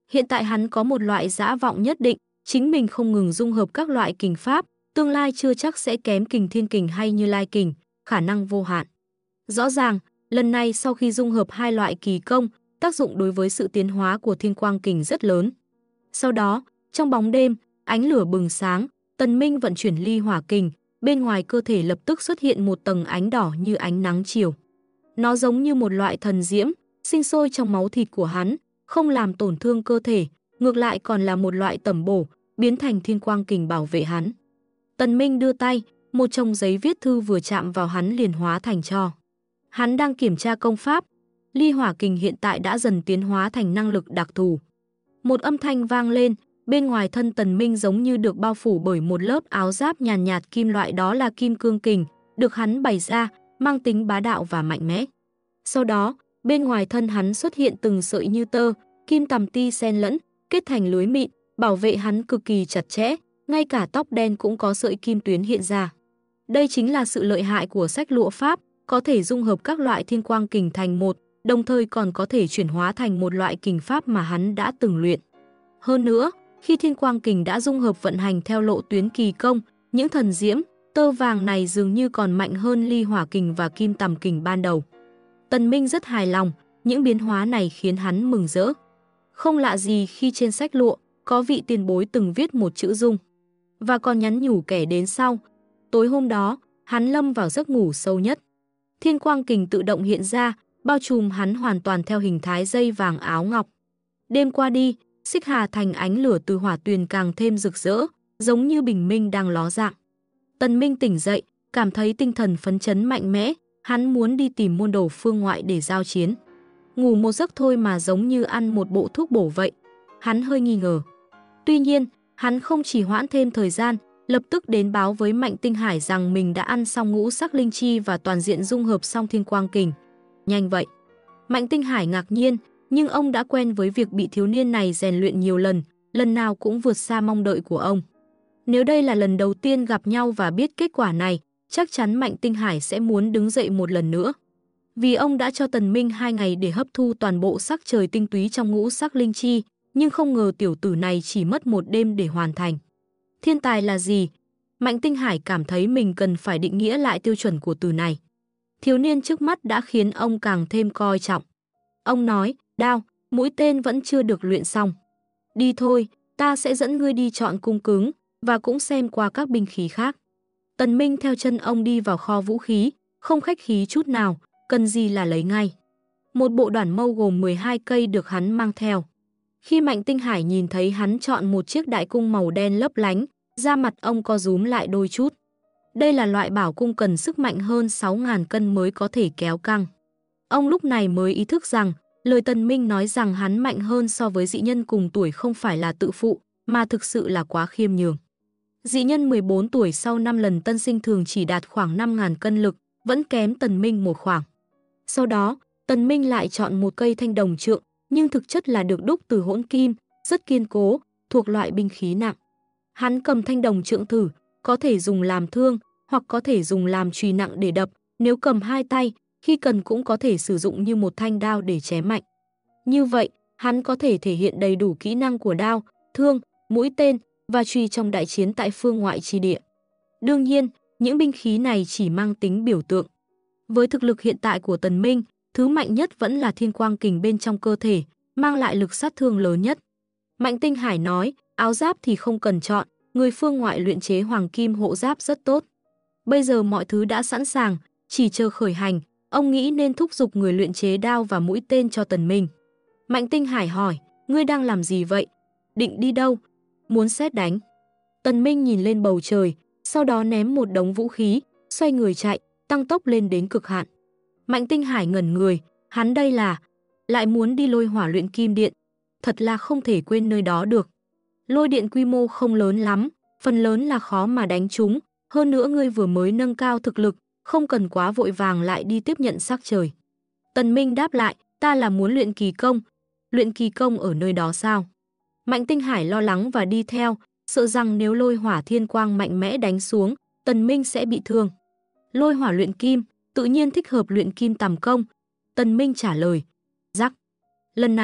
Hiện tại hắn có một loại dã vọng nhất định, chính mình không ngừng dung hợp các loại kình pháp, tương lai chưa chắc sẽ kém kình thiên kình hay Như Lai kình, khả năng vô hạn. Rõ ràng, lần này sau khi dung hợp hai loại kỳ công, tác dụng đối với sự tiến hóa của Thiên Quang kình rất lớn. Sau đó, trong bóng đêm, ánh lửa bừng sáng, Tần Minh vận chuyển ly hỏa kình, bên ngoài cơ thể lập tức xuất hiện một tầng ánh đỏ như ánh nắng chiều. Nó giống như một loại thần diễm, sinh sôi trong máu thịt của hắn, không làm tổn thương cơ thể, ngược lại còn là một loại tẩm bổ, biến thành Thiên Quang kình bảo vệ hắn. Tần Minh đưa tay, một chồng giấy viết thư vừa chạm vào hắn liền hóa thành tro. Hắn đang kiểm tra công pháp, ly hỏa kình hiện tại đã dần tiến hóa thành năng lực đặc thù. Một âm thanh vang lên, bên ngoài thân Tần Minh giống như được bao phủ bởi một lớp áo giáp nhàn nhạt kim loại, đó là kim cương kình, được hắn bày ra, mang tính bá đạo và mạnh mẽ. Sau đó, bên ngoài thân hắn xuất hiện từng sợi như tơ, kim tằm ti xen lẫn, kết thành lưới mịn, bảo vệ hắn cực kỳ chặt chẽ, ngay cả tóc đen cũng có sợi kim tuyến hiện ra. Đây chính là sự lợi hại của sách lụa pháp, có thể dung hợp các loại thiên quang kình thành một, đồng thời còn có thể chuyển hóa thành một loại kình pháp mà hắn đã từng luyện. Hơn nữa, khi thiên quang kình đã dung hợp vận hành theo lộ tuyến kỳ công, những thần diễm, tơ vàng này dường như còn mạnh hơn ly hỏa kình và kim tằm kình ban đầu. Tần Minh rất hài lòng, những biến hóa này khiến hắn mừng rỡ. Không lạ gì khi trên sách lụa, có vị tiền bối từng viết một chữ dung, và còn nhắn nhủ kẻ đến sau. Tối hôm đó, hắn lâm vào giấc ngủ sâu nhất. Thiên quang kình tự động hiện ra, bao trùm hắn hoàn toàn theo hình thái dây vàng áo ngọc. Đêm qua đi, Xích Hà thành ánh lửa từ hỏa tuyền càng thêm rực rỡ, giống như bình minh đang ló dạng. Tần Minh tỉnh dậy, cảm thấy tinh thần phấn chấn mạnh mẽ, hắn muốn đi tìm môn đồ phương ngoại để giao chiến. Ngủ một giấc thôi mà giống như ăn một bộ thuốc bổ vậy. Hắn hơi nghi ngờ. Tuy nhiên, hắn không chỉ hoãn thêm thời gian, lập tức đến báo với Mạnh Tinh Hải rằng mình đã ăn xong ngũ sắc linh chi và toàn diện dung hợp xong thiên quang kình. Nhanh vậy. Mạnh Tinh Hải ngạc nhiên, nhưng ông đã quen với việc bị thiếu niên này rèn luyện nhiều lần nào cũng vượt xa mong đợi của ông. Nếu đây là lần đầu tiên gặp nhau và biết kết quả này, chắc chắn Mạnh Tinh Hải sẽ muốn đứng dậy một lần nữa. Vì ông đã cho Tần Minh 2 ngày để hấp thu toàn bộ sắc trời tinh túy trong ngũ sắc linh chi, nhưng không ngờ tiểu tử này chỉ mất một đêm để hoàn thành. Thiên tài là gì? Mạnh Tinh Hải cảm thấy mình cần phải định nghĩa lại tiêu chuẩn của từ này. Thiếu niên trước mắt đã khiến ông càng thêm coi trọng. Ông nói, đao, mũi tên vẫn chưa được luyện xong. Đi thôi, ta sẽ dẫn ngươi đi chọn cung cứng, và cũng xem qua các binh khí khác. Tần Minh theo chân ông đi vào kho vũ khí, không khách khí chút nào, cần gì là lấy ngay. Một bộ đoản mâu gồm 12 cây được hắn mang theo. Khi Mạnh Tinh Hải nhìn thấy hắn chọn một chiếc đại cung màu đen lấp lánh, da mặt ông co rúm lại đôi chút. Đây là loại bảo cung cần sức mạnh hơn 6.000 cân mới có thể kéo căng. Ông lúc này mới ý thức rằng, lời Tần Minh nói rằng hắn mạnh hơn so với dị nhân cùng tuổi không phải là tự phụ, mà thực sự là quá khiêm nhường. Dị nhân 14 tuổi sau 5 lần tân sinh thường chỉ đạt khoảng 5.000 cân lực, vẫn kém Tần Minh một khoảng. Sau đó, Tần Minh lại chọn một cây thanh đồng trượng, nhưng thực chất là được đúc từ hỗn kim, rất kiên cố, thuộc loại binh khí nặng. Hắn cầm thanh đồng trượng thử, có thể dùng làm thương, hoặc có thể dùng làm chùy nặng để đập, nếu cầm hai tay, khi cần cũng có thể sử dụng như một thanh đao để chém mạnh. Như vậy, hắn có thể thể hiện đầy đủ kỹ năng của đao, thương, mũi tên và chùy trong đại chiến tại phương ngoại chi địa. Đương nhiên, những binh khí này chỉ mang tính biểu tượng. Với thực lực hiện tại của Tần Minh, thứ mạnh nhất vẫn là thiên quang kình bên trong cơ thể, mang lại lực sát thương lớn nhất. Mạnh Tinh Hải nói, áo giáp thì không cần chọn, người phương ngoại luyện chế hoàng kim hộ giáp rất tốt. Bây giờ mọi thứ đã sẵn sàng, chỉ chờ khởi hành, ông nghĩ nên thúc giục người luyện chế đao và mũi tên cho Tần Minh. Mạnh Tinh Hải hỏi, ngươi đang làm gì vậy? Định đi đâu? Muốn sét đánh. Tần Minh nhìn lên bầu trời, sau đó ném một đống vũ khí, xoay người chạy, tăng tốc lên đến cực hạn. Mạnh Tinh Hải ngẩn người, hắn đây là lại muốn đi Lôi Hỏa luyện kim điện, thật là không thể quên nơi đó được. Lôi điện quy mô không lớn lắm, phần lớn là khó mà đánh trúng, hơn nữa ngươi vừa mới nâng cao thực lực, không cần quá vội vàng lại đi tiếp nhận sắc trời. Tần Minh đáp lại, ta là muốn luyện kỳ công. Luyện kỳ công ở nơi đó sao? Mạnh Tinh Hải lo lắng và đi theo, sợ rằng nếu Lôi Hỏa thiên quang mạnh mẽ đánh xuống, Tần Minh sẽ bị thương. Lôi Hỏa luyện kim, tự nhiên thích hợp luyện kim tầm công. Tần Minh trả lời. Rắc. Lần này,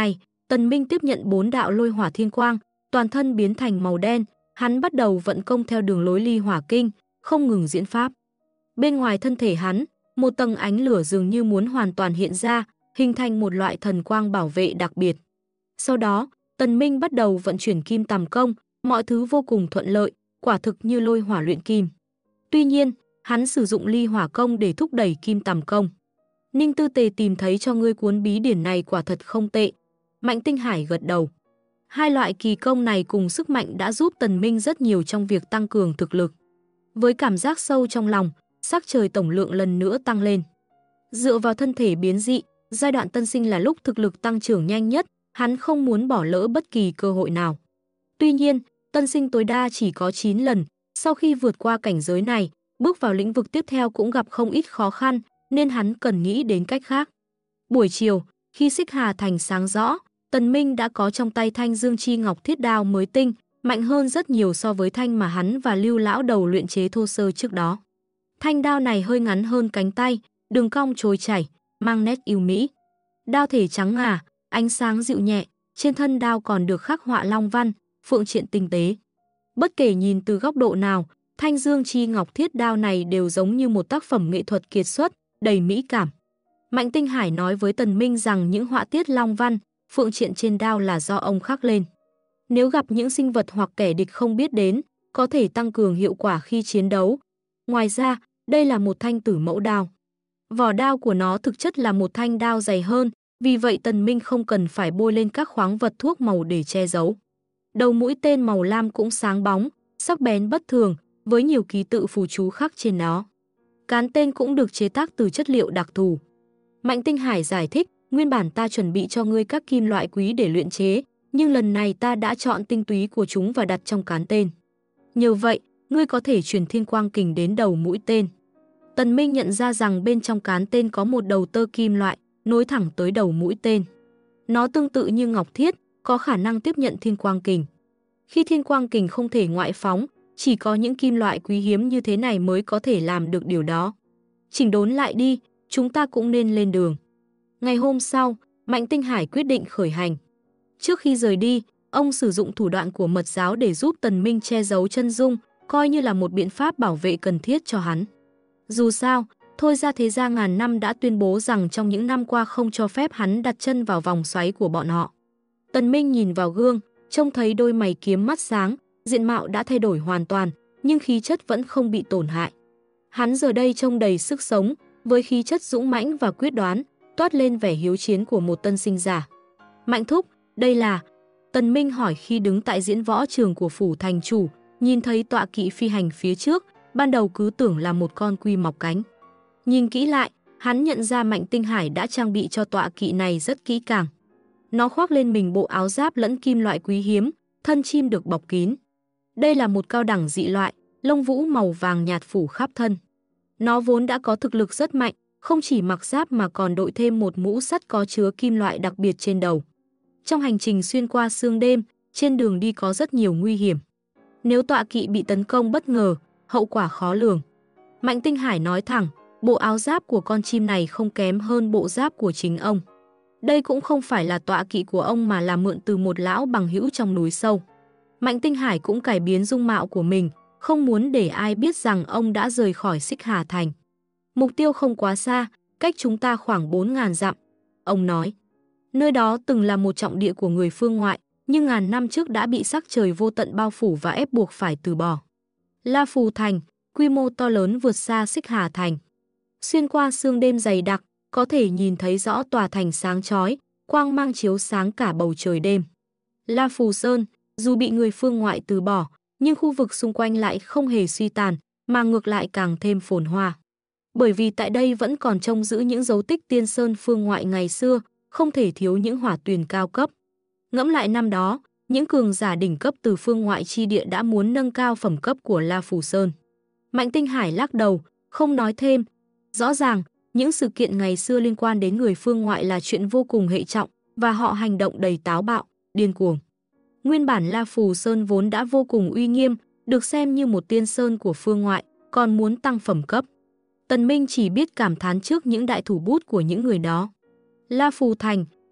Tần Minh tiếp nhận 4 đạo lôi hỏa thiên quang, toàn thân biến thành màu đen, hắn bắt đầu vận công theo đường lối ly hỏa kinh, không ngừng diễn pháp. Bên ngoài thân thể hắn, một tầng ánh lửa dường như muốn hoàn toàn hiện ra, hình thành một loại thần quang bảo vệ đặc biệt. Sau đó, Tần Minh bắt đầu vận chuyển kim tầm công, mọi thứ vô cùng thuận lợi, quả thực như lôi hỏa luyện kim. Tuy nhiên, hắn sử dụng ly hỏa công để thúc đẩy kim tầm công. Ninh Tư Tề tìm thấy cho ngươi cuốn bí điển này quả thật không tệ. Mạnh Tinh Hải gật đầu. Hai loại kỳ công này cùng sức mạnh đã giúp Tần Minh rất nhiều trong việc tăng cường thực lực. Với cảm giác sâu trong lòng, sắc trời tổng lượng lần nữa tăng lên. Dựa vào thân thể biến dị, giai đoạn tân sinh là lúc thực lực tăng trưởng nhanh nhất, hắn không muốn bỏ lỡ bất kỳ cơ hội nào. Tuy nhiên, tân sinh tối đa chỉ có 9 lần, sau khi vượt qua cảnh giới này, bước vào lĩnh vực tiếp theo cũng gặp không ít khó khăn, nên hắn cần nghĩ đến cách khác. Buổi chiều, khi Xích Hà Thành sáng rõ, Tần Minh đã có trong tay thanh Dương Chi Ngọc Thiết Đao mới tinh, mạnh hơn rất nhiều so với thanh mà hắn và Lưu lão đầu luyện chế thô sơ trước đó. Thanh đao này hơi ngắn hơn cánh tay, đường cong trôi chảy, mang nét yêu mỹ. Đao thể trắng ngà, ánh sáng dịu nhẹ, trên thân đao còn được khắc họa long văn, phượng triện tinh tế. Bất kể nhìn từ góc độ nào, Thanh Dương Chi Ngọc Thiết Đao này đều giống như một tác phẩm nghệ thuật kiệt xuất, đầy mỹ cảm. Mạnh Tinh Hải nói với Tần Minh rằng những họa tiết long văn, phượng triện trên đao là do ông khắc lên. Nếu gặp những sinh vật hoặc kẻ địch không biết đến, có thể tăng cường hiệu quả khi chiến đấu. Ngoài ra, đây là một thanh tử mẫu đao. Vỏ đao của nó thực chất là một thanh đao dày hơn, vì vậy Tần Minh không cần phải bôi lên các khoáng vật thuốc màu để che giấu. Đầu mũi tên màu lam cũng sáng bóng, sắc bén bất thường, với nhiều ký tự phù chú khắc trên nó. Cán tên cũng được chế tác từ chất liệu đặc thù. Mạnh Tinh Hải giải thích, nguyên bản ta chuẩn bị cho ngươi các kim loại quý để luyện chế, nhưng lần này ta đã chọn tinh túy của chúng và đặt trong cán tên. Nhờ vậy, ngươi có thể truyền thiên quang kình đến đầu mũi tên. Tần Minh nhận ra rằng bên trong cán tên có một đầu tơ kim loại, nối thẳng tới đầu mũi tên. Nó tương tự như ngọc thiết, có khả năng tiếp nhận thiên quang kình. Khi thiên quang kình không thể ngoại phóng, chỉ có những kim loại quý hiếm như thế này mới có thể làm được điều đó. Chỉnh đốn lại đi, chúng ta cũng nên lên đường. Ngày hôm sau, Mạnh Tinh Hải quyết định khởi hành. Trước khi rời đi, ông sử dụng thủ đoạn của mật giáo để giúp Tần Minh che giấu chân dung, coi như là một biện pháp bảo vệ cần thiết cho hắn. Dù sao, Thôi Gia Thế Gia ngàn năm đã tuyên bố rằng trong những năm qua không cho phép hắn đặt chân vào vòng xoáy của bọn họ. Tần Minh nhìn vào gương, trông thấy đôi mày kiếm mắt sáng, diện mạo đã thay đổi hoàn toàn, nhưng khí chất vẫn không bị tổn hại. Hắn giờ đây trông đầy sức sống, với khí chất dũng mãnh và quyết đoán, toát lên vẻ hiếu chiến của một tân sinh giả. Mạnh thúc, đây là... Tần Minh hỏi khi đứng tại diễn võ trường của phủ thành chủ, nhìn thấy tọa kỵ phi hành phía trước, ban đầu cứ tưởng là một con quy mọc cánh. Nhìn kỹ lại, hắn nhận ra Mạnh Tinh Hải đã trang bị cho tọa kỵ này rất kỹ càng. Nó khoác lên mình bộ áo giáp lẫn kim loại quý hiếm, thân chim được bọc kín. Đây là một cao đẳng dị loại, lông vũ màu vàng nhạt phủ khắp thân. Nó vốn đã có thực lực rất mạnh, không chỉ mặc giáp mà còn đội thêm một mũ sắt có chứa kim loại đặc biệt trên đầu. Trong hành trình xuyên qua sương đêm, trên đường đi có rất nhiều nguy hiểm. Nếu tọa kỵ bị tấn công bất ngờ, hậu quả khó lường. Mạnh Tinh Hải nói thẳng, bộ áo giáp của con chim này không kém hơn bộ giáp của chính ông. Đây cũng không phải là tọa kỵ của ông mà là mượn từ một lão bằng hữu trong núi sâu. Mạnh Tinh Hải cũng cải biến dung mạo của mình, không muốn để ai biết rằng ông đã rời khỏi Xích Hà Thành. Mục tiêu không quá xa, cách chúng ta khoảng 4.000 dặm. Ông nói, nơi đó từng là một trọng địa của người phương ngoại, nhưng ngàn năm trước đã bị sắc trời vô tận bao phủ và ép buộc phải từ bỏ. La Phù Thành, quy mô to lớn vượt xa Xích Hà Thành. Xuyên qua sương đêm dày đặc, có thể nhìn thấy rõ tòa thành sáng chói, quang mang chiếu sáng cả bầu trời đêm. La Phù Sơn, dù bị người phương ngoại từ bỏ, nhưng khu vực xung quanh lại không hề suy tàn, mà ngược lại càng thêm phồn hoa. Bởi vì tại đây vẫn còn trông giữ những dấu tích tiên sơn phương ngoại ngày xưa, không thể thiếu những hỏa tuyền cao cấp. Ngẫm lại năm đó, những cường giả đỉnh cấp từ phương ngoại chi địa đã muốn nâng cao phẩm cấp của La Phù Sơn. Mạnh Tinh Hải lắc đầu, không nói thêm. Rõ ràng, những sự kiện ngày xưa liên quan đến người phương ngoại là chuyện vô cùng hệ trọng, và họ hành động đầy táo bạo, điên cuồng. Nguyên bản La Phù Sơn vốn đã vô cùng uy nghiêm, được xem như một tiên sơn của phương ngoại, còn muốn tăng phẩm cấp. Tần Minh chỉ biết cảm thán trước những đại thủ bút của những người đó. La Phù Thành,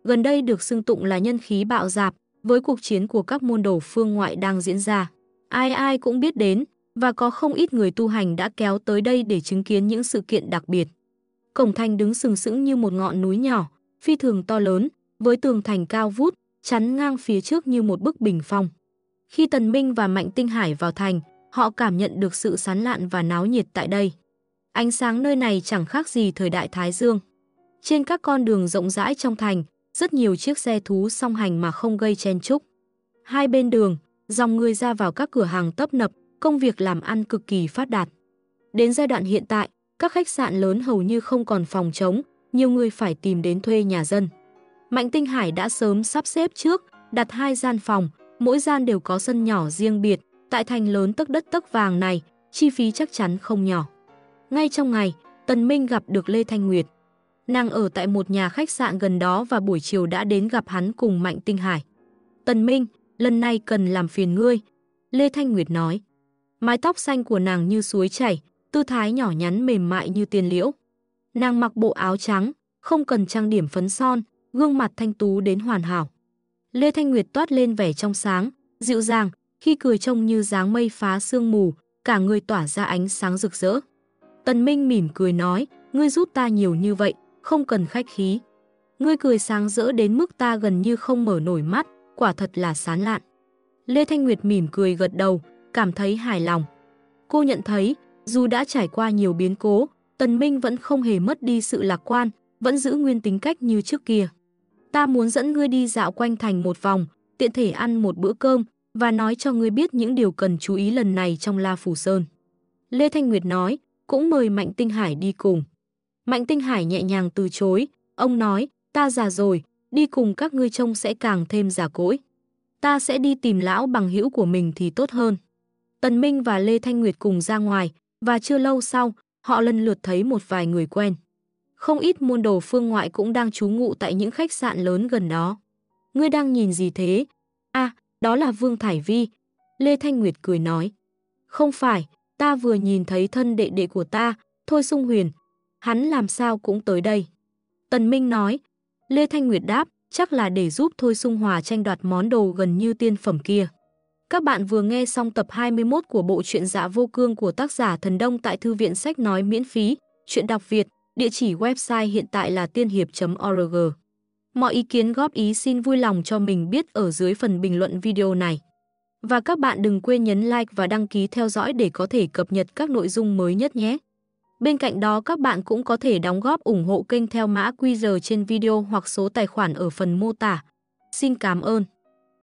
gần đây được xưng tụng là nhân khí bạo dạp với cuộc chiến của các môn đồ phương ngoại đang diễn ra. Ai ai cũng biết đến và có không ít người tu hành đã kéo tới đây để chứng kiến những sự kiện đặc biệt. Cổng thành đứng sừng sững như một ngọn núi nhỏ, phi thường to lớn, với tường thành cao vút, chắn ngang phía trước như một bức bình phong. Khi Tần Minh và Mạnh Tinh Hải vào thành, họ cảm nhận được sự sán lạn và náo nhiệt tại đây. Ánh sáng nơi này chẳng khác gì thời đại Thái Dương. Trên các con đường rộng rãi trong thành, rất nhiều chiếc xe thú song hành mà không gây chen chúc. Hai bên đường, dòng người ra vào các cửa hàng tấp nập, công việc làm ăn cực kỳ phát đạt. Đến giai đoạn hiện tại, các khách sạn lớn hầu như không còn phòng trống, nhiều người phải tìm đến thuê nhà dân. Mạnh Tinh Hải đã sớm sắp xếp trước, đặt 2 gian phòng, mỗi gian đều có sân nhỏ riêng biệt. Tại thành lớn tấc đất tấc vàng này, chi phí chắc chắn không nhỏ. Ngay trong ngày, Tần Minh gặp được Lê Thanh Nguyệt. Nàng ở tại một nhà khách sạn gần đó và buổi chiều đã đến gặp hắn cùng Mạnh Tinh Hải. Tần Minh, lần này cần làm phiền ngươi, Lê Thanh Nguyệt nói. Mái tóc xanh của nàng như suối chảy, tư thái nhỏ nhắn mềm mại như tiên liễu. Nàng mặc bộ áo trắng, không cần trang điểm phấn son, gương mặt thanh tú đến hoàn hảo. Lê Thanh Nguyệt toát lên vẻ trong sáng, dịu dàng, khi cười trông như dáng mây phá sương mù, cả người tỏa ra ánh sáng rực rỡ. Tần Minh mỉm cười nói, ngươi giúp ta nhiều như vậy, không cần khách khí. Ngươi cười sáng rỡ đến mức ta gần như không mở nổi mắt, quả thật là sán lạn. Lê Thanh Nguyệt mỉm cười gật đầu, cảm thấy hài lòng. Cô nhận thấy, dù đã trải qua nhiều biến cố, Tần Minh vẫn không hề mất đi sự lạc quan, vẫn giữ nguyên tính cách như trước kia. Ta muốn dẫn ngươi đi dạo quanh thành một vòng, tiện thể ăn một bữa cơm và nói cho ngươi biết những điều cần chú ý lần này trong La Phủ Sơn. Lê Thanh Nguyệt nói, cũng mời Mạnh Tinh Hải đi cùng. Mạnh Tinh Hải nhẹ nhàng từ chối, ông nói, ta già rồi, đi cùng các ngươi trông sẽ càng thêm già cỗi. Ta sẽ đi tìm lão bằng hữu của mình thì tốt hơn. Tần Minh và Lê Thanh Nguyệt cùng ra ngoài, và chưa lâu sau, họ lần lượt thấy một vài người quen. Không ít môn đồ phương ngoại cũng đang trú ngụ tại những khách sạn lớn gần đó. Ngươi đang nhìn gì thế? À, đó là Vương Thải Vi. Lê Thanh Nguyệt cười nói. Không phải, ta vừa nhìn thấy thân đệ đệ của ta, Thôi Sung Huyền. Hắn làm sao cũng tới đây. Tần Minh nói. Lê Thanh Nguyệt đáp, chắc là để giúp Thôi Sung Hòa tranh đoạt món đồ gần như tiên phẩm kia. Các bạn vừa nghe xong tập 21 của bộ truyện Dạ Vô Cương của tác giả Thần Đông tại Thư viện Sách Nói miễn phí, truyện đọc Việt, địa chỉ website hiện tại là tiên hiệp.org. Mọi ý kiến góp ý xin vui lòng cho mình biết ở dưới phần bình luận video này. Và các bạn đừng quên nhấn like và đăng ký theo dõi để có thể cập nhật các nội dung mới nhất nhé. Bên cạnh đó các bạn cũng có thể đóng góp ủng hộ kênh theo mã QR trên video hoặc số tài khoản ở phần mô tả. Xin cảm ơn.